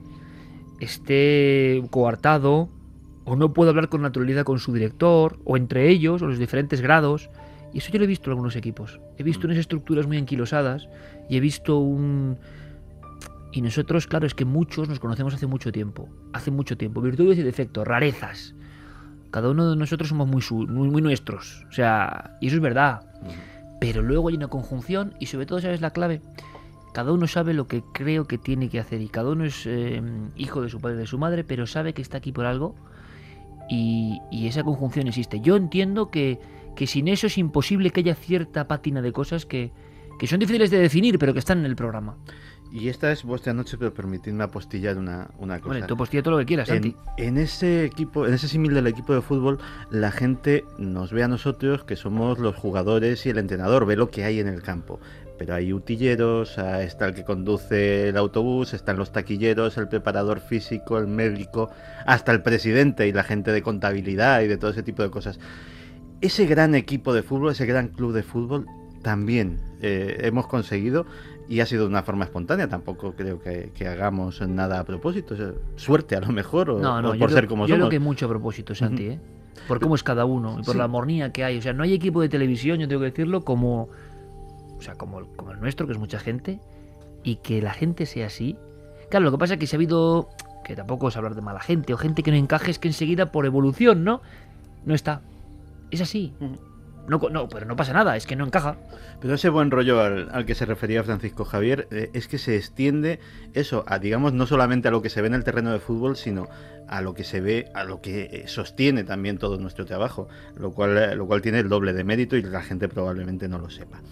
esté coartado o no puede hablar con naturalidad con su director o entre ellos o los diferentes grados, y eso yo lo he visto en algunos equipos. He visto unas estructuras muy anquilosadas y he visto un... Y nosotros, claro, es que muchos nos conocemos hace mucho tiempo, hace mucho tiempo, virtudes y defectos, rarezas. Cada uno de nosotros somos muy, su... muy, muy nuestros, o sea, y eso es verdad. Pero luego hay una conjunción y sobre todo, ¿sabes la clave? Cada uno sabe lo que creo que tiene que hacer y cada uno es eh, hijo de su padre y de su madre, pero sabe que está aquí por algo y, y esa conjunción existe. Yo entiendo que, que sin eso es imposible que haya cierta pátina de cosas que, que son difíciles de definir, pero que están en el programa. Y esta es vuestra noche, pero permitidme apostillar una, una cosa. Bueno, tú apostilla todo lo que quieras, Santi. En, en ese equipo, en ese símil del equipo de fútbol, la gente nos ve a nosotros, que somos los jugadores y el entrenador, ve lo que hay en el campo. Pero hay utilleros, está el que conduce el autobús, están los taquilleros, el preparador físico, el médico, hasta el presidente y la gente de contabilidad y de todo ese tipo de cosas. Ese gran equipo de fútbol, ese gran club de fútbol, también eh, hemos conseguido, y ha sido de una forma espontánea, tampoco creo que, que hagamos nada a propósito, o sea, suerte a lo mejor, o, no, no, o por yo ser creo, como yo somos. creo que hay mucho a propósito, Santi, ¿eh? Por cómo es cada uno y por sí. la armonía que hay. O sea, no hay equipo de televisión, yo tengo que decirlo, como... O sea, como, como el nuestro, que es mucha gente, y que la gente sea así. Claro, lo que pasa es que si ha habido, que tampoco es hablar de mala gente, o gente que no encaje, es que enseguida por evolución, ¿no? No está. Es así. No, no, pero no pasa nada, es que no encaja. Pero ese buen rollo al, al que se refería Francisco Javier, eh, es que se extiende eso, a, digamos, no solamente a lo que se ve en el terreno de fútbol, sino a lo que se ve, a lo que sostiene también todo nuestro trabajo, lo cual, lo cual tiene el doble de mérito y la gente probablemente no lo sepa.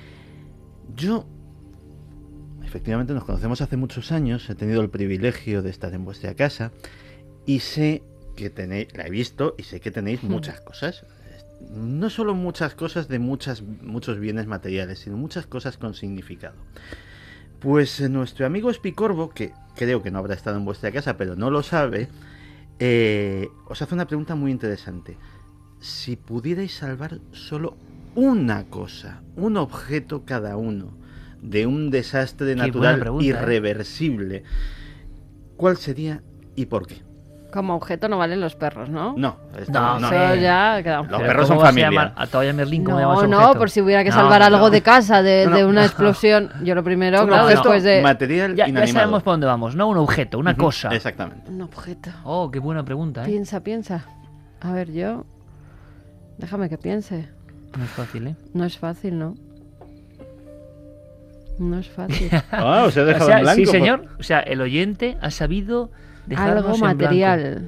Yo, efectivamente, nos conocemos hace muchos años, he tenido el privilegio de estar en vuestra casa y sé que tenéis, la he visto y sé que tenéis muchas cosas, no solo muchas cosas de muchas, muchos bienes materiales, sino muchas cosas con significado. Pues eh, nuestro amigo Espicorbo, que creo que no habrá estado en vuestra casa, pero no lo sabe, eh, os hace una pregunta muy interesante. Si pudierais salvar solo una cosa, un objeto cada uno, de un desastre natural pregunta, irreversible, ¿eh? ¿Cuál sería y por qué? Como objeto no valen los perros, ¿no? No, no, no, eso no. ya queda... Los perros son familia. A Toalla Merlín, ¿cómo no, llamas no, objeto? por si hubiera que no, salvar no, algo no. de casa, de, no, no, de una no. explosión. Yo lo primero, un claro, objeto, después de... material ya, inanimado. Ya sabemos por dónde vamos, ¿no? Un objeto, una uh-huh, cosa. Exactamente. Un objeto. Oh, qué buena pregunta, ¿eh? Piensa, piensa. A ver, yo... Déjame que piense. No es fácil, ¿eh? No es fácil, ¿no? No es fácil. Ah, os he O dejado sea, en blanco. sí, por- señor. O sea, el oyente ha sabido dejarnos Algo en blanco. material.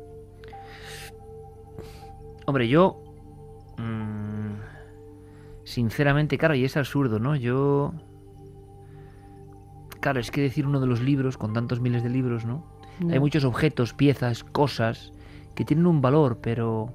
Hombre, yo... mmm, sinceramente, claro, y es absurdo, ¿no? Yo... Claro, es que decir uno de los libros, con tantos miles de libros, ¿no? No. Hay muchos objetos, piezas, cosas que tienen un valor, pero...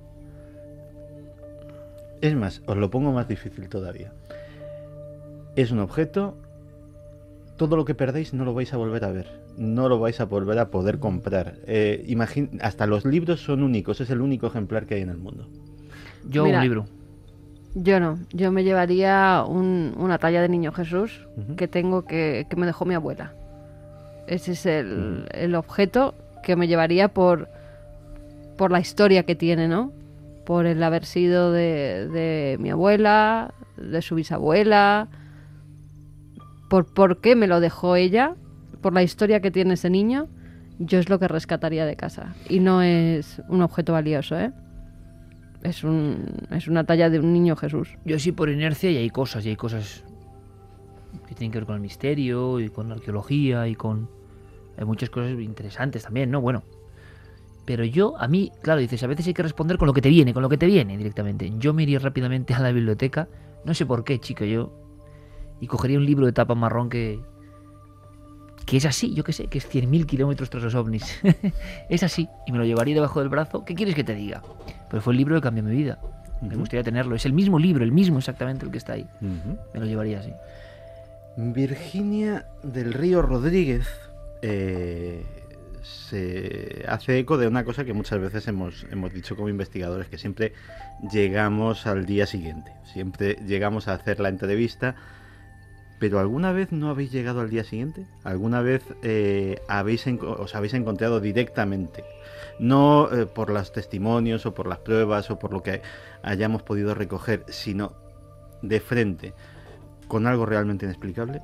Es más, os lo pongo más difícil todavía. Es un objeto, todo lo que perdéis no lo vais a volver a ver, no lo vais a volver a poder comprar. Eh, imagin- hasta los libros son únicos, es el único ejemplar que hay en el mundo. Yo Mira, un libro. Yo no, yo me llevaría un- una talla de Niño Jesús Ujú. que tengo que, que me dejó mi abuela. Ese es el, el objeto que me llevaría por, por la historia que tiene, ¿no? Por el haber sido de, de mi abuela, de su bisabuela, por por qué me lo dejó ella, por la historia que tiene ese niño, yo es lo que rescataría de casa. Y no es un objeto valioso, ¿eh? Es, un, es una talla de un Niño Jesús. Yo sí por inercia y hay cosas, y hay cosas que tienen que ver con el misterio y con la arqueología y con... Hay muchas cosas interesantes también, ¿no? Bueno, pero yo, a mí, claro, dices, a veces hay que responder con lo que te viene, con lo que te viene directamente. Yo me iría rápidamente a la biblioteca, no sé por qué, chico, yo... Y cogería un libro de tapa marrón que... Que es así, yo qué sé, que es cien mil kilómetros tras los ovnis. Es así, y me lo llevaría debajo del brazo. ¿Qué quieres que te diga? Pues fue el libro que cambió mi vida. Me Ujú. gustaría tenerlo. Es el mismo libro, el mismo exactamente el que está ahí. Ujú. Me lo llevaría así. Virginia del Río Rodríguez eh, se hace eco de una cosa que muchas veces hemos, hemos dicho como investigadores, que siempre llegamos al día siguiente, siempre llegamos a hacer la entrevista, pero ¿alguna vez no habéis llegado al día siguiente? ¿Alguna vez eh, habéis enco- os habéis encontrado directamente? No eh, por los testimonios o por las pruebas o por lo que hayamos podido recoger, sino de frente, con algo realmente inexplicable.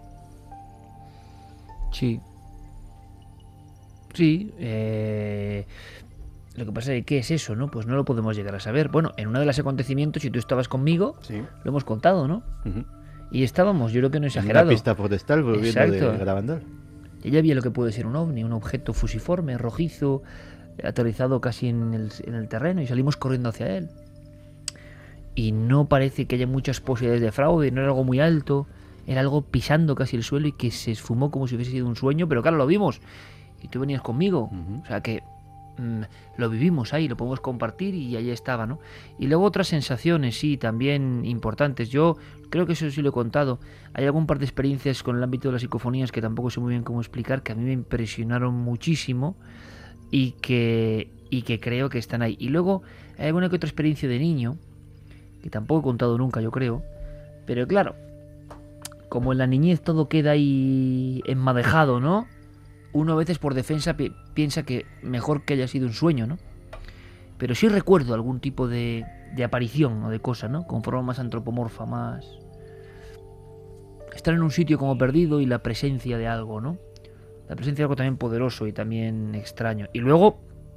Sí. Sí. eh, Lo que pasa es que, ¿qué es eso, no? Pues no lo podemos llegar a saber. Bueno, en uno de los acontecimientos, si tú estabas conmigo, Sí. lo hemos contado, ¿no? Ujú. Y estábamos, yo creo que no he En una exagerado. pista forestal volviendo Exacto. de Garabandal. Ella veía lo que puede ser un ovni, un objeto fusiforme, rojizo, aterrizado casi en el, en el terreno, y salimos corriendo hacia él. Y no parece que haya muchas posibilidades de fraude, no era algo muy alto, era algo pisando casi el suelo y que se esfumó como si hubiese sido un sueño, pero claro, lo vimos. Y tú venías conmigo, Ujú. o sea que mm, lo vivimos ahí, lo podemos compartir y ahí estaba, ¿no? Y luego otras sensaciones, sí, también importantes. Yo creo que eso sí lo he contado. Hay algún par de experiencias con el ámbito de las psicofonías que tampoco sé muy bien cómo explicar, que a mí me impresionaron muchísimo y que, y que creo que están ahí. Y luego hay alguna que otra experiencia de niño, que tampoco he contado nunca, yo creo. Pero claro, como en la niñez todo queda ahí enmadejado, ¿no? Uno a veces por defensa pi- piensa que mejor que haya sido un sueño, ¿no? Pero sí recuerdo algún tipo de, de aparición o de cosa, ¿no? Con forma más antropomorfa, más... Estar en un sitio como perdido y la presencia de algo, ¿no? La presencia de algo también poderoso y también extraño. Y luego...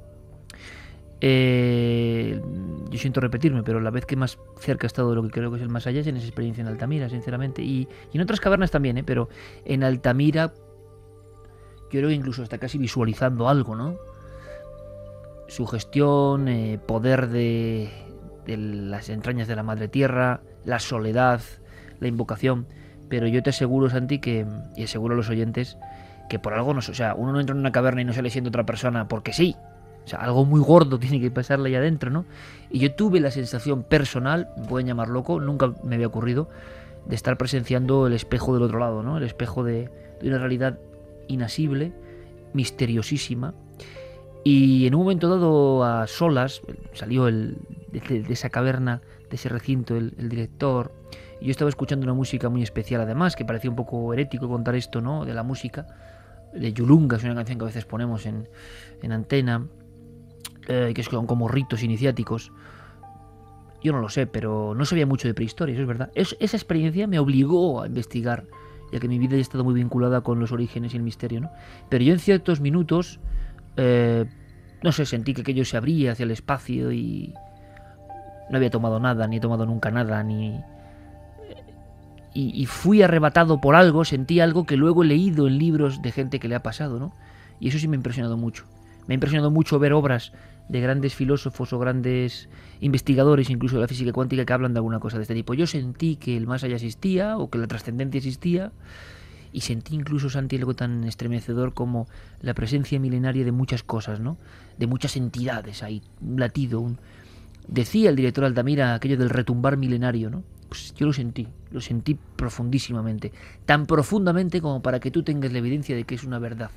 Eh, yo siento repetirme, pero la vez que más cerca he estado de lo que creo que es el más allá es en esa experiencia en Altamira, sinceramente. Y, y en otras cavernas también, ¿eh? Pero en Altamira... Yo creo que incluso hasta casi visualizando algo, ¿no? Sugestión, eh, poder de, de las entrañas de la madre tierra, la soledad, la invocación. Pero yo te aseguro, Santi, que, y aseguro a los oyentes, que por algo no... O sea, uno no entra en una caverna y no sale siendo otra persona porque sí. O sea, algo muy gordo tiene que pasarle ahí adentro, ¿no? Y yo tuve la sensación personal, me pueden llamar loco, nunca me había ocurrido, de estar presenciando el espejo del otro lado, ¿no? El espejo de, de una realidad inasible, misteriosísima. Y en un momento dado, a solas, salió el, de, de esa caverna, de ese recinto, el, el director. Y yo estaba escuchando una música muy especial, además, que parecía un poco herético contar esto, ¿no? De la música. De Yulunga, es una canción que a veces ponemos en, en antena, eh, que son como ritos iniciáticos. Yo no lo sé, pero no sabía mucho de prehistoria, eso es verdad. Es, esa experiencia me obligó a investigar, ya que mi vida ha estado muy vinculada con los orígenes y el misterio, ¿no? Pero yo en ciertos minutos, eh, no sé, sentí que aquello se abría hacia el espacio y no había tomado nada, ni he tomado nunca nada, ni... y, y fui arrebatado por algo, sentí algo que luego he leído en libros de gente que le ha pasado, ¿no? Y eso sí me ha impresionado mucho. Me ha impresionado mucho ver obras de grandes filósofos o grandes investigadores, incluso de la física cuántica, que hablan de alguna cosa de este tipo. Yo sentí que el más allá existía, o que la trascendencia existía, y sentí incluso, Santi, algo tan estremecedor como la presencia milenaria de muchas cosas, ¿no? De muchas entidades ahí, un latido, un... Decía el director Altamira aquello del retumbar milenario, ¿no? Pues yo lo sentí, lo sentí profundísimamente, tan profundamente como para que tú tengas la evidencia de que es una verdad.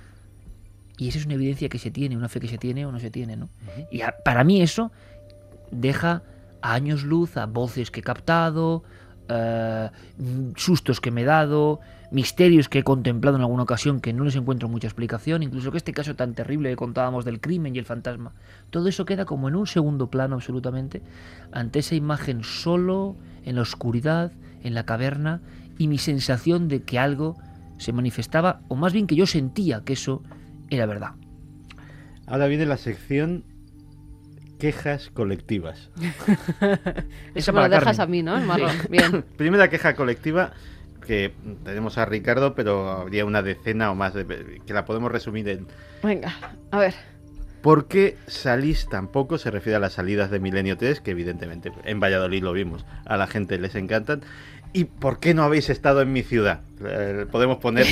Y esa es una evidencia que se tiene, una fe que se tiene o no se tiene, ¿no? Uh-huh. Y a, para mí eso deja a años luz a voces que he captado, uh, sustos que me he dado, misterios que he contemplado en alguna ocasión que no les encuentro mucha explicación, incluso que este caso tan terrible que contábamos del crimen y el fantasma, todo eso queda como en un segundo plano absolutamente ante esa imagen solo, en la oscuridad, en la caverna, y mi sensación de que algo se manifestaba, o más bien que yo sentía que eso era verdad. Ahora viene la sección quejas colectivas. Eso me lo dejas a mí, ¿no? Marlon. Sí. Bien. Primera queja colectiva, que tenemos a Ricardo, pero habría una decena o más de, que la podemos resumir en... Venga, a ver. ¿Por qué salís tan poco? Se refiere a las salidas de Milenio tres, que evidentemente en Valladolid lo vimos, a la gente les encantan. ¿Y por qué no habéis estado en mi ciudad? Eh, podemos poner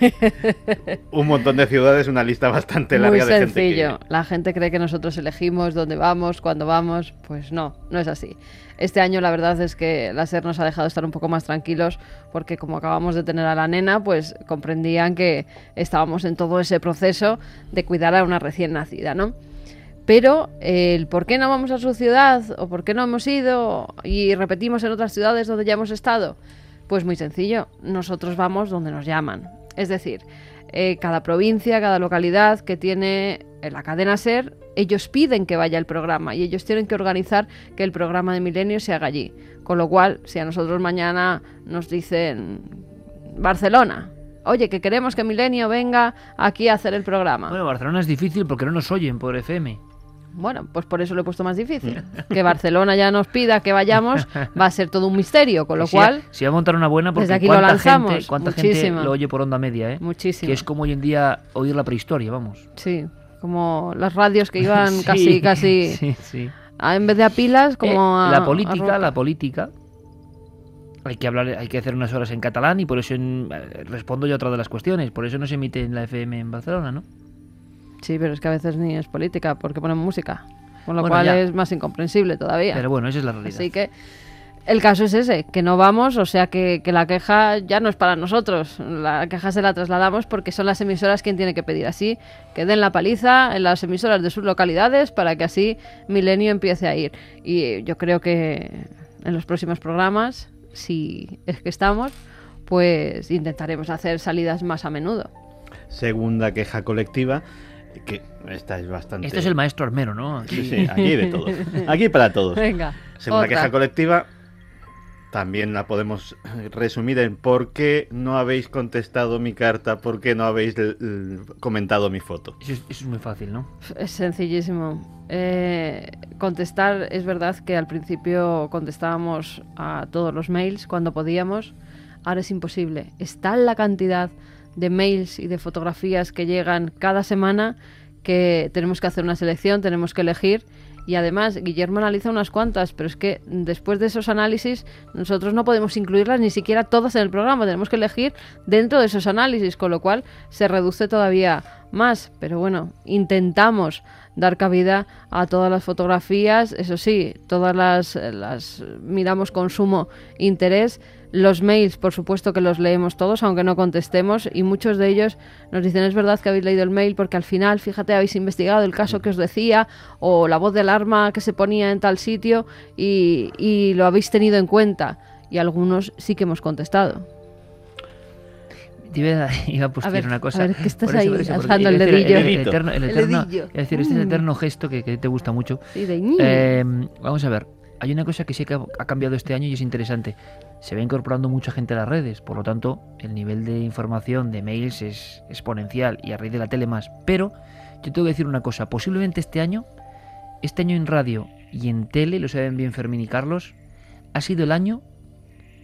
un montón de ciudades, una lista bastante larga de gente. Muy sencillo. Que... La gente cree que nosotros elegimos dónde vamos, cuándo vamos. Pues no, no es así. Este año la verdad es que la SER nos ha dejado estar un poco más tranquilos porque como acabamos de tener a la nena, pues comprendían que estábamos en todo ese proceso de cuidar a una recién nacida, ¿no? Pero el por qué no vamos a su ciudad o por qué no hemos ido y repetimos en otras ciudades donde ya hemos estado, pues muy sencillo, nosotros vamos donde nos llaman. Es decir, eh, cada provincia, cada localidad que tiene la cadena SER, ellos piden que vaya el programa y ellos tienen que organizar que el programa de Milenio se haga allí. Con lo cual, si a nosotros mañana nos dicen Barcelona, oye, que queremos que Milenio venga aquí a hacer el programa. Bueno, Barcelona es difícil porque no nos oyen por F M. Bueno, pues por eso lo he puesto más difícil. Que Barcelona ya nos pida que vayamos, va a ser todo un misterio, con lo si cual... Si va a montar una buena, porque desde aquí cuánta, lo lanzamos, gente, cuánta gente lo oye por onda media, ¿eh? Muchísimo. Que es como hoy en día oír la prehistoria, vamos. Sí, como las radios que iban sí, casi, casi... Sí, sí. A, en vez de a pilas, como eh, a... La política, a la política... Hay que hablar, hay que hacer unas horas en catalán y por eso en, eh, respondo yo a otra de las cuestiones. Por eso no se emite en la F M en Barcelona, ¿no? Sí, pero es que a veces ni es política, porque ponen música. Con lo bueno, cual ya. es más incomprensible todavía. Pero bueno, esa es la realidad. Así que el caso es ese, que no vamos, o sea que, que la queja ya no es para nosotros. La queja se la trasladamos porque son las emisoras quien tiene que pedir. Así que den la paliza en las emisoras de sus localidades para que así Milenio empiece a ir. Y yo creo que en los próximos programas, si es que estamos, pues intentaremos hacer salidas más a menudo. Segunda queja colectiva, que esta es bastante... Este es el maestro armero, ¿no? Aquí... Sí, sí, aquí de todo. Aquí para todos. Venga, Segunda otra. queja colectiva, también la podemos resumir en por qué no habéis contestado mi carta, por qué no habéis l- l- comentado mi foto. Eso es, eso es muy fácil, ¿no? Es sencillísimo. Eh, contestar, es verdad que al principio contestábamos a todos los mails cuando podíamos. Ahora es imposible. Es tal la cantidad de mails y de fotografías que llegan cada semana que tenemos que hacer una selección, tenemos que elegir. Y además, Guillermo analiza unas cuantas, pero es que después de esos análisis nosotros no podemos incluirlas ni siquiera todas en el programa, tenemos que elegir dentro de esos análisis, con lo cual se reduce todavía más. Pero bueno, intentamos dar cabida a todas las fotografías, eso sí, todas las, las miramos con sumo interés. Los mails, por supuesto que los leemos todos, aunque no contestemos, y muchos de ellos nos dicen, es verdad que habéis leído el mail porque al final, fíjate, habéis investigado el caso que os decía, o la voz de alarma que se ponía en tal sitio, y, y lo habéis tenido en cuenta. Y algunos sí que hemos contestado. Te iba a, iba a postear a ver, una cosa. A ver, que estás Por eso, ahí por eso, alzando el porque, es decir, dedillo. El, el eterno, el El eterno, dedillo. es decir, este es el Mm. eterno gesto que, que te gusta mucho. Sí, de ñi. Eh, vamos a ver. Hay una cosa que sí que ha, ha cambiado este año y es interesante. Se va incorporando mucha gente a las redes, por lo tanto, el nivel de información de mails es exponencial y a raíz de la tele más. Pero yo tengo que decir una cosa. Posiblemente este año, este año en radio y en tele, lo saben bien Fermín y Carlos, ha sido el año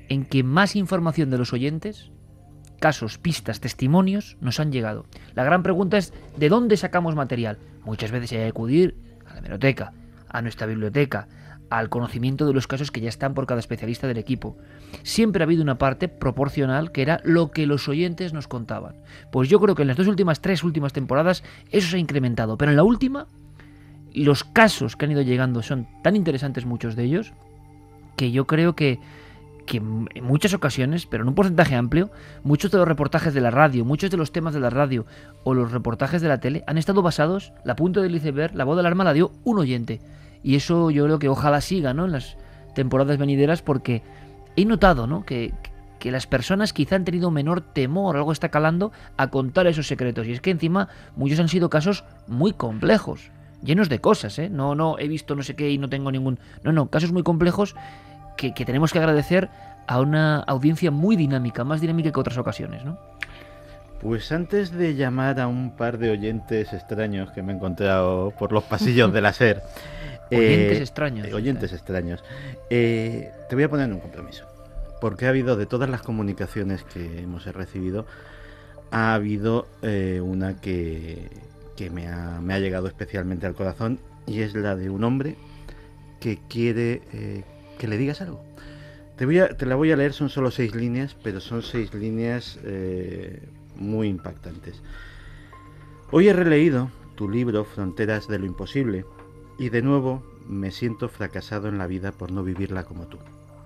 en que más información de los oyentes, casos, pistas, testimonios, nos han llegado. La gran pregunta es, ¿de dónde sacamos material? Muchas veces hay que acudir a la hemeroteca, a nuestra biblioteca, al conocimiento de los casos que ya están por cada especialista del equipo. Siempre ha habido una parte proporcional que era lo que los oyentes nos contaban. Pues yo creo que en las dos últimas, tres últimas temporadas eso se ha incrementado, pero en la última los casos que han ido llegando son tan interesantes, muchos de ellos, que yo creo que que en muchas ocasiones, pero en un porcentaje amplio, muchos de los reportajes de la radio, muchos de los temas de la radio o los reportajes de la tele han estado basados, la punta del iceberg, la voz de alarma la dio un oyente. Y eso yo creo que ojalá siga, ¿no?, en las temporadas venideras, porque he notado, ¿no?, que, que las personas quizá han tenido menor temor, algo está calando, a contar esos secretos. Y es que encima muchos han sido casos muy complejos, llenos de cosas, ¿eh? No, no, he visto no sé qué y no tengo ningún... No, no, casos muy complejos que, que tenemos que agradecer a una audiencia muy dinámica, más dinámica que otras ocasiones, ¿no? Pues antes de llamar a un par de oyentes extraños que me he encontrado por los pasillos de la SER... oyentes eh, extraños. Eh, oyentes extraños. Eh, te voy a poner en un compromiso. Porque ha habido, de todas las comunicaciones que hemos recibido, ha habido eh, una que, que me, ha, me ha llegado especialmente al corazón, y es la de un hombre que quiere eh, que le digas algo. Te, voy a, te la voy a leer, son solo seis líneas, pero son seis líneas eh, muy impactantes. Hoy he releído tu libro Fronteras de lo Imposible y de nuevo me siento fracasado en la vida por no vivirla como tú.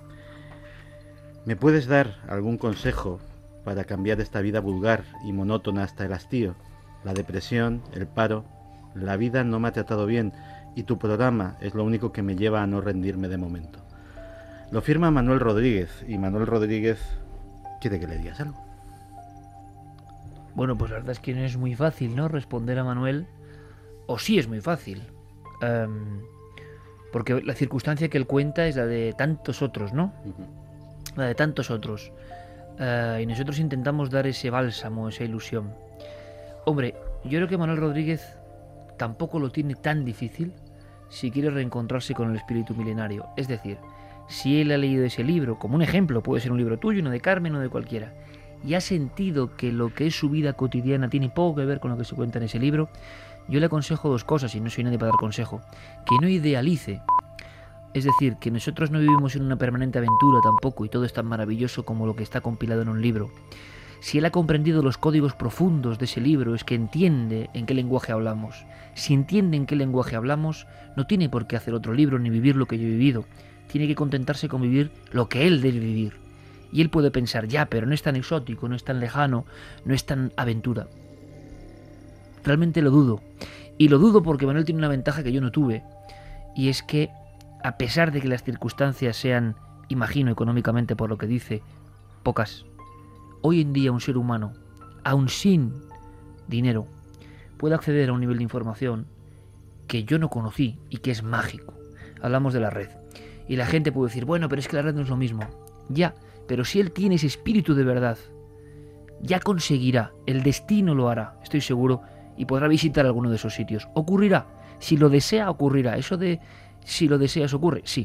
¿Me puedes dar algún consejo para cambiar esta vida vulgar y monótona hasta el hastío? La depresión, el paro, la vida no me ha tratado bien y tu programa es lo único que me lleva a no rendirme de momento. Lo firma Manuel Rodríguez, y Manuel Rodríguez quiere que le digas algo. Bueno, pues la verdad es que no es muy fácil, ¿no?, responder a Manuel, o sí es muy fácil, um, porque la circunstancia que él cuenta es la de tantos otros, ¿no? Uh-huh. La de tantos otros, uh, y nosotros intentamos dar ese bálsamo, esa ilusión. Hombre, yo creo que Manuel Rodríguez tampoco lo tiene tan difícil si quiere reencontrarse con el espíritu milenario, es decir, si él ha leído ese libro, como un ejemplo, puede ser un libro tuyo, uno de Carmen o de cualquiera, y ha sentido que lo que es su vida cotidiana tiene poco que ver con lo que se cuenta en ese libro, yo le aconsejo dos cosas, y no soy nadie para dar consejo: que no idealice, es decir, que nosotros no vivimos en una permanente aventura tampoco, y todo es tan maravilloso como lo que está compilado en un libro. Si él ha comprendido los códigos profundos de ese libro, es que entiende en qué lenguaje hablamos. Si entiende en qué lenguaje hablamos, no tiene por qué hacer otro libro ni vivir lo que yo he vivido. Tiene que contentarse con vivir lo que él debe vivir. Y él puede pensar, ya, pero no es tan exótico, no es tan lejano, no es tan aventura. Realmente lo dudo. Y lo dudo porque Manuel tiene una ventaja que yo no tuve. Y es que, a pesar de que las circunstancias sean, imagino económicamente por lo que dice, pocas, hoy en día un ser humano, aun sin dinero, puede acceder a un nivel de información que yo no conocí y que es mágico. Hablamos de la red. Y la gente puede decir, bueno, pero es que la red no es lo mismo. Ya, pero si él tiene ese espíritu de verdad, ya conseguirá, el destino lo hará, estoy seguro, y podrá visitar alguno de esos sitios. Ocurrirá, si lo desea, ocurrirá. Eso de si lo deseas ocurre, sí.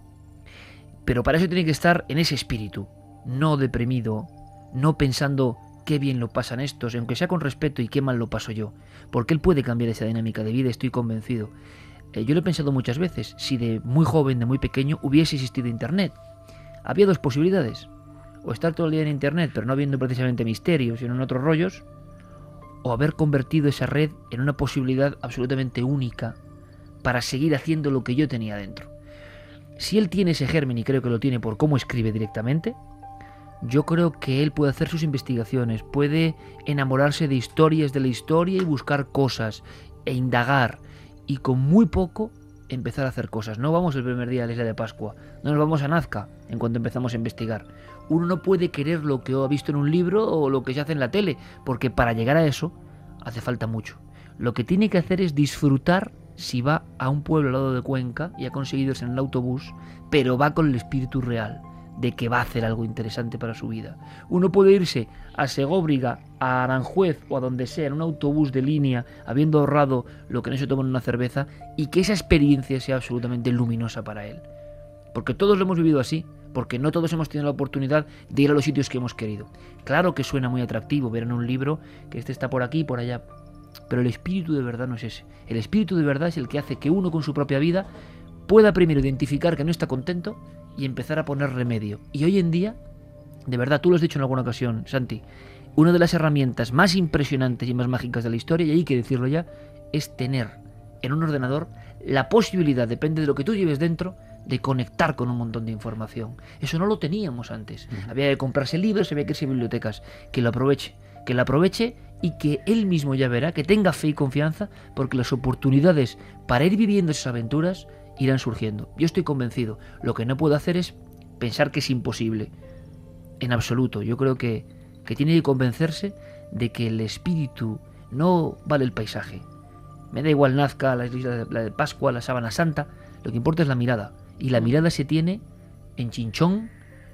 Pero para eso tiene que estar en ese espíritu, no deprimido, no pensando qué bien lo pasan estos, aunque sea con respeto, y qué mal lo paso yo, porque él puede cambiar esa dinámica de vida, estoy convencido. Eh, yo lo he pensado muchas veces, si de muy joven, de muy pequeño, hubiese existido Internet. Había dos posibilidades: o estar todo el día en Internet, pero no habiendo precisamente misterios, sino en otros rollos, o haber convertido esa red en una posibilidad absolutamente única para seguir haciendo lo que yo tenía dentro. Si él tiene ese germen, y creo que lo tiene por cómo escribe directamente, yo creo que él puede hacer sus investigaciones, puede enamorarse de historias de la historia y buscar cosas e indagar, y con muy poco empezar a hacer cosas. No vamos el primer día a la isla de Pascua, no nos vamos a Nazca en cuanto empezamos a investigar. Uno no puede querer lo que ha visto en un libro o lo que se hace en la tele, porque para llegar a eso hace falta mucho. Lo que tiene que hacer es disfrutar si va a un pueblo al lado de Cuenca y ha conseguido irse en el autobús, pero va con el espíritu real de que va a hacer algo interesante para su vida. Uno puede irse a Segóbriga, a Aranjuez o a donde sea en un autobús de línea, habiendo ahorrado lo que no se toma en una cerveza, y que esa experiencia sea absolutamente luminosa para él. Porque todos lo hemos vivido así. porque no todos hemos tenido la oportunidad de ir a los sitios que hemos querido. Claro que suena muy atractivo ver en un libro que este está por aquí y por allá, pero el espíritu de verdad no es ese. El espíritu de verdad es el que hace que uno con su propia vida pueda primero identificar que no está contento y empezar a poner remedio. Y hoy en día, de verdad, tú lo has dicho en alguna ocasión, Santi, una de las herramientas más impresionantes y más mágicas de la historia, y hay que decirlo ya, es tener en un ordenador la posibilidad, depende de lo que tú lleves dentro, de conectar con un montón de información. Eso no lo teníamos antes. Uh-huh. Había que comprarse libros, había que irse a bibliotecas. Que lo aproveche, que lo aproveche y que él mismo ya verá, que tenga fe y confianza, porque las oportunidades para ir viviendo esas aventuras irán surgiendo. Yo estoy convencido. Lo que no puedo hacer es pensar que es imposible. En absoluto. Yo creo que, que tiene que convencerse de que el espíritu no vale el paisaje. Me da igual Nazca, la isla de, la de Pascua, la Sábana Santa. Lo que importa es la mirada. Y la mirada se tiene en Chinchón,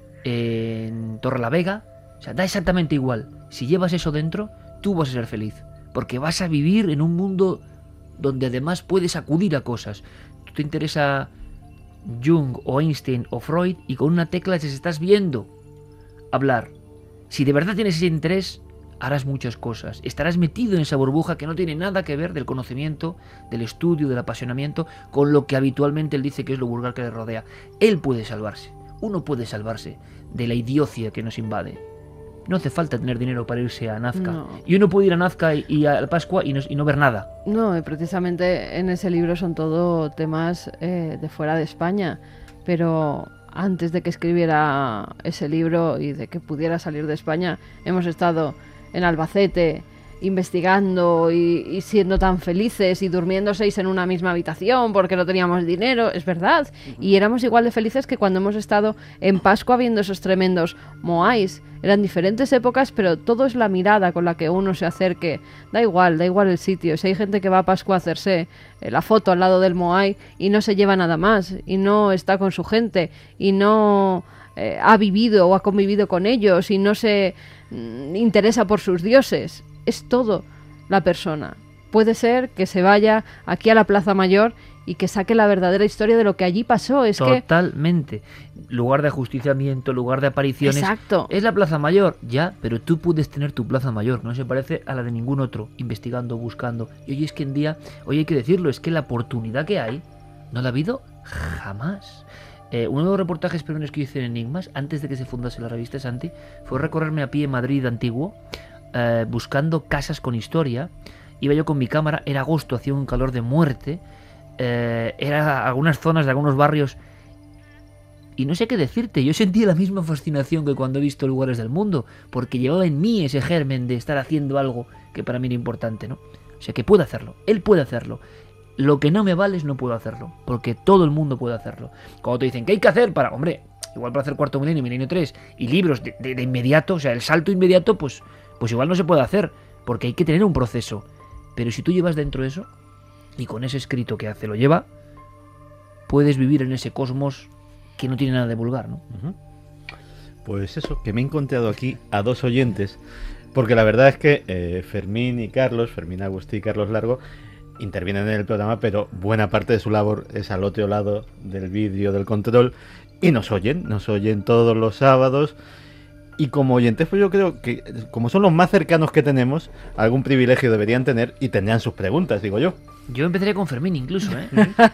en Torrelavega. O sea, da exactamente igual. Si llevas eso dentro, tú vas a ser feliz. Porque vas a vivir en un mundo donde además puedes acudir a cosas. Tú te interesa Jung o Einstein o Freud y con una tecla les estás viendo hablar. Si de verdad tienes ese interés, harás muchas cosas. Estarás metido en esa burbuja que no tiene nada que ver del conocimiento, del estudio, del apasionamiento, con lo que habitualmente él dice que es lo vulgar que le rodea. Él puede salvarse. Uno puede salvarse de la idiocia que nos invade. No hace falta tener dinero para irse a Nazca. No. Y uno puede ir a Nazca y, y a la Pascua y no, y no ver nada. No, y precisamente en ese libro son todo temas eh, de fuera de España. Pero antes de que escribiera ese libro y de que pudiera salir de España, hemos estado en Albacete investigando y, y siendo tan felices y durmiendo seis en una misma habitación porque no teníamos dinero, es verdad. Y éramos igual de felices que cuando hemos estado en Pascua viendo esos tremendos moais. Eran diferentes épocas, pero todo es la mirada con la que uno se acerque. Da igual, da igual el sitio. Si hay gente que va a Pascua a hacerse la foto al lado del moai y no se lleva nada más, y no está con su gente, y no eh, ha vivido o ha convivido con ellos, y no se mm, interesa por sus dioses. Es todo la persona. Puede ser que se vaya aquí a la Plaza Mayor y que saque la verdadera historia de lo que allí pasó. Es Totalmente. Que... lugar de ajusticiamiento, lugar de apariciones. Exacto. Es la Plaza Mayor, ya, pero tú puedes tener tu Plaza Mayor. No se parece a la de ningún otro, investigando, buscando. Y hoy es que en día, hoy hay que decirlo, es que la oportunidad que hay, no la ha habido jamás. Eh, uno de los reportajes primeros que hice en Enigmas, antes de que se fundase la revista Santi, fue recorrerme a pie Madrid antiguo, eh, buscando casas con historia. Iba yo con mi cámara, era agosto, hacía un calor de muerte. Eh, era algunas zonas de algunos barrios y no sé qué decirte, yo sentía la misma fascinación que cuando he visto lugares del mundo, porque llevaba en mí ese germen de estar haciendo algo que para mí era importante, ¿no? O sea, que puede hacerlo, él puede hacerlo. Lo que no me vale es no puedo hacerlo, porque todo el mundo puede hacerlo. Cuando te dicen, ¿qué hay que hacer para...? Hombre, igual para hacer Cuarto Milenio, Milenio tres y libros de, de, de inmediato, o sea, el salto inmediato, pues, pues igual no se puede hacer, porque hay que tener un proceso. Pero si tú llevas dentro eso, y con ese escrito que hace lo lleva, puedes vivir en ese cosmos que no tiene nada de vulgar, ¿no? Uh-huh. Pues eso, que me he encontrado aquí a dos oyentes, porque la verdad es que eh, Fermín y Carlos, Fermín Agustí y Carlos Largo, intervienen en el programa, pero buena parte de su labor es al otro lado del vídeo del control, y nos oyen, nos oyen todos los sábados. Y como oyentes, pues yo creo que como son los más cercanos que tenemos, algún privilegio deberían tener y tendrían sus preguntas, digo yo. Yo empezaré con Fermín incluso, ¿eh?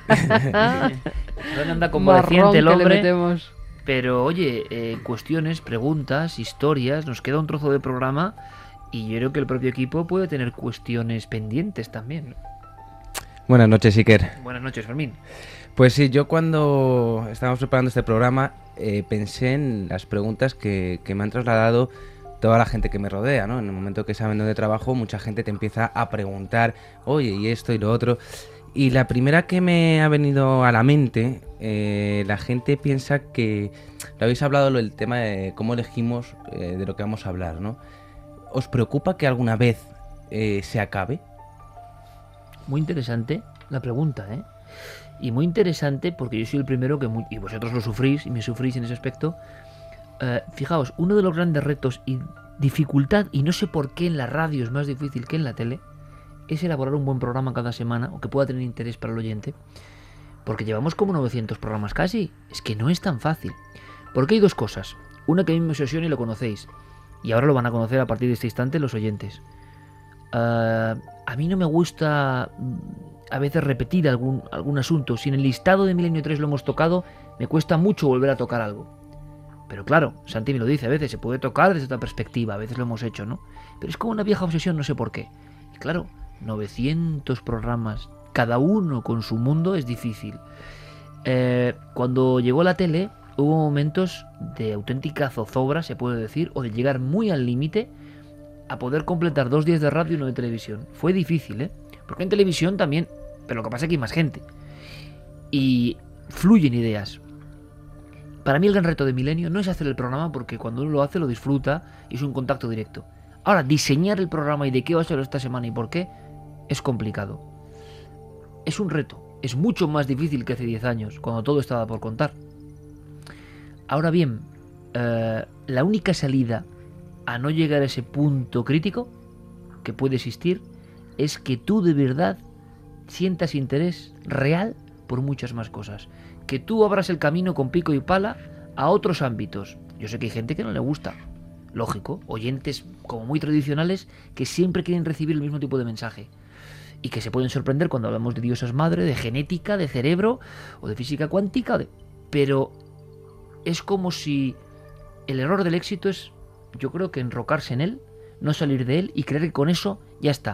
No anda convaleciente el hombre. Pero oye, eh, cuestiones, preguntas, historias, nos queda un trozo de programa y yo creo que el propio equipo puede tener cuestiones pendientes también. Buenas noches, Iker. Buenas noches, Fermín. Pues sí, yo cuando estábamos preparando este programa eh, pensé en las preguntas que, que me han trasladado toda la gente que me rodea, ¿no? En el momento que saben dónde trabajo, mucha gente te empieza a preguntar, oye, y esto y lo otro. Y la primera que me ha venido a la mente, eh, la gente piensa que, lo habéis hablado, el tema de cómo elegimos eh, de lo que vamos a hablar, ¿no? ¿Os preocupa que alguna vez eh, se acabe? Muy interesante la pregunta, ¿eh? Y muy interesante porque yo soy el primero que, muy, y vosotros lo sufrís y me sufrís en ese aspecto. Uh, fijaos, uno de los grandes retos y dificultad, y no sé por qué en la radio es más difícil que en la tele, es elaborar un buen programa cada semana o que pueda tener interés para el oyente, porque llevamos como novecientos programas casi. Es que no es tan fácil. Porque hay dos cosas. Una que a mí me obsesiona y lo conocéis. Y ahora lo van a conocer a partir de este instante los oyentes. Uh, a mí no me gusta a veces repetir algún, algún asunto. Si en el listado de Milenio tres lo hemos tocado, me cuesta mucho volver a tocar algo. Pero claro, Santi me lo dice, a veces se puede tocar desde otra perspectiva, a veces lo hemos hecho, ¿no? Pero es como una vieja obsesión, no sé por qué. Y claro, novecientos programas, cada uno con su mundo, es difícil. Eh, cuando llegó la tele, hubo momentos de auténtica zozobra, se puede decir, o de llegar muy al límite a poder completar dos días de radio y uno de televisión. Fue difícil, ¿eh? Porque en televisión también, pero lo que pasa es que hay más gente. Y fluyen ideas. Para mí el gran reto de Milenio no es hacer el programa, porque cuando uno lo hace lo disfruta y es un contacto directo. Ahora, diseñar el programa y de qué va a ser esta semana y por qué es complicado. Es un reto. Es mucho más difícil que hace diez años, cuando todo estaba por contar. Ahora bien, eh, la única salida a no llegar a ese punto crítico que puede existir es que tú de verdad sientas interés real por muchas más cosas. Que tú abras el camino con pico y pala a otros ámbitos. Yo sé que hay gente que no le gusta. Lógico, oyentes como muy tradicionales que siempre quieren recibir el mismo tipo de mensaje. Y que se pueden sorprender cuando hablamos de diosas madre, de genética, de cerebro o de física cuántica. De... Pero es como si el error del éxito es, yo creo que enrocarse en él, no salir de él y creer que con eso ya está.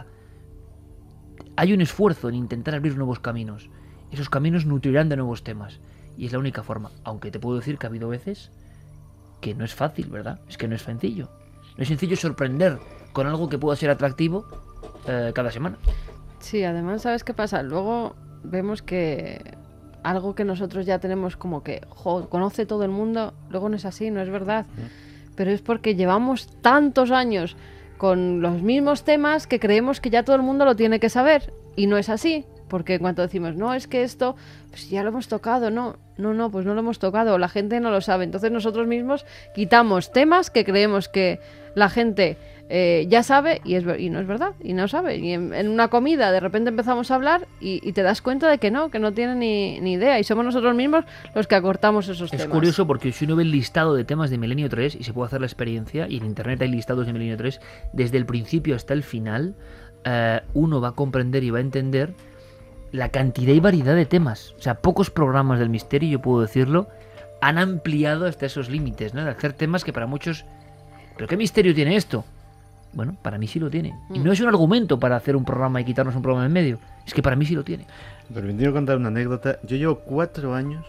Hay un esfuerzo en intentar abrir nuevos caminos. Esos caminos nutrirán de nuevos temas. Y es la única forma. Aunque te puedo decir que ha habido veces que no es fácil, ¿verdad? Es que no es sencillo. No es sencillo sorprender con algo que pueda ser atractivo eh, cada semana. Sí, además, ¿sabes qué pasa? Luego vemos que algo que nosotros ya tenemos como que jo, conoce todo el mundo, luego no es así, no es verdad. Pero es porque llevamos tantos años con los mismos temas que creemos que ya todo el mundo lo tiene que saber. Y no es así. Porque en cuanto decimos, no, es que esto pues ya lo hemos tocado, no, no, no, pues no lo hemos tocado, la gente no lo sabe. Entonces nosotros mismos quitamos temas que creemos que la gente eh, ya sabe y, es, y no es verdad, y no sabe. Y en, en una comida de repente empezamos a hablar y, y te das cuenta de que no, que no tiene ni, ni idea. Y somos nosotros mismos los que acortamos esos es temas. Es curioso porque si uno ve el listado de temas de Milenio tres y se puede hacer la experiencia, y en internet hay listados de Milenio tres, desde el principio hasta el final, eh, uno va a comprender y va a entender la cantidad y variedad de temas. O sea, pocos programas del misterio, yo puedo decirlo, han ampliado hasta esos límites, ¿no? De hacer temas que para muchos... ¿Pero qué misterio tiene esto? Bueno, para mí sí lo tiene. Y no es un argumento para hacer un programa y quitarnos un programa en medio. Es que para mí sí lo tiene. Permitiendo contar una anécdota. Yo llevo cuatro años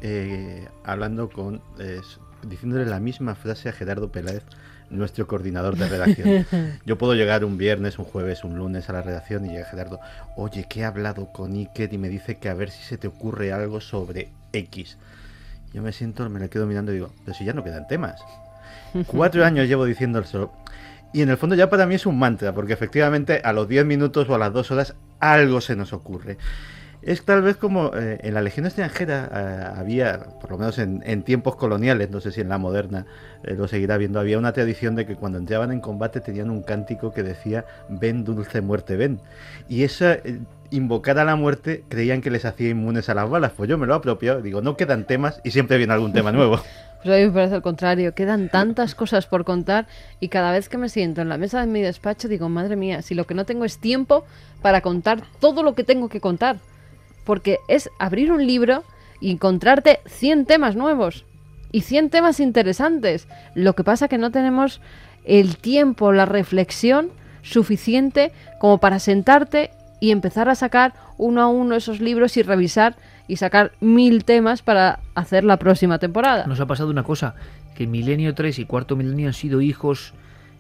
eh, hablando con... Eh, diciéndole la misma frase a Gerardo Peláez, nuestro coordinador de redacción. Yo puedo llegar un viernes, un jueves, un lunes a la redacción y llega Gerardo, oye, que he hablado con Iker y me dice que a ver si se te ocurre algo sobre X. Yo me siento, me le quedo mirando y digo, pero si ya no quedan temas. Cuatro años llevo diciendo eso. Y en el fondo ya para mí es un mantra, porque efectivamente a los diez minutos o a las dos horas algo se nos ocurre. Es tal vez como eh, en la Legión Extranjera eh, había, por lo menos en, en tiempos coloniales, no sé si en la moderna eh, lo seguirá viendo, había una tradición de que cuando entraban en combate tenían un cántico que decía ven dulce muerte, ven. Y esa eh, invocar a la muerte creían que les hacía inmunes a las balas. Pues yo me lo he apropiado, digo, no quedan temas y siempre viene algún tema nuevo. Pues a mí me parece al contrario, quedan tantas cosas por contar y cada vez que me siento en la mesa de mi despacho digo, madre mía, si lo que no tengo es tiempo para contar todo lo que tengo que contar. Porque es abrir un libro y encontrarte cien temas nuevos y cien temas interesantes. Lo que pasa es que no tenemos el tiempo, la reflexión suficiente como para sentarte y empezar a sacar uno a uno esos libros y revisar y sacar mil temas para hacer la próxima temporada. Nos ha pasado una cosa, que Milenio tres y Cuarto Milenio han sido hijos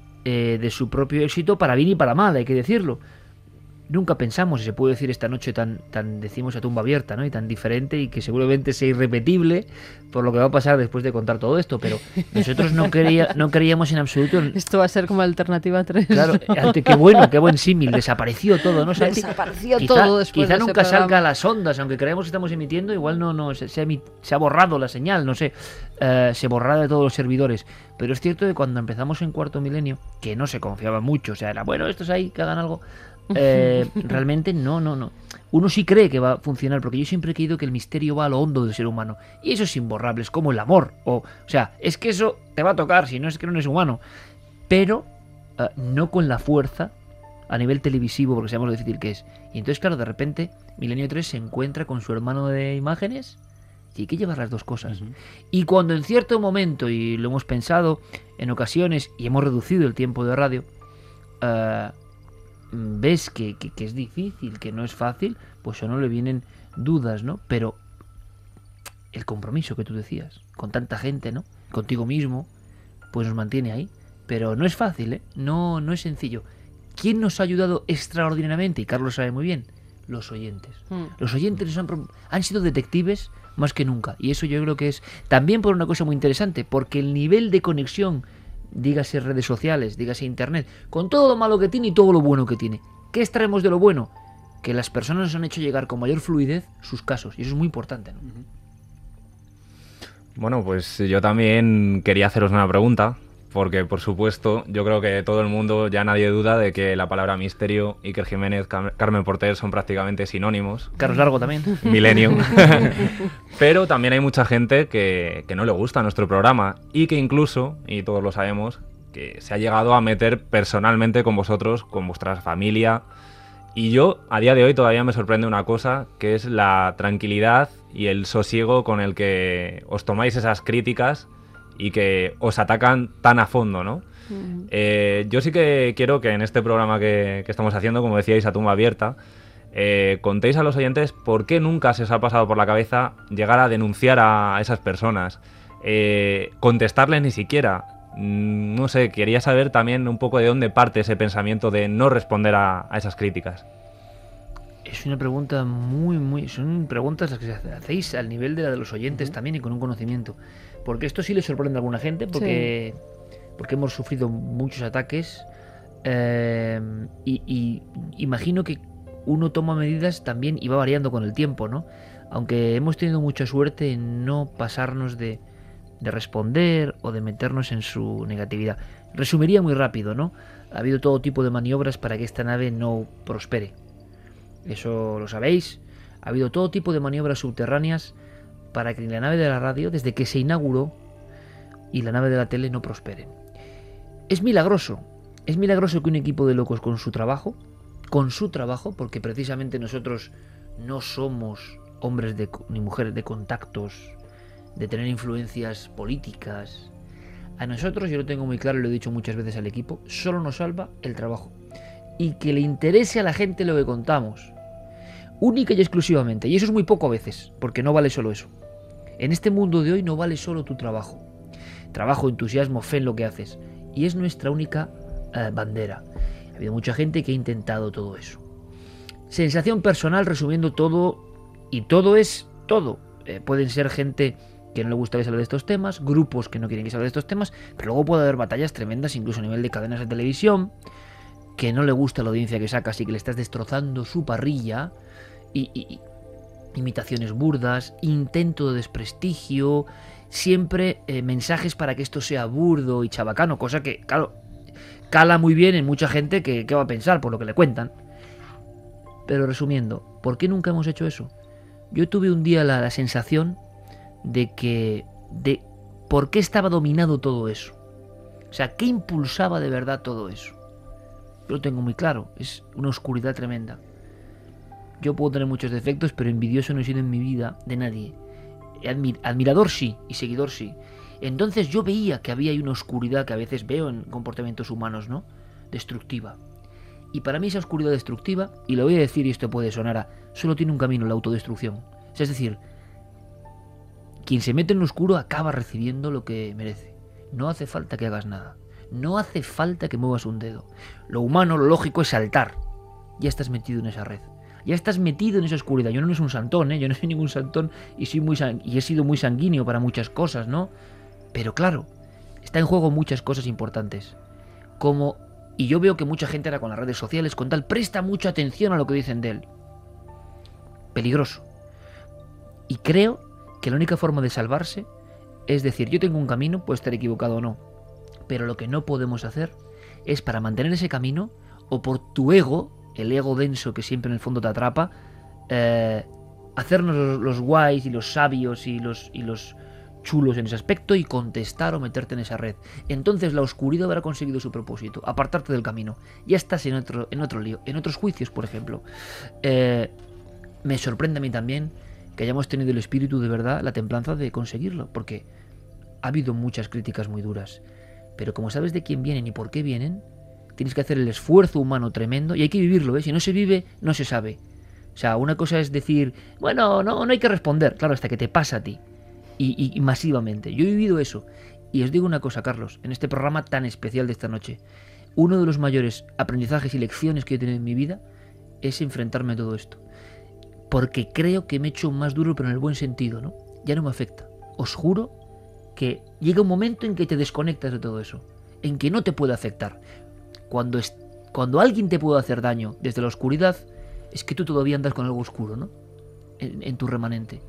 eh, de su propio éxito, para bien y para mal, hay que decirlo. Nunca pensamos, y se puede decir esta noche tan, tan decimos a tumba abierta, ¿no? Y tan diferente y que seguramente sea irrepetible por lo que va a pasar después de contar todo esto, pero nosotros no, creía, no creíamos en absoluto... En... Esto va a ser como Alternativa tres. Claro, ¿no? Qué bueno, qué buen símil, desapareció todo, ¿no? Desapareció quizá, todo después Quizá de nunca ese salga a las ondas, aunque creemos que estamos emitiendo, igual no, no se, se, ha, se ha borrado la señal, no sé, uh, se borrará de todos los servidores. Pero es cierto que cuando empezamos en Cuarto Milenio, que no se confiaba mucho, o sea, era bueno, estos ahí que hagan algo... eh, realmente no, no, no. Uno sí cree que va a funcionar, porque yo siempre he creído que el misterio va a lo hondo del ser humano. Y eso es imborrable, es como el amor. O, o sea, es que eso te va a tocar, si no es que no eres humano. Pero uh, no con la fuerza a nivel televisivo, porque sabemos lo difícil que es. Y entonces, claro, de repente, Milenio tres se encuentra con su hermano de imágenes y hay que llevar las dos cosas. Uh-huh. Y cuando en cierto momento, y lo hemos pensado en ocasiones, y hemos reducido el tiempo de radio, uh, ves que, que, que es difícil, que no es fácil, pues a uno le vienen dudas, ¿no? Pero el compromiso que tú decías, con tanta gente, ¿no? Contigo mismo, pues nos mantiene ahí. Pero no es fácil, ¿eh? No, no es sencillo. ¿Quién nos ha ayudado extraordinariamente? Y Carlos sabe muy bien. Los oyentes. Mm. Los oyentes nos han, han sido detectives más que nunca. Y eso yo creo que es también por una cosa muy interesante, porque el nivel de conexión, dígase redes sociales, dígase internet, con todo lo malo que tiene y todo lo bueno que tiene. ¿Qué extraemos de lo bueno? Que las personas nos han hecho llegar con mayor fluidez sus casos. Y eso es muy importante, ¿no? Bueno, pues yo también quería haceros una pregunta. Porque, por supuesto, yo creo que todo el mundo, ya nadie duda de que la palabra misterio, Iker Jiménez, Car- Carmen Porter son prácticamente sinónimos. Carlos Largo también. Milenio. Pero también hay mucha gente que, que no le gusta nuestro programa y que incluso, y todos lo sabemos, que se ha llegado a meter personalmente con vosotros, con vuestra familia. Y yo, a día de hoy, todavía me sorprende una cosa, que es la tranquilidad y el sosiego con el que os tomáis esas críticas y que os atacan tan a fondo, ¿no? Uh-huh. Eh, yo sí que quiero que en este programa que, que estamos haciendo, como decíais, a tumba abierta, eh, contéis a los oyentes por qué nunca se os ha pasado por la cabeza llegar a denunciar a esas personas, eh, contestarles ni siquiera. Mm, no sé, quería saber también un poco de dónde parte ese pensamiento de no responder a, a esas críticas. Es una pregunta muy, muy... Son preguntas las que hacéis al nivel de la de los oyentes uh-huh. también y con un conocimiento. Porque esto sí le sorprende a alguna gente, porque, sí. porque hemos sufrido muchos ataques eh, y, y imagino que uno toma medidas también y va variando con el tiempo, ¿no? Aunque hemos tenido mucha suerte en no pasarnos de, de responder o de meternos en su negatividad. Resumiría muy rápido, ¿no? Ha habido todo tipo de maniobras para que esta nave no prospere. Eso lo sabéis. Ha habido todo tipo de maniobras subterráneas para que la nave de la radio, desde que se inauguró, y la nave de la tele no prosperen. Es milagroso, es milagroso que un equipo de locos con su trabajo, con su trabajo, porque precisamente nosotros no somos hombres de, ni mujeres de contactos, de tener influencias políticas. A nosotros, yo lo tengo muy claro y lo he dicho muchas veces al equipo, solo nos salva el trabajo. Y que le interese a la gente lo que contamos. Única y exclusivamente. Y eso es muy poco a veces, porque no vale solo eso. En este mundo de hoy no vale solo tu trabajo. Trabajo, entusiasmo, fe en lo que haces. Y es nuestra única eh, bandera. Ha habido mucha gente que ha intentado todo eso. Sensación personal, resumiendo todo, y todo es todo. Eh, pueden ser gente que no le gusta que se hable de estos temas, grupos que no quieren que se hable de estos temas, pero luego puede haber batallas tremendas, incluso a nivel de cadenas de televisión, que no le gusta la audiencia que sacas y que le estás destrozando su parrilla, y... y imitaciones burdas, intento de desprestigio, siempre eh, mensajes para que esto sea burdo y chabacano, cosa que, claro, cala muy bien en mucha gente que, que va a pensar por lo que le cuentan. Pero resumiendo, ¿por qué nunca hemos hecho eso? Yo tuve un día la, la sensación de que... de ¿por qué estaba dominado todo eso? O sea, ¿qué impulsaba de verdad todo eso? Yo lo tengo muy claro, es una oscuridad tremenda. Yo puedo tener muchos defectos, pero envidioso no he sido en mi vida de nadie. Admir- admirador sí, y seguidor sí. Entonces yo veía que había una oscuridad que a veces veo en comportamientos humanos, ¿no? Destructiva. Y para mí esa oscuridad destructiva, y lo voy a decir y esto puede sonar a, solo tiene un camino, la autodestrucción. Es decir, quien se mete en lo oscuro acaba recibiendo lo que merece. No hace falta que hagas nada. No hace falta que muevas un dedo. Lo humano, lo lógico es saltar. Ya estás metido en esa red. Ya estás metido en esa oscuridad. Yo no soy un santón, ¿eh? Yo no soy ningún santón y, soy muy sang- y he sido muy sanguíneo para muchas cosas, ¿no? Pero claro, está en juego muchas cosas importantes. Como, y yo veo que mucha gente ahora con las redes sociales, con tal, presta mucha atención a lo que dicen de él. Peligroso. Y creo que la única forma de salvarse es decir, yo tengo un camino, puedo estar equivocado o no, pero lo que no podemos hacer es, para mantener ese camino, o por tu ego, el ego denso que siempre en el fondo te atrapa, eh, hacernos los, los guays y los sabios y los, y los chulos en ese aspecto y contestar o meterte en esa red. Entonces la oscuridad habrá conseguido su propósito, apartarte del camino. Ya estás en otro, en otro lío, en otros juicios, por ejemplo. Eh, me sorprende a mí también que hayamos tenido el espíritu de verdad, la templanza de conseguirlo, porque ha habido muchas críticas muy duras, pero como sabes de quién vienen y por qué vienen, tienes que hacer el esfuerzo humano tremendo y hay que vivirlo, ¿eh? Si no se vive, no se sabe. O sea, una cosa es decir, bueno, no, no hay que responder, claro, hasta que te pasa a ti, y, y, y masivamente. Yo he vivido eso, y os digo una cosa, Carlos, en este programa tan especial de esta noche, uno de los mayores aprendizajes y lecciones que he tenido en mi vida es enfrentarme a todo esto. Porque creo que me he hecho más duro, pero en el buen sentido, ¿no? Ya no me afecta. Os juro que llega un momento en que te desconectas de todo eso, en que no te puede afectar. Cuando, es, cuando alguien te puede hacer daño desde la oscuridad, es que tú todavía andas con algo oscuro, ¿no? En, en tu remanente.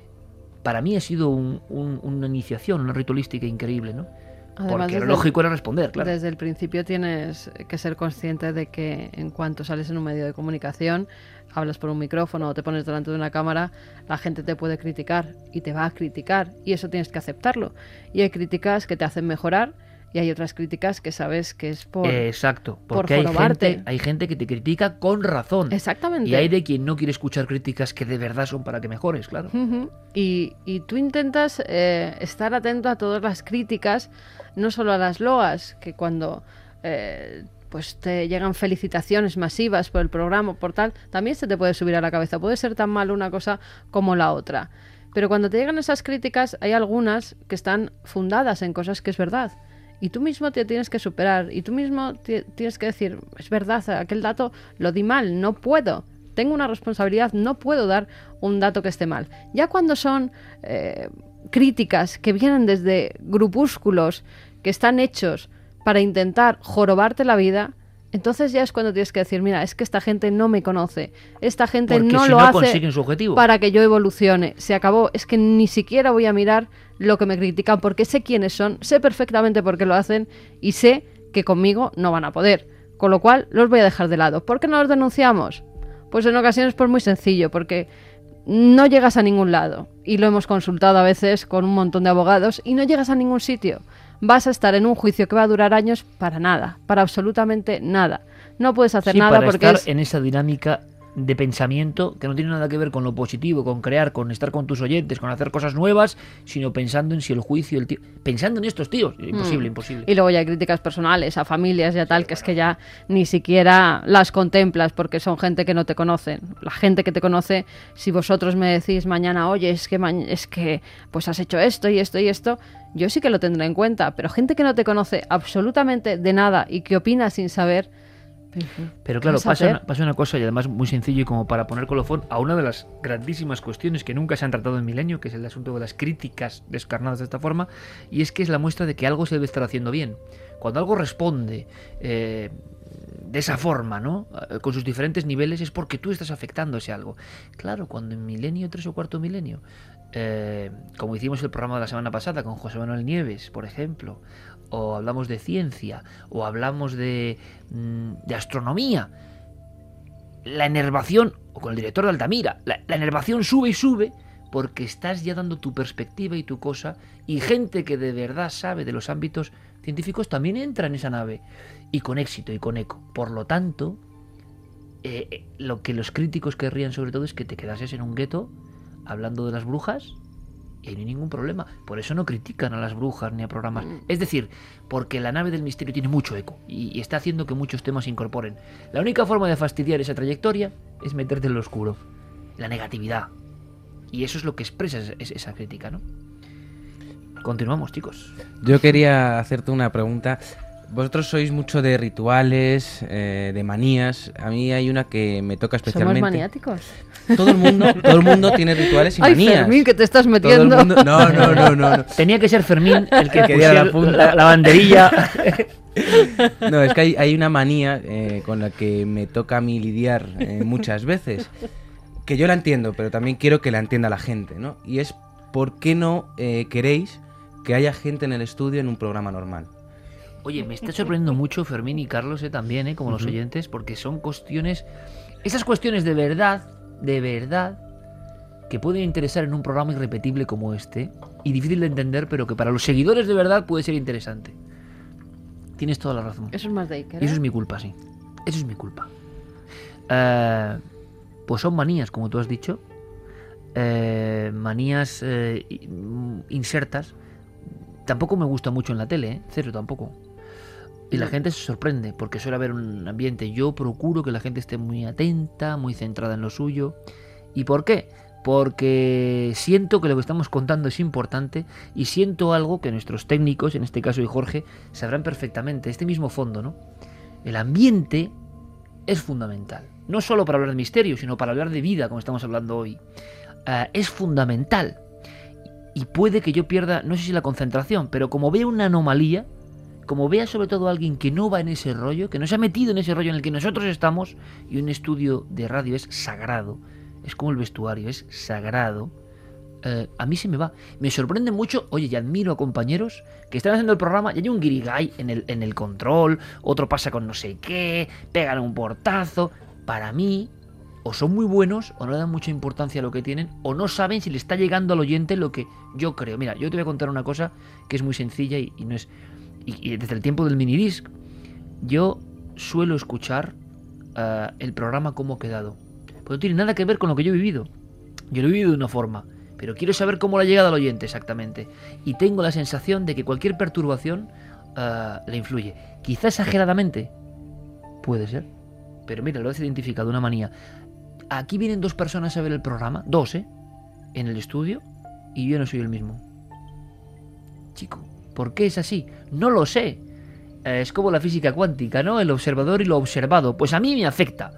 Para mí ha sido un, un, una iniciación, una ritualística increíble, ¿no? Además, porque lo desde lógico el, era responder, claro. Desde el principio tienes que ser consciente de que en cuanto sales en un medio de comunicación, hablas por un micrófono o te pones delante de una cámara, la gente te puede criticar y te va a criticar y eso tienes que aceptarlo. Y hay críticas que te hacen mejorar y hay otras críticas que sabes que es por eh, Exacto, porque por hay jorobarte. gente, hay gente que te critica con razón. Exactamente. Y hay de quien no quiere escuchar críticas que de verdad son para que mejores, claro. Uh-huh. y, y tú intentas eh, estar atento a todas las críticas, no solo a las loas, que cuando eh, pues te llegan felicitaciones masivas por el programa, por tal, también se te puede subir a la cabeza. Puede ser tan mal una cosa como la otra. Pero cuando te llegan esas críticas, hay algunas que están fundadas en cosas que es verdad. Y tú mismo te tienes que superar. Y tú mismo te, tienes que decir, es verdad, aquel dato lo di mal, no puedo. Tengo una responsabilidad, no puedo dar un dato que esté mal. Ya cuando son eh, críticas que vienen desde grupúsculos que están hechos para intentar jorobarte la vida, entonces ya es cuando tienes que decir, mira, es que esta gente no me conoce, esta gente Porque no si lo no hace consiguen su objetivo. para que yo evolucione. Se acabó, es que ni siquiera voy a mirar lo que me critican porque sé quiénes son, sé perfectamente por qué lo hacen y sé que conmigo no van a poder. Con lo cual los voy a dejar de lado. ¿Por qué no los denunciamos? Pues en ocasiones por muy sencillo, porque no llegas a ningún lado. Y lo hemos consultado a veces con un montón de abogados y no llegas a ningún sitio. Vas a estar en un juicio que va a durar años para nada, para absolutamente nada. No puedes hacer sí, nada para porque estar es... en esa dinámica de pensamiento que no tiene nada que ver con lo positivo, con crear, con estar con tus oyentes, con hacer cosas nuevas, sino pensando en si el juicio, el tío, pensando en estos tíos, imposible, mm. imposible. Y luego ya hay críticas personales a familias y a tal, que es que ya ni siquiera las contemplas porque son gente que no te conocen. La gente que te conoce, si vosotros me decís mañana, oye, es que ma- es que pues has hecho esto y esto y esto, yo sí que lo tendré en cuenta, pero gente que no te conoce absolutamente de nada y que opina sin saber. Pero claro, pasa una, pasa una cosa y además muy sencillo y como para poner colofón a una de las grandísimas cuestiones que nunca se han tratado en Milenio, que es el asunto de las críticas descarnadas de esta forma, y es que es la muestra de que algo se debe estar haciendo bien. Cuando algo responde eh, de esa forma, ¿no? Con sus diferentes niveles, es porque tú estás afectando ese algo. Claro, cuando en Milenio, tres o cuarto milenio, eh, como hicimos el programa de la semana pasada con José Manuel Nieves, por ejemplo, o hablamos de ciencia, o hablamos de, de astronomía, la enervación, o con el director de Altamira, la, la enervación sube y sube porque estás ya dando tu perspectiva y tu cosa, y gente que de verdad sabe de los ámbitos científicos también entra en esa nave, y con éxito y con eco. Por lo tanto, eh, lo que los críticos querrían sobre todo es que te quedases en un gueto hablando de las brujas, y no hay ningún problema. Por eso no critican a las brujas ni a programas. Es decir, porque la nave del misterio tiene mucho eco y, y está haciendo que muchos temas se incorporen. La única forma de fastidiar esa trayectoria es meterte en lo oscuro, la negatividad. Y eso es lo que expresa esa, esa crítica, ¿no? Continuamos, chicos. Yo quería hacerte una pregunta. Vosotros sois mucho de rituales, eh, de manías. A mí hay una que me toca especialmente. ¿Somos maniáticos? Todo el mundo, todo el mundo tiene rituales y Ay, manías. Fermín, que te estás Todo el metiendo. mundo- No, no, no, no, no. Tenía que ser Fermín el que Que diera pusiera la punta. la, la banderilla. No, es que hay, hay una manía eh, con la que me toca a mí lidiar eh, muchas veces, que yo la entiendo, pero también quiero que la entienda la gente, ¿no? Y es, ¿por qué no eh, queréis que haya gente en el estudio en un programa normal? Oye, me está sorprendiendo mucho Fermín y Carlos eh, también, eh, como los oyentes, porque son cuestiones, esas cuestiones de verdad, de verdad, que pueden interesar en un programa irrepetible como este, y difícil de entender, pero que para los seguidores de verdad puede ser interesante. Tienes toda la razón. Eso es más de Iker, Y eso ¿eh? es mi culpa, sí. Eso es mi culpa. Eh, pues son manías, como tú has dicho. Eh, manías eh, insertas. Tampoco me gusta mucho en la tele, ¿eh? Cero tampoco. Y la gente se sorprende porque suele haber un ambiente. Yo procuro que la gente esté muy atenta, muy centrada en lo suyo. ¿Y por qué? Porque siento que lo que estamos contando es importante y siento algo que nuestros técnicos, en este caso y Jorge, sabrán perfectamente. Este mismo fondo, ¿no? El ambiente es fundamental. No solo para hablar de misterio, sino para hablar de vida, como estamos hablando hoy. Uh, es fundamental. Y puede que yo pierda, no sé si la concentración, pero como vea una anomalía, como vea sobre todo a alguien que no va en ese rollo, que no se ha metido en ese rollo en el que nosotros estamos, y un estudio de radio es sagrado, es como el vestuario, es sagrado, eh, a mí se me va. Me sorprende mucho, oye, y admiro a compañeros que están haciendo el programa y hay un guirigay en el, en el control, otro pasa con no sé qué, pegan un portazo. Para mí, o son muy buenos, o no le dan mucha importancia a lo que tienen, o no saben si le está llegando al oyente lo que yo creo. Mira, yo te voy a contar una cosa que es muy sencilla y, y no es... Y, y desde el tiempo del minidisc, yo suelo escuchar uh, el programa cómo ha quedado. Pues no tiene nada que ver con lo que yo he vivido. Yo lo he vivido de una forma, pero quiero saber cómo le ha llegado al oyente exactamente. Y tengo la sensación de que cualquier perturbación uh, le influye. Quizá exageradamente, puede ser, pero mira, lo has identificado, una manía. Aquí vienen dos personas a ver el programa, dos, ¿eh? En el estudio, y yo no soy el mismo. Chico, ¿por qué es así? No lo sé. Eh, es como la física cuántica, ¿no? El observador y lo observado. Pues a mí me afecta.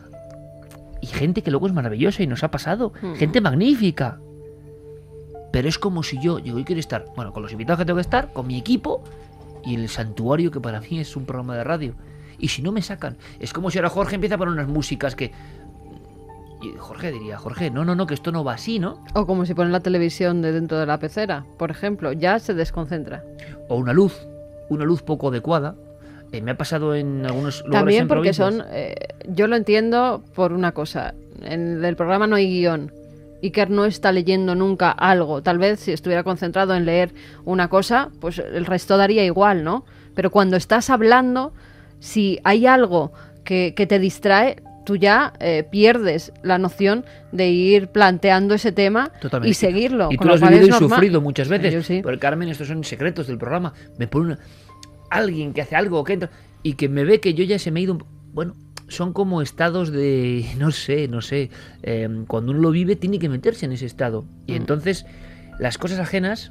Y gente que luego es maravillosa y nos ha pasado. Mm. Gente magnífica. Pero es como si yo, yo hoy quiero estar, bueno, con los invitados que tengo que estar, con mi equipo y el santuario que para mí es un programa de radio. Y si no me sacan, es como si ahora Jorge empieza a poner unas músicas que... Y Jorge diría, Jorge, no, no, no, que esto no va así, ¿no? O como si ponen la televisión de dentro de la pecera, por ejemplo, ya se desconcentra. O una luz, una luz poco adecuada. Eh, me ha pasado en algunos lugares. También en porque provincias. son, eh, yo lo entiendo por una cosa, en el programa no hay guión. Iker no está leyendo nunca algo. Tal vez si estuviera concentrado en leer una cosa, pues el resto daría igual, ¿no? Pero cuando estás hablando, si hay algo que, que te distrae, tú ya eh, pierdes la noción de ir planteando ese tema. Totalmente. Y seguirlo. Y tú lo has vivido y sufrido muchas veces. Yo sí. Porque Carmen, estos son secretos del programa. Me pone una... alguien que hace algo que entra y que me ve que yo ya se me he ido... Bueno, son como estados de... No sé, no sé. Eh, cuando uno lo vive tiene que meterse en ese estado. Y mm. entonces las cosas ajenas...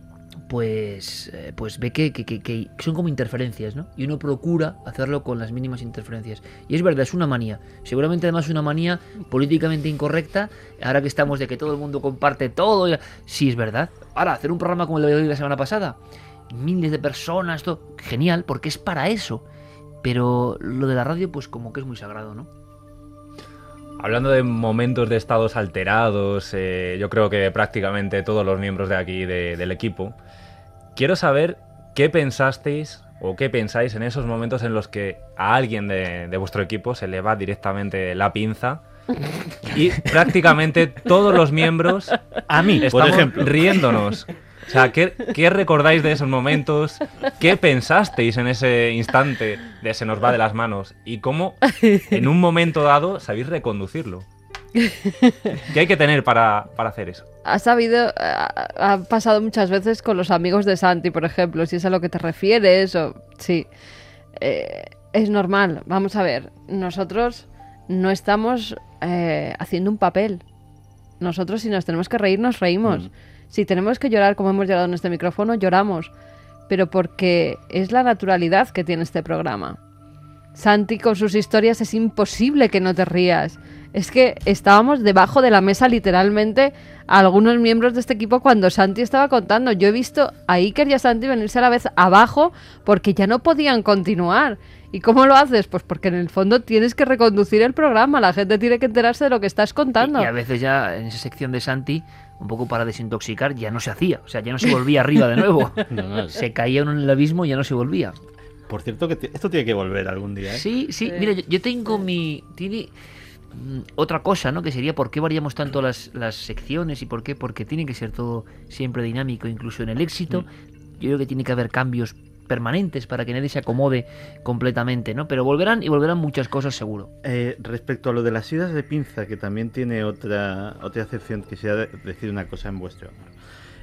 pues eh, pues ve que, que, que, que son como interferencias, ¿no? Y uno procura hacerlo con las mínimas interferencias. Y es verdad, es una manía. Seguramente además es una manía políticamente incorrecta. Ahora que estamos de que todo el mundo comparte todo. Sí, es verdad. Ahora, hacer un programa como el de hoy la semana pasada, miles de personas, todo, genial, porque es para eso. Pero lo de la radio, pues como que es muy sagrado, ¿no? Hablando de momentos de estados alterados, eh, yo creo que prácticamente todos los miembros de aquí de, del equipo, quiero saber qué pensasteis o qué pensáis en esos momentos en los que a alguien de, de vuestro equipo se le va directamente la pinza y prácticamente todos los miembros, a mí, estamos por ejemplo, riéndonos. O sea, ¿qué, ¿qué recordáis de esos momentos? ¿Qué pensasteis en ese instante de se nos va de las manos? ¿Y cómo en un momento dado sabéis reconducirlo? ¿Qué hay que tener para, para hacer eso? Ha sabido, ha, ha pasado muchas veces con los amigos de Santi, por ejemplo, si es a lo que te refieres o... Sí, eh, es normal. Vamos a ver, nosotros no estamos eh, haciendo un papel. Nosotros si nos tenemos que reír, nos reímos. Mm. Si tenemos que llorar como hemos llorado en este micrófono, lloramos. Pero porque es la naturalidad que tiene este programa. Santi con sus historias es imposible que no te rías. Es que estábamos debajo de la mesa literalmente algunos miembros de este equipo cuando Santi estaba contando. Yo he visto a Iker y a Santi venirse a la vez abajo porque ya no podían continuar. ¿Y cómo lo haces? Pues porque en el fondo tienes que reconducir el programa. La gente tiene que enterarse de lo que estás contando. Y, y a veces ya en esa sección de Santi, un poco para desintoxicar, ya no se hacía. O sea, ya no se volvía arriba de nuevo. No, no. Se caía uno en el abismo y ya no se volvía. Por cierto, que t- esto tiene que volver algún día, ¿eh? Sí, sí, Sí, mira, yo, yo tengo sí. mi... Tiene mm, otra cosa, ¿no? Que sería por qué variamos tanto las, las secciones y por qué, porque tiene que ser todo siempre dinámico, incluso en el éxito. Yo creo que tiene que haber cambios permanentes para que nadie se acomode completamente, ¿no? Pero volverán y volverán muchas cosas seguro. Eh, respecto a lo de las idas de pinza, que también tiene otra otra acepción, quisiera de- decir una cosa en vuestro honor.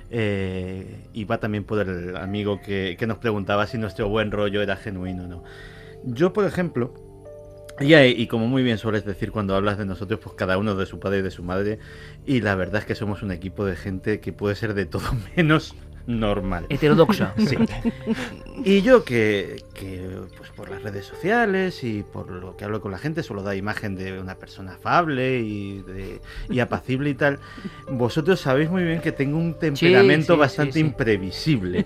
Eh, y va también por el amigo que, que nos preguntaba si nuestro buen rollo era genuino o no. Yo, por ejemplo, y, y como muy bien sueles decir cuando hablas de nosotros, pues cada uno de su padre y de su madre, y la verdad es que somos un equipo de gente que puede ser de todo menos normal. Heterodoxa. Sí. Y yo que, que, pues por las redes sociales y por lo que hablo con la gente, solo da imagen de una persona afable y, de, y apacible y tal. Vosotros sabéis muy bien que tengo un temperamento sí, bastante sí, sí. imprevisible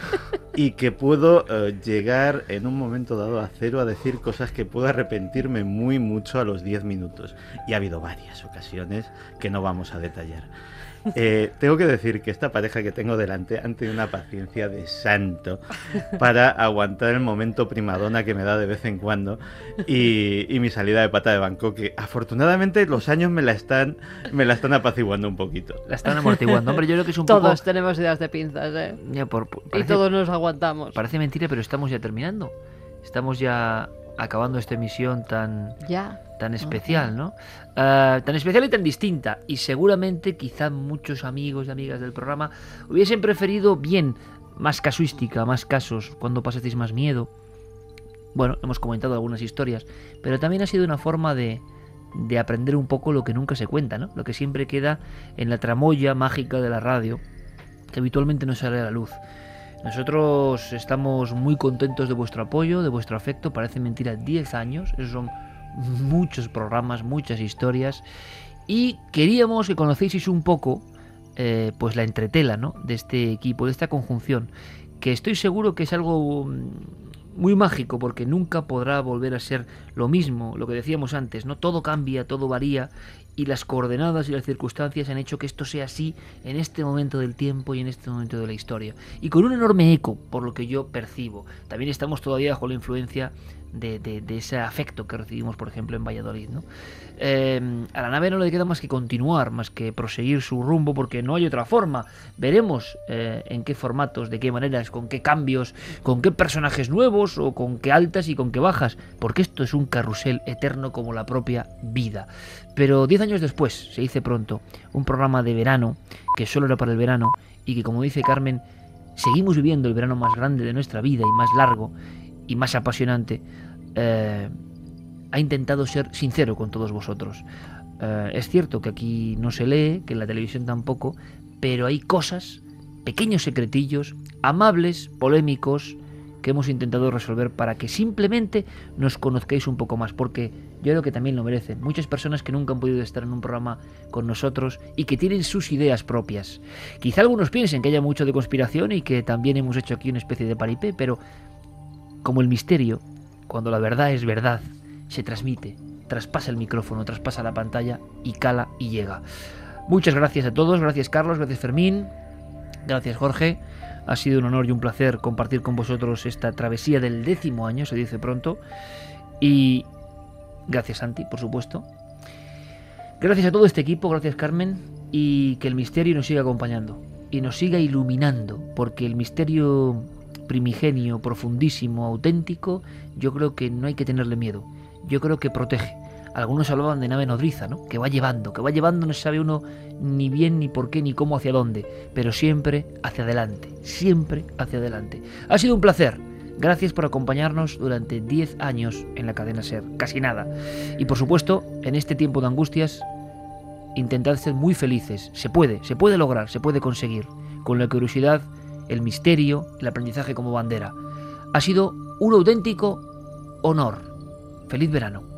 y que puedo eh, llegar en un momento dado a cero a decir cosas que puedo arrepentirme muy mucho a los diez minutos. Y ha habido varias ocasiones que no vamos a detallar. Eh, tengo que decir que esta pareja que tengo delante han tenido una paciencia de santo para aguantar el momento primadona que me da de vez en cuando y, y mi salida de pata de banco, que afortunadamente los años me la están me la están apaciguando un poquito. La están amortiguando. Hombre, yo creo que es un Todos poco... tenemos ideas de pinzas, ¿eh? Ya, por- por- Y parece, todos nos aguantamos. parece mentira, pero estamos ya terminando. Estamos ya acabando esta emisión tan... Ya. tan especial, ¿no? Ah, tan especial y tan distinta. Y seguramente quizá muchos amigos y amigas del programa hubiesen preferido, bien, más casuística, más casos, cuando pasasteis más miedo. Bueno, hemos comentado algunas historias, pero también ha sido una forma de, de aprender un poco lo que nunca se cuenta, ¿no? Lo que siempre queda en la tramoya mágica de la radio, que habitualmente no sale a la luz. Nosotros estamos muy contentos de vuestro apoyo, de vuestro afecto. Parece mentira, diez años, esos son muchos programas, muchas historias, y queríamos que conocieseis un poco eh, pues la entretela, ¿no?, de este equipo, de esta conjunción, que estoy seguro que es algo muy mágico, porque nunca podrá volver a ser lo mismo, lo que decíamos antes, ¿no? Todo cambia, todo varía, y las coordenadas y las circunstancias han hecho que esto sea así en este momento del tiempo y en este momento de la historia, y con un enorme eco, por lo que yo percibo. También estamos todavía bajo la influencia de, de, de ese afecto que recibimos, por ejemplo, en Valladolid, ¿no? Eh, a la nave no le queda más que continuar, más que proseguir su rumbo, porque no hay otra forma. Veremos eh, en qué formatos, de qué maneras, con qué cambios, con qué personajes nuevos, o con qué altas y con qué bajas, porque esto es un carrusel eterno como la propia vida. Pero diez años después, se dice pronto, un programa de verano, que solo era para el verano, y que, como dice Carmen, seguimos viviendo el verano más grande de nuestra vida y más largo y más apasionante, eh, ha intentado ser sincero con todos vosotros. Eh, es cierto que aquí no se lee, que en la televisión tampoco, pero hay cosas, pequeños secretillos, amables, polémicos, que hemos intentado resolver para que simplemente nos conozcáis un poco más, porque yo creo que también lo merecen. Muchas personas que nunca han podido estar en un programa con nosotros y que tienen sus ideas propias. Quizá algunos piensen que haya mucho de conspiración y que también hemos hecho aquí una especie de paripé, pero como el misterio, cuando la verdad es verdad, se transmite, traspasa el micrófono, traspasa la pantalla y cala y llega. Muchas gracias a todos, gracias Carlos, gracias Fermín, gracias Jorge. Ha sido un honor y un placer compartir con vosotros esta travesía del décimo año, se dice pronto. Y gracias Santi, por supuesto. Gracias a todo este equipo, gracias Carmen, y que el misterio nos siga acompañando y nos siga iluminando, porque el misterio primigenio, profundísimo, auténtico, yo creo que no hay que tenerle miedo. Yo creo que protege. Algunos hablaban de nave nodriza, ¿no?, que va llevando, que va llevando, no sabe uno ni bien, ni por qué, ni cómo, hacia dónde, pero siempre hacia adelante, siempre hacia adelante. Ha sido un placer. Gracias por acompañarnos durante diez años en la cadena SER, casi nada. Y por supuesto, en este tiempo de angustias, intentad ser muy felices. Se puede, se puede lograr, se puede conseguir, con la curiosidad, el misterio, el aprendizaje como bandera. Ha sido un auténtico honor. Feliz verano.